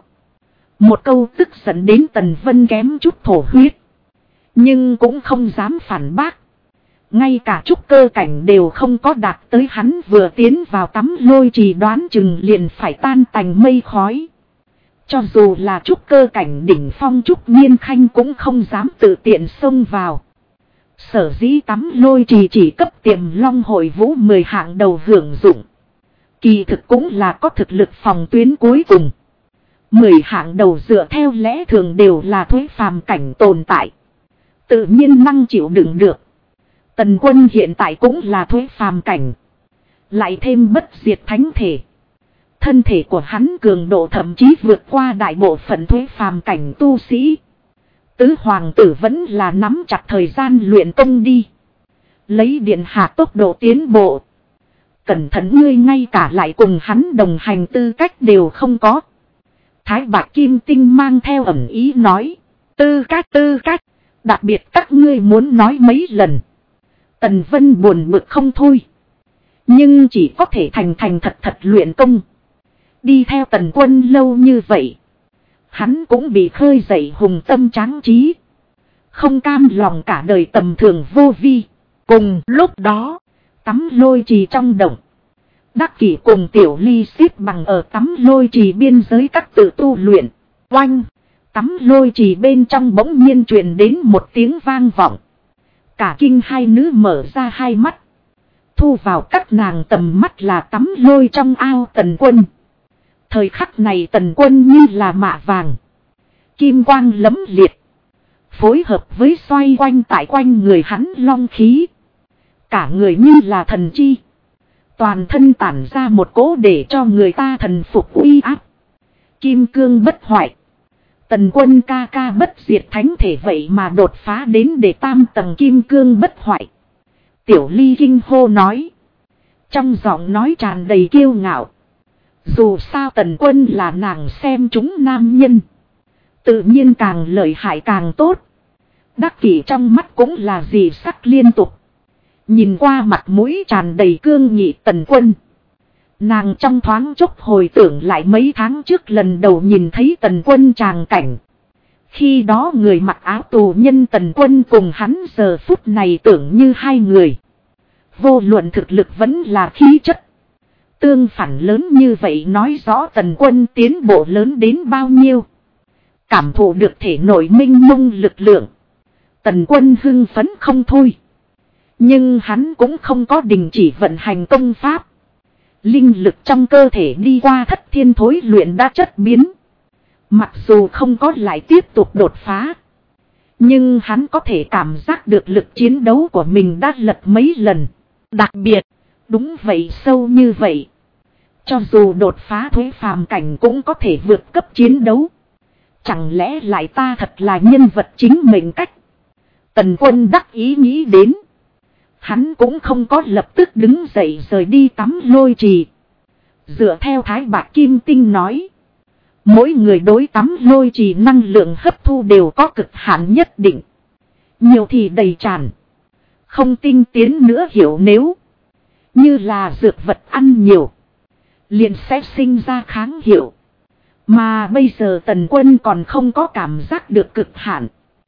Một câu tức giận đến Tần Vân kém chút thổ huyết. Nhưng cũng không dám phản bác. Ngay cả trúc cơ cảnh đều không có đạt tới, hắn vừa tiến vào tắm lôi trì đoán chừng liền phải tan tành mây khói. Cho dù là trúc cơ cảnh đỉnh phong Trúc Nghiên Khanh cũng không dám tự tiện xông vào. Sở dĩ tắm lôi trì chỉ cấp Tiềm Long Hội Vũ 10 hạng đầu hưởng dụng. Kỳ thực cũng là có thực lực phòng tuyến cuối cùng. 10 hạng đầu dựa theo lẽ thường đều là thuế phàm cảnh tồn tại. Tự nhiên năng chịu đựng được. Tần Quân hiện tại cũng là thuế phàm cảnh. Lại thêm bất diệt thánh thể. Thân thể của hắn cường độ thậm chí vượt qua đại bộ phận thuế phàm cảnh tu sĩ. Tứ hoàng tử vẫn là nắm chặt thời gian luyện công đi. Lấy điện hạ tốc độ tiến bộ. Cẩn thận ngươi ngay cả lại cùng hắn đồng hành tư cách đều không có. Thái Bạc Kim Tinh mang theo ẩn ý nói. Tư cách. Đặc biệt các ngươi muốn nói mấy lần. Tần Vân buồn bực không thôi. Nhưng chỉ có thể thành thật luyện công. Đi theo Tần Quân lâu như vậy. Hắn cũng bị khơi dậy hùng tâm tráng trí. Không cam lòng cả đời tầm thường vô vi. Cùng lúc đó, tắm lôi trì trong động. Đắc Kỷ cùng Tiểu Ly xếp bằng ở tắm lôi trì biên giới các tự tu luyện. Oanh! Tắm lôi trì bên trong bỗng nhiên truyền đến một tiếng vang vọng. Cả kinh hai nữ mở ra hai mắt. Thu vào các nàng tầm mắt là tắm lôi trong ao Tần Quân. Thời khắc này Tần Quân như là mạ vàng. Kim quang lẫm liệt. Phối hợp với xoay quanh tại quanh người hắn long khí. Cả người như là thần chi. Toàn thân tản ra một cỗ để cho người ta thần phục uy áp. Kim cương bất hoại. Tần Quân ca ca bất diệt thánh thể vậy mà đột phá đến để tam tầng kim cương bất hoại. Tiểu Ly kinh hô nói. Trong giọng nói tràn đầy kiêu ngạo. Dù sao Tần Quân là nàng xem chúng nam nhân. Tự nhiên càng lợi hại càng tốt. Đắc Kỷ trong mắt cũng là dị sắc liên tục. Nhìn qua mặt mũi tràn đầy cương nghị Tần Quân. Nàng trong thoáng chốc hồi tưởng lại mấy tháng trước lần đầu nhìn thấy Tần Quân tràng cảnh. Khi đó người mặc áo tù nhân Tần Quân cùng hắn giờ phút này tưởng như hai người. Vô luận thực lực vẫn là khí chất. Tương phản lớn như vậy nói rõ Tần Quân tiến bộ lớn đến bao nhiêu. Cảm thụ được thể nội minh mông lực lượng. Tần Quân hưng phấn không thôi. Nhưng hắn cũng không có đình chỉ vận hành công pháp. Linh lực trong cơ thể đi qua thất thiên thối luyện đã chất biến. Mặc dù không có lại tiếp tục đột phá. Nhưng hắn có thể cảm giác được lực chiến đấu của mình đã lật mấy lần. Đặc biệt, đúng vậy sâu như vậy. Cho dù đột phá thuế phàm cảnh cũng có thể vượt cấp chiến đấu. Chẳng lẽ lại ta thật là nhân vật chính mệnh cách. Tần Quân đắc ý nghĩ đến. Hắn cũng không có lập tức đứng dậy rời đi tắm lôi trì. Dựa theo Thái Bạc Kim Tinh nói. Mỗi người đối tắm lôi trì năng lượng hấp thu đều có cực hạn nhất định. Nhiều thì đầy tràn. Không tinh tiến nữa hiểu nếu. Như là dược vật ăn nhiều. Liền sẽ sinh ra kháng hiệu. Mà bây giờ Tần Quân còn không có cảm giác được cực hạn.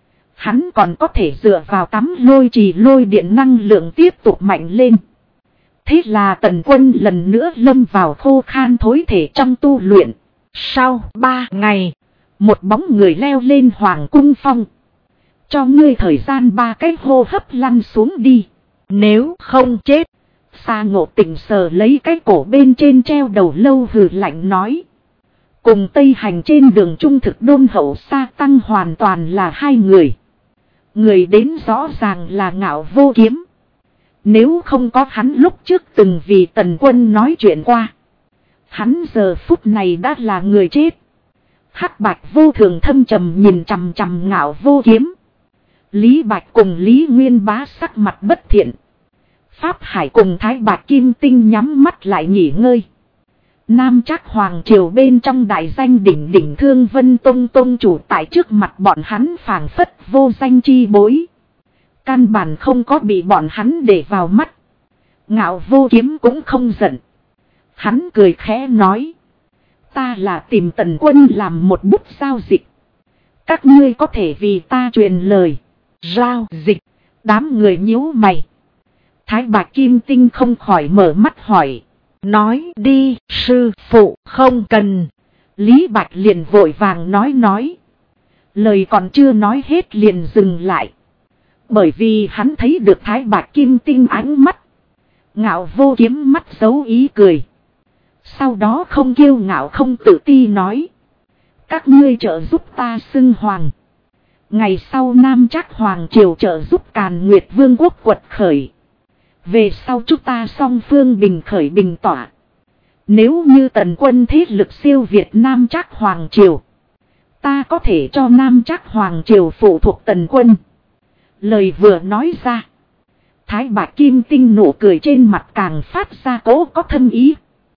Hắn còn có thể dựa vào tắm lôi trì lôi điện năng lượng tiếp tục mạnh lên. Thế là Tần Quân lần nữa lâm vào khô khan thối thể trong tu luyện.
Sau 3 ngày,
một bóng người leo lên hoàng cung phong. Cho ngươi thời gian 3 cái hô hấp lăn xuống đi.
nếu không chết.
Sa Ngộ Tịnh sờ lấy cái cổ bên trên treo đầu lâu hừ lạnh nói. Cùng Tây Hành trên đường trung thực đôn hậu Sa Tăng hoàn toàn là hai người. Người đến rõ ràng là Ngạo Vô Kiếm. Nếu không có hắn lúc trước từng vì Tần Quân nói chuyện qua, hắn giờ phút này đã là người chết. Hắc Bạch Vô Thường thâm trầm nhìn chằm chằm Ngạo Vô Kiếm. Lý Bạch cùng Lý Nguyên Bá sắc mặt bất thiện. Pháp Hải cùng Thái Bạch Kim Tinh nhắm mắt lại nghỉ ngơi. Nam Trác Hoàng triều bên trong đại danh đỉnh đỉnh Thương Vân Tông tông chủ tại trước mặt bọn hắn phảng phất vô danh chi bối. Căn bản không có bị bọn hắn để vào mắt. Ngạo Vô Kiếm cũng không giận. Hắn cười khẽ nói. Ta là tìm Tần Quân làm một bút giao dịch. Các ngươi có thể vì ta truyền lời.
Giao dịch.
Đám người nhíu mày. Thái Bạch Kim Tinh không khỏi mở mắt hỏi.
Nói đi, sư phụ không cần.
Lý Bạch liền vội vàng nói. Lời còn chưa nói hết liền dừng lại. Bởi vì hắn thấy được Thái Bạch Kim Tinh ánh mắt. Ngạo Vô Kiếm mắt giấu ý cười. Sau đó không kiêu ngạo không tự ti nói. Các ngươi trợ giúp ta xưng hoàng. Ngày sau Nam Trác Hoàng triều trợ giúp Càn Nguyệt Vương quốc quật khởi. Về sau chúng ta song phương bình khởi bình tỏa. Nếu như Tần Quân thế lực siêu Việt Nam Trác Hoàng triều, ta có thể cho Nam Trác Hoàng triều phụ thuộc Tần Quân. Lời vừa nói ra, Thái Bạch Kim Tinh nụ cười trên mặt càng phát ra cố có thâm ý.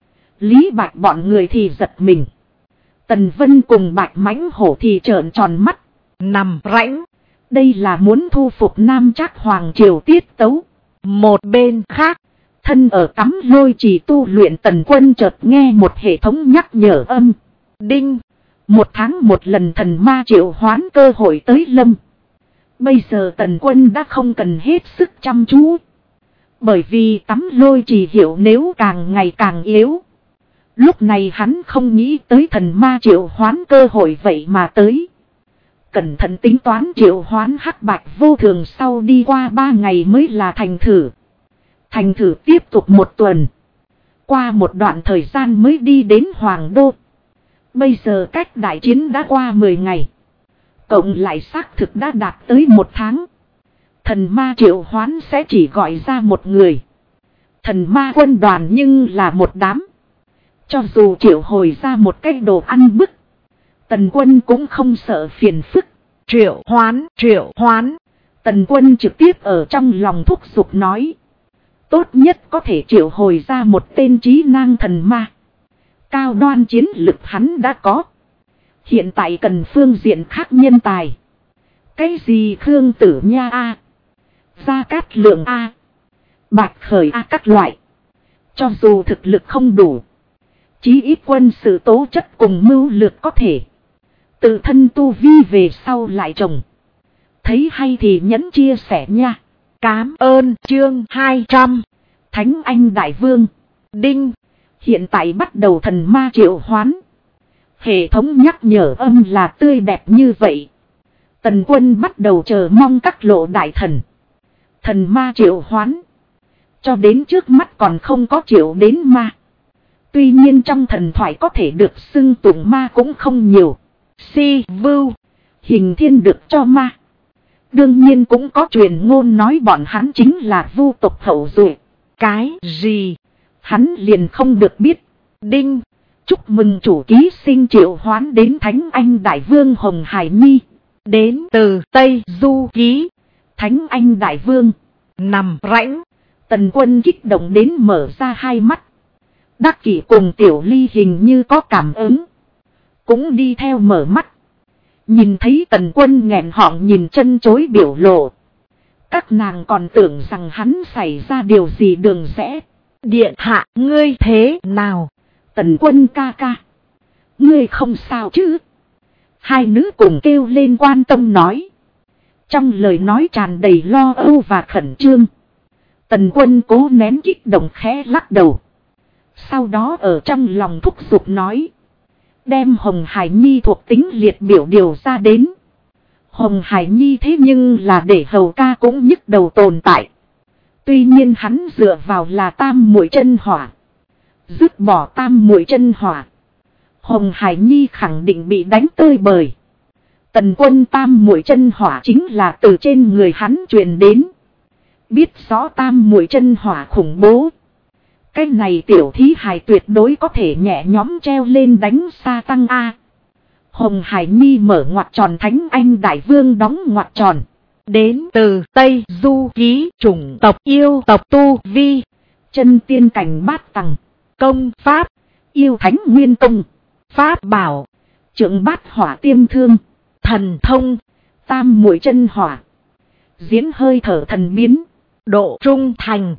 Lý Bạch bọn người thì giật mình. Tần Vân cùng Bạch Mãnh Hổ thì trợn tròn mắt.
Nằm rãnh.
Đây là muốn thu phục Nam Trác Hoàng triều tiết tấu.
Một bên khác,
thân ở cắm lôi chỉ tu luyện Tần Quân chợt nghe một hệ thống nhắc nhở âm. Đinh. 1 tháng một lần thần ma triệu hoán cơ hội tới lâm. Bây giờ Tần Quân đã không cần hết sức chăm chú. Bởi vì tắm lôi chỉ hiệu nếu càng ngày càng yếu. Lúc này hắn không nghĩ tới thần ma triệu hoán cơ hội vậy mà tới. Cẩn thận tính toán triệu hoán Hắc Bạch Vô Thường sau đi qua 3 ngày mới là thành thử. Thành thử tiếp tục 1 tuần. Qua một đoạn thời gian mới đi đến Hoàng Đô. Bây giờ cách đại chiến đã qua 10 ngày. Cộng lại xác thực đã đạt tới 1 tháng. Thần ma triệu hoán sẽ chỉ gọi ra 1 người. Thần ma quân đoàn nhưng là một đám. Cho dù triệu hồi ra một cái đồ ăn bức, Tần Quân cũng không sợ phiền phức.
Triệu hoán.
Tần Quân trực tiếp ở trong lòng thúc giục nói. Tốt nhất có thể triệu hồi ra một tên trí năng thần ma. Cao đoan chiến lực hắn đã có. Hiện tại cần phương diện khác nhân tài. Cái gì Khương Tử Nha a, Gia Cát Lượng a, Bạch Khởi a các loại. Cho dù thực lực không đủ, chí ít quân sự tố chất cùng mưu lược có thể. Tự thân tu vi về sau lại trồng. Thấy hay thì nhấn chia sẻ nha.
Cám ơn. Chương 200.
Thánh Anh Đại Vương.
Đinh.
Hiện tại bắt đầu thần ma triệu hoán. Hệ thống nhắc nhở âm là tươi đẹp như vậy. Tần Quân bắt đầu chờ mong các lộ đại thần. Thần ma triệu hoán. Cho đến trước mắt còn không có triệu đến ma. Tuy nhiên trong thần thoại có thể được xưng tụng ma cũng không nhiều. Si Vưu, Hình Thiên được cho ma. Đương nhiên cũng có truyền ngôn nói bọn hắn chính là vu tộc hậu duệ.
Cái gì?
Hắn liền không được biết.
Đinh.
Chúc mừng chủ ký sinh triệu hoán đến Thánh Anh Đại Vương Hồng Hải Nhi.
Đến từ Tây Du Ký.
Thánh Anh Đại Vương.
Nằm rãnh.
Tần Quân kích động đến mở ra hai mắt. Đắc Kỷ cùng Tiểu Ly hình như có cảm ứng. Cũng đi theo mở mắt. Nhìn thấy Tần Quân nghẹn họng nhìn chân chối biểu lộ. Các nàng còn tưởng rằng hắn xảy ra điều gì đường rẽ.
Điện hạ, ngươi thế nào?
Tần Quân ca ca. Ngươi không sao chứ? Hai nữ cùng kêu lên quan tâm nói. Trong lời nói tràn đầy lo âu và khẩn trương. Tần Quân cố nén kích động khẽ lắc đầu. Sau đó ở trong lòng thúc giục nói. Đem Hồng Hải Nhi thuộc tính liệt biểu điều ra đến. Hồng Hải Nhi thế nhưng là để hầu ca cũng nhức đầu tồn tại. Tuy nhiên hắn dựa vào là tam muội chân hỏa. Dứt bỏ tam muội chân hỏa, Hồng Hải Nhi khẳng định bị đánh tơi bời. Tần Quân tam muội chân hỏa chính là từ trên người hắn truyền đến. Biết rõ tam muội chân hỏa khủng bố. Cái này tiểu thí hài tuyệt đối có thể nhẹ nhõm treo lên đánh xa tăng A. Hồng Hải Nhi mở ngoặc tròn Thánh Anh Đại Vương đóng ngoặc tròn.
Đến từ Tây Du Ký chủng tộc yêu tộc Tu Vi.
Chân tiên cảnh bát tầng.
Công pháp.
Yêu thánh nguyên công.
Pháp bảo.
Trượng bát hỏa tiêm thương.
Thần thông.
Tam muội chân hỏa. Diễn hơi thở thần biến.
Độ trung thành.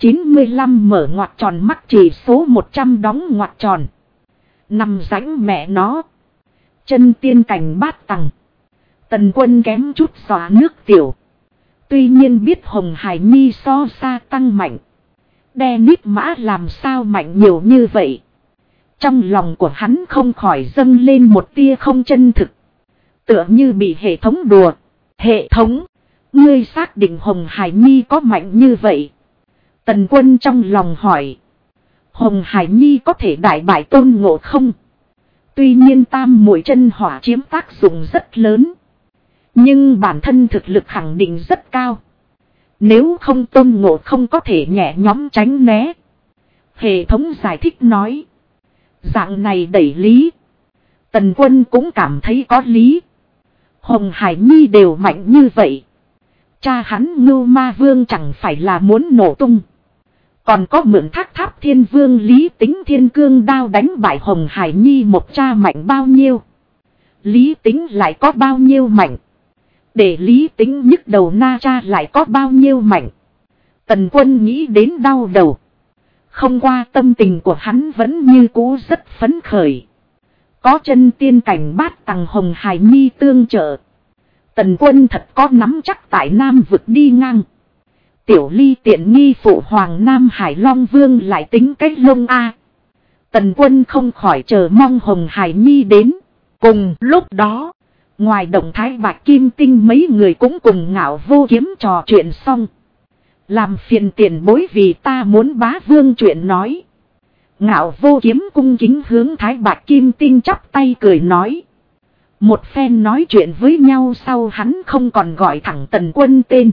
95 mở ngoặc tròn mắc chỉ số 100 đóng ngoặc tròn. Nằm rãnh mẹ nó. Chân tiên cảnh bát tầng. Tần Quân kém chút xóa nước tiểu. Tuy nhiên biết Hồng Hải Nhi so xa tăng mạnh. Đe nít mã làm sao mạnh nhiều như vậy. Trong lòng của hắn không khỏi dâng lên một tia không chân thực. Tựa như bị hệ thống đùa. Hệ thống, ngươi xác định Hồng Hải Nhi có mạnh như vậy? Tần Quân trong lòng hỏi. Hồng Hải Nhi có thể đại bại Tôn Ngộ Không. Tuy nhiên tam muội chân hỏa chiếm tác dụng rất lớn. Nhưng bản thân thực lực khẳng định rất cao. Nếu không Tôn Ngộ Không có thể nhẹ nhõm tránh né. Hệ thống giải thích nói. Dạng này đẩy lý. Tần Quân cũng cảm thấy có lý. Hồng Hải Nhi đều mạnh như vậy. Cha hắn Ngưu Ma Vương chẳng phải là muốn nổ tung. Còn có mượn Thác Tháp Thiên Vương Lý Tính Thiên Cương đao đánh bại Hồng Hải Nhi một cha mạnh bao nhiêu. Lý Tính lại có bao nhiêu mạnh. Để Lý Tính nhức đầu na cha lại có bao nhiêu mạnh. Tần Quân nghĩ đến đau đầu. Không qua tâm tình của hắn vẫn như cũ rất phấn khởi. Có chân tiên cảnh bát tầng Hồng Hải Nhi tương trợ. Tần Quân thật có nắm chắc tại Nam vực đi ngang. Tiểu Ly tiện nghi phụ hoàng Nam Hải Long Vương lại tính cách lông A. Tần Quân không khỏi chờ mong Hồng Hải Nhi đến. Cùng lúc đó, ngoài động thái Bạch Kim Tinh mấy người cũng cùng Ngạo Vô Kiếm trò chuyện xong. Làm phiền tiền bối vì ta muốn bá vương chuyện nói. Ngạo Vô Kiếm cung kính hướng Thái Bạch Kim Tinh chắp tay cười nói. Một phen nói chuyện với nhau sau hắn không còn gọi thẳng Tần Quân tên.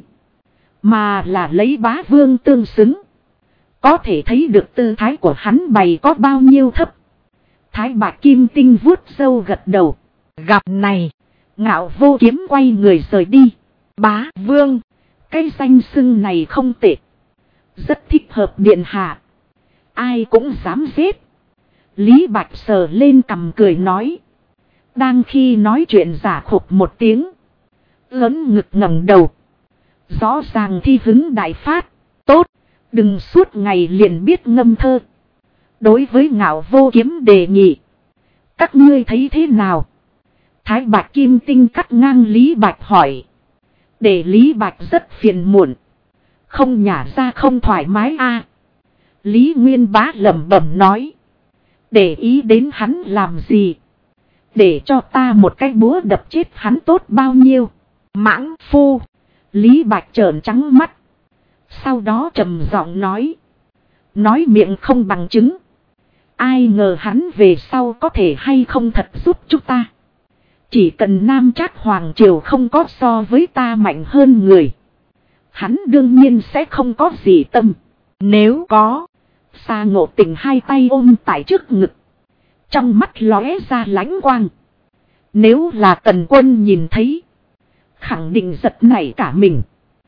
Mà là lấy bá vương tương xứng. Có thể thấy được tư thái của hắn bày có bao nhiêu thấp. Thái Bạch Kim Tinh vuốt râu gật đầu.
Gặp này.
Ngạo Vô Kiếm quay người rời đi.
Bá vương.
Cái danh xưng này không tệ. Rất thích hợp điện hạ. Ai cũng dám giết. Lý Bạch sờ lên cằm cười nói. Đang khi nói chuyện giả khục một tiếng. Lớn ngực ngẩng đầu. Rõ ràng thi hứng đại phát. Tốt. Đừng suốt ngày liền biết ngâm thơ. Đối với Ngạo Vô Kiếm đề nghị. Các ngươi thấy thế nào? Thái Bạch Kim Tinh cắt ngang Lý Bạch hỏi. Để Lý Bạch rất phiền muộn. Không nhả ra không thoải mái a. Lý Nguyên Bá lẩm bẩm nói. Để ý đến hắn làm gì? Để cho ta một cái búa đập chết hắn tốt bao nhiêu? Mãng phu. Lý Bạch trợn trắng mắt. Sau đó trầm giọng nói. Nói miệng không bằng chứng. Ai ngờ hắn về sau có thể hay không thật giúp chúng ta. Chỉ cần Nam Trác Hoàng Triều không có so với ta mạnh hơn người. Hắn đương nhiên sẽ không có gì tâm. Nếu có. Sa Ngộ Tình hai tay ôm tại trước ngực. Trong mắt lóe ra lãnh quang. Nếu là Tần Quân nhìn thấy. Khẳng định giật nảy cả mình.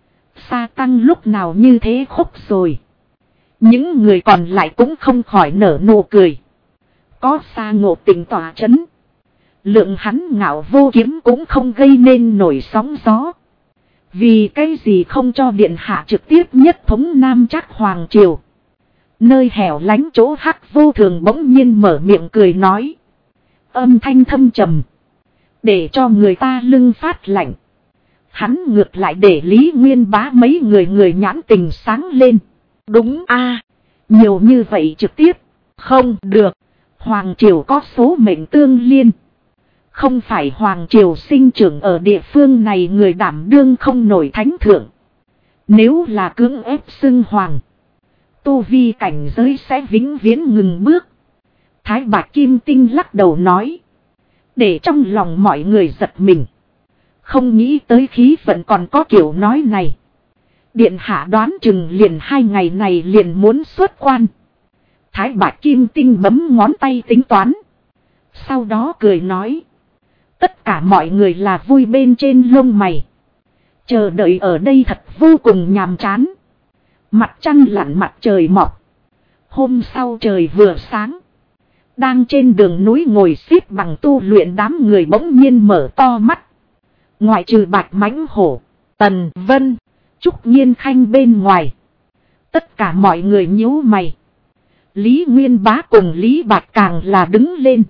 Sa Tăng lúc nào như thế khúc rồi. Những người còn lại cũng không khỏi nở nụ cười. Có Sa Ngộ Tình tỏa chấn. Lượng hắn Ngạo Vô Kiếm cũng không gây nên nổi sóng gió. Vì cái gì không cho điện hạ trực tiếp nhất thống Nam Trác Hoàng Triều. Nơi hẻo lánh chỗ Hắc Vô Thường bỗng nhiên mở miệng cười nói. Âm thanh thâm trầm. Để cho người ta lưng phát lạnh. Hắn ngược lại để Lý Nguyên Bá mấy người nhãn tình sáng lên. Đúng a, nhiều như vậy trực tiếp. Không được. Hoàng triều có số mệnh tương liên. Không phải Hoàng triều sinh trưởng ở địa phương này người đảm đương không nổi thánh thượng. Nếu là cưỡng ép xưng hoàng, tu vi cảnh giới sẽ vĩnh viễn ngừng bước. Thái Bạch Kim Tinh lắc đầu nói. Để trong lòng mọi người giật mình. Không nghĩ tới khí vận còn có kiểu nói này. Điện hạ đoán chừng liền 2 ngày này liền muốn xuất quan. Thái Bạch Kim Tinh bấm ngón tay tính toán. Sau đó cười nói. Tất cả mọi người là vui bên trên lông mày. Chờ đợi ở đây thật vô cùng nhàm chán. Mặt trăng lặn mặt trời mọc. Hôm sau trời vừa sáng. Đang trên đường núi ngồi xếp bằng tu luyện đám người bỗng nhiên mở to mắt. Ngoại trừ Bạch Mãnh Hổ, Tần Vân, Trúc Nhiên Khanh bên ngoài. Tất cả mọi người nhíu mày. Lý Nguyên Bá cùng Lý Bạch càng là đứng lên.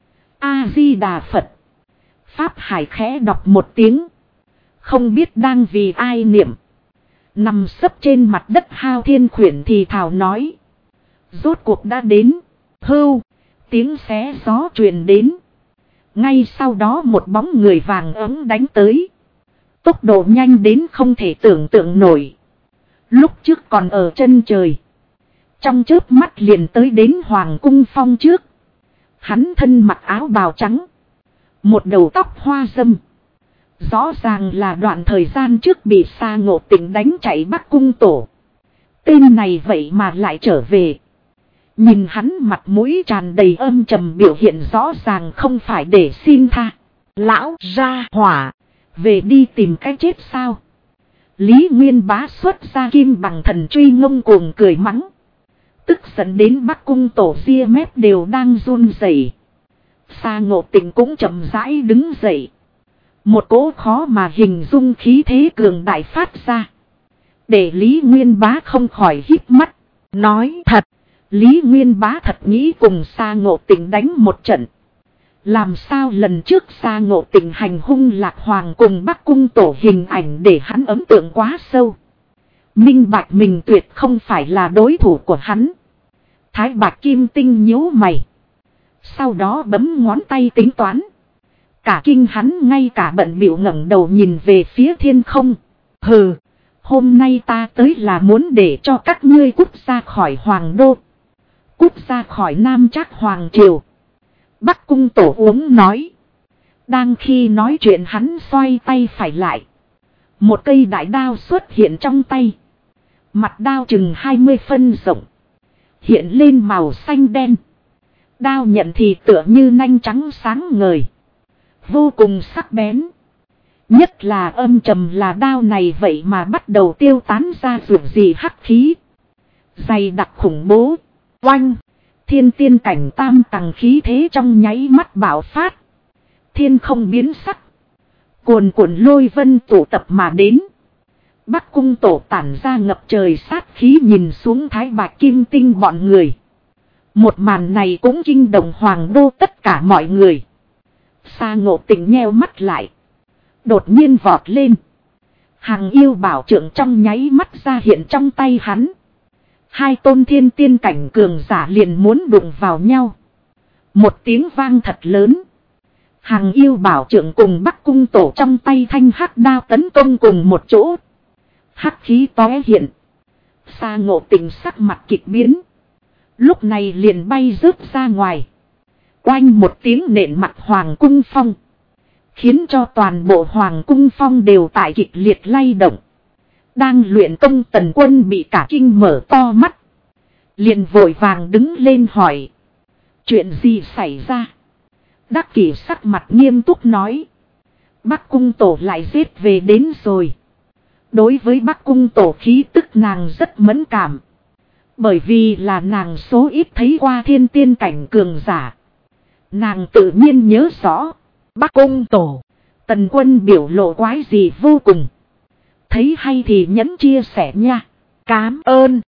A-di-đà Phật. Pháp Hải khẽ đọc một tiếng. Không biết đang vì ai niệm. Nằm sấp trên mặt đất Hao Thiên Khuyển thì thào nói. Rốt cuộc đã đến. Hưu. Tiếng xé gió truyền đến. Ngay sau đó một bóng người vàng ấm đánh tới. Tốc độ nhanh đến không thể tưởng tượng nổi. Lúc trước còn ở chân trời. Trong chớp mắt liền tới đến Hoàng Cung Phong trước. Hắn thân mặc áo bào trắng. Một đầu tóc hoa râm. Rõ ràng là đoạn thời gian trước bị Sa Ngộ Tịnh đánh chạy Bắc Cung Tổ. Tên này vậy mà lại trở về. Nhìn hắn mặt mũi tràn đầy âm trầm biểu hiện rõ ràng không phải để xin tha. Lão ra hỏa. Về đi tìm cái chết sao? Lý Nguyên Bá xuất ra kim bằng thần truy ngông cuồng cười mắng. Tức giận đến Bắc Cung Tổ ria mép đều đang run rẩy. Sa Ngộ Tịnh cũng chậm rãi đứng dậy. Một cỗ khó mà hình dung khí thế cường đại phát ra. Để Lý Nguyên Bá không khỏi híp mắt. Nói thật. Lý Nguyên Bá thật nghĩ cùng Sa Ngộ Tịnh đánh một trận. Làm sao lần trước Sa Ngộ Tịnh hành hung Lạc Hoàng cùng Bắc Cung Tổ hình ảnh để hắn ấn tượng quá sâu. Minh bạch mình tuyệt không phải là đối thủ của hắn. Thái Bạch Kim Tinh nhíu mày. Sau đó bấm ngón tay tính toán. Cả kinh hắn ngay cả bận bịu ngẩng đầu nhìn về phía thiên không. Hừ, hôm nay ta tới là muốn để cho các ngươi cút ra khỏi Hoàng Đô. Cút ra khỏi Nam Trác Hoàng Triều. Bắc Cung Tổ uống nói. Đang khi nói chuyện hắn xoay tay phải lại. Một cây đại đao xuất hiện trong tay. Mặt đao chừng 20 phân rộng. Hiện lên màu xanh đen. Đao nhận thì tựa như nanh trắng sáng ngời. Vô cùng sắc bén. Nhất là âm trầm là đao này vậy mà bắt đầu tiêu tán ra ruột gì hắc khí. Dày đặc khủng bố. Oanh. Thiên tiên cảnh tam tầng khí thế trong nháy mắt bạo phát. Thiên không biến sắc. Cuồn cuộn lôi vân tụ tập mà đến. Bắc Cung Tổ tản ra ngập trời sát khí nhìn xuống Thái Bạch Kim Tinh bọn người. Một màn này cũng kinh động Hoàng Đô tất cả mọi người. Sa Ngộ Tịnh nheo mắt lại. Đột nhiên vọt lên. Hàng yêu bảo trượng trong nháy mắt ra hiện trong tay hắn. Hai tôn thiên tiên cảnh cường giả liền muốn đụng vào nhau. Một tiếng vang thật lớn. Hàng yêu bảo trượng cùng Bắc Cung Tổ trong tay thanh hắc đao tấn công cùng một chỗ. Hắc khí tóe hiện. Sa Ngộ Tịnh sắc mặt kịch biến. Lúc này liền bay rớt ra ngoài. Oanh một tiếng nện mặt Hoàng Cung Phong. Khiến cho toàn bộ Hoàng Cung Phong đều tại kịch liệt lay động. Đang luyện công Tần Quân bị cả kinh mở to mắt. Liền vội vàng đứng lên hỏi. Chuyện gì xảy ra? Đắc Kỷ sắc mặt nghiêm túc nói. Bắc Cung Tổ lại giết về đến rồi. Đối với Bắc Cung Tổ khí tức nàng rất mẫn cảm. Bởi vì là nàng số ít thấy qua thiên tiên cảnh cường giả. Nàng tự nhiên nhớ rõ. Bắc Cung Tổ. Tần Quân biểu lộ quái gì vô cùng. Thấy hay thì nhẫn chia sẻ nha. Cám ơn.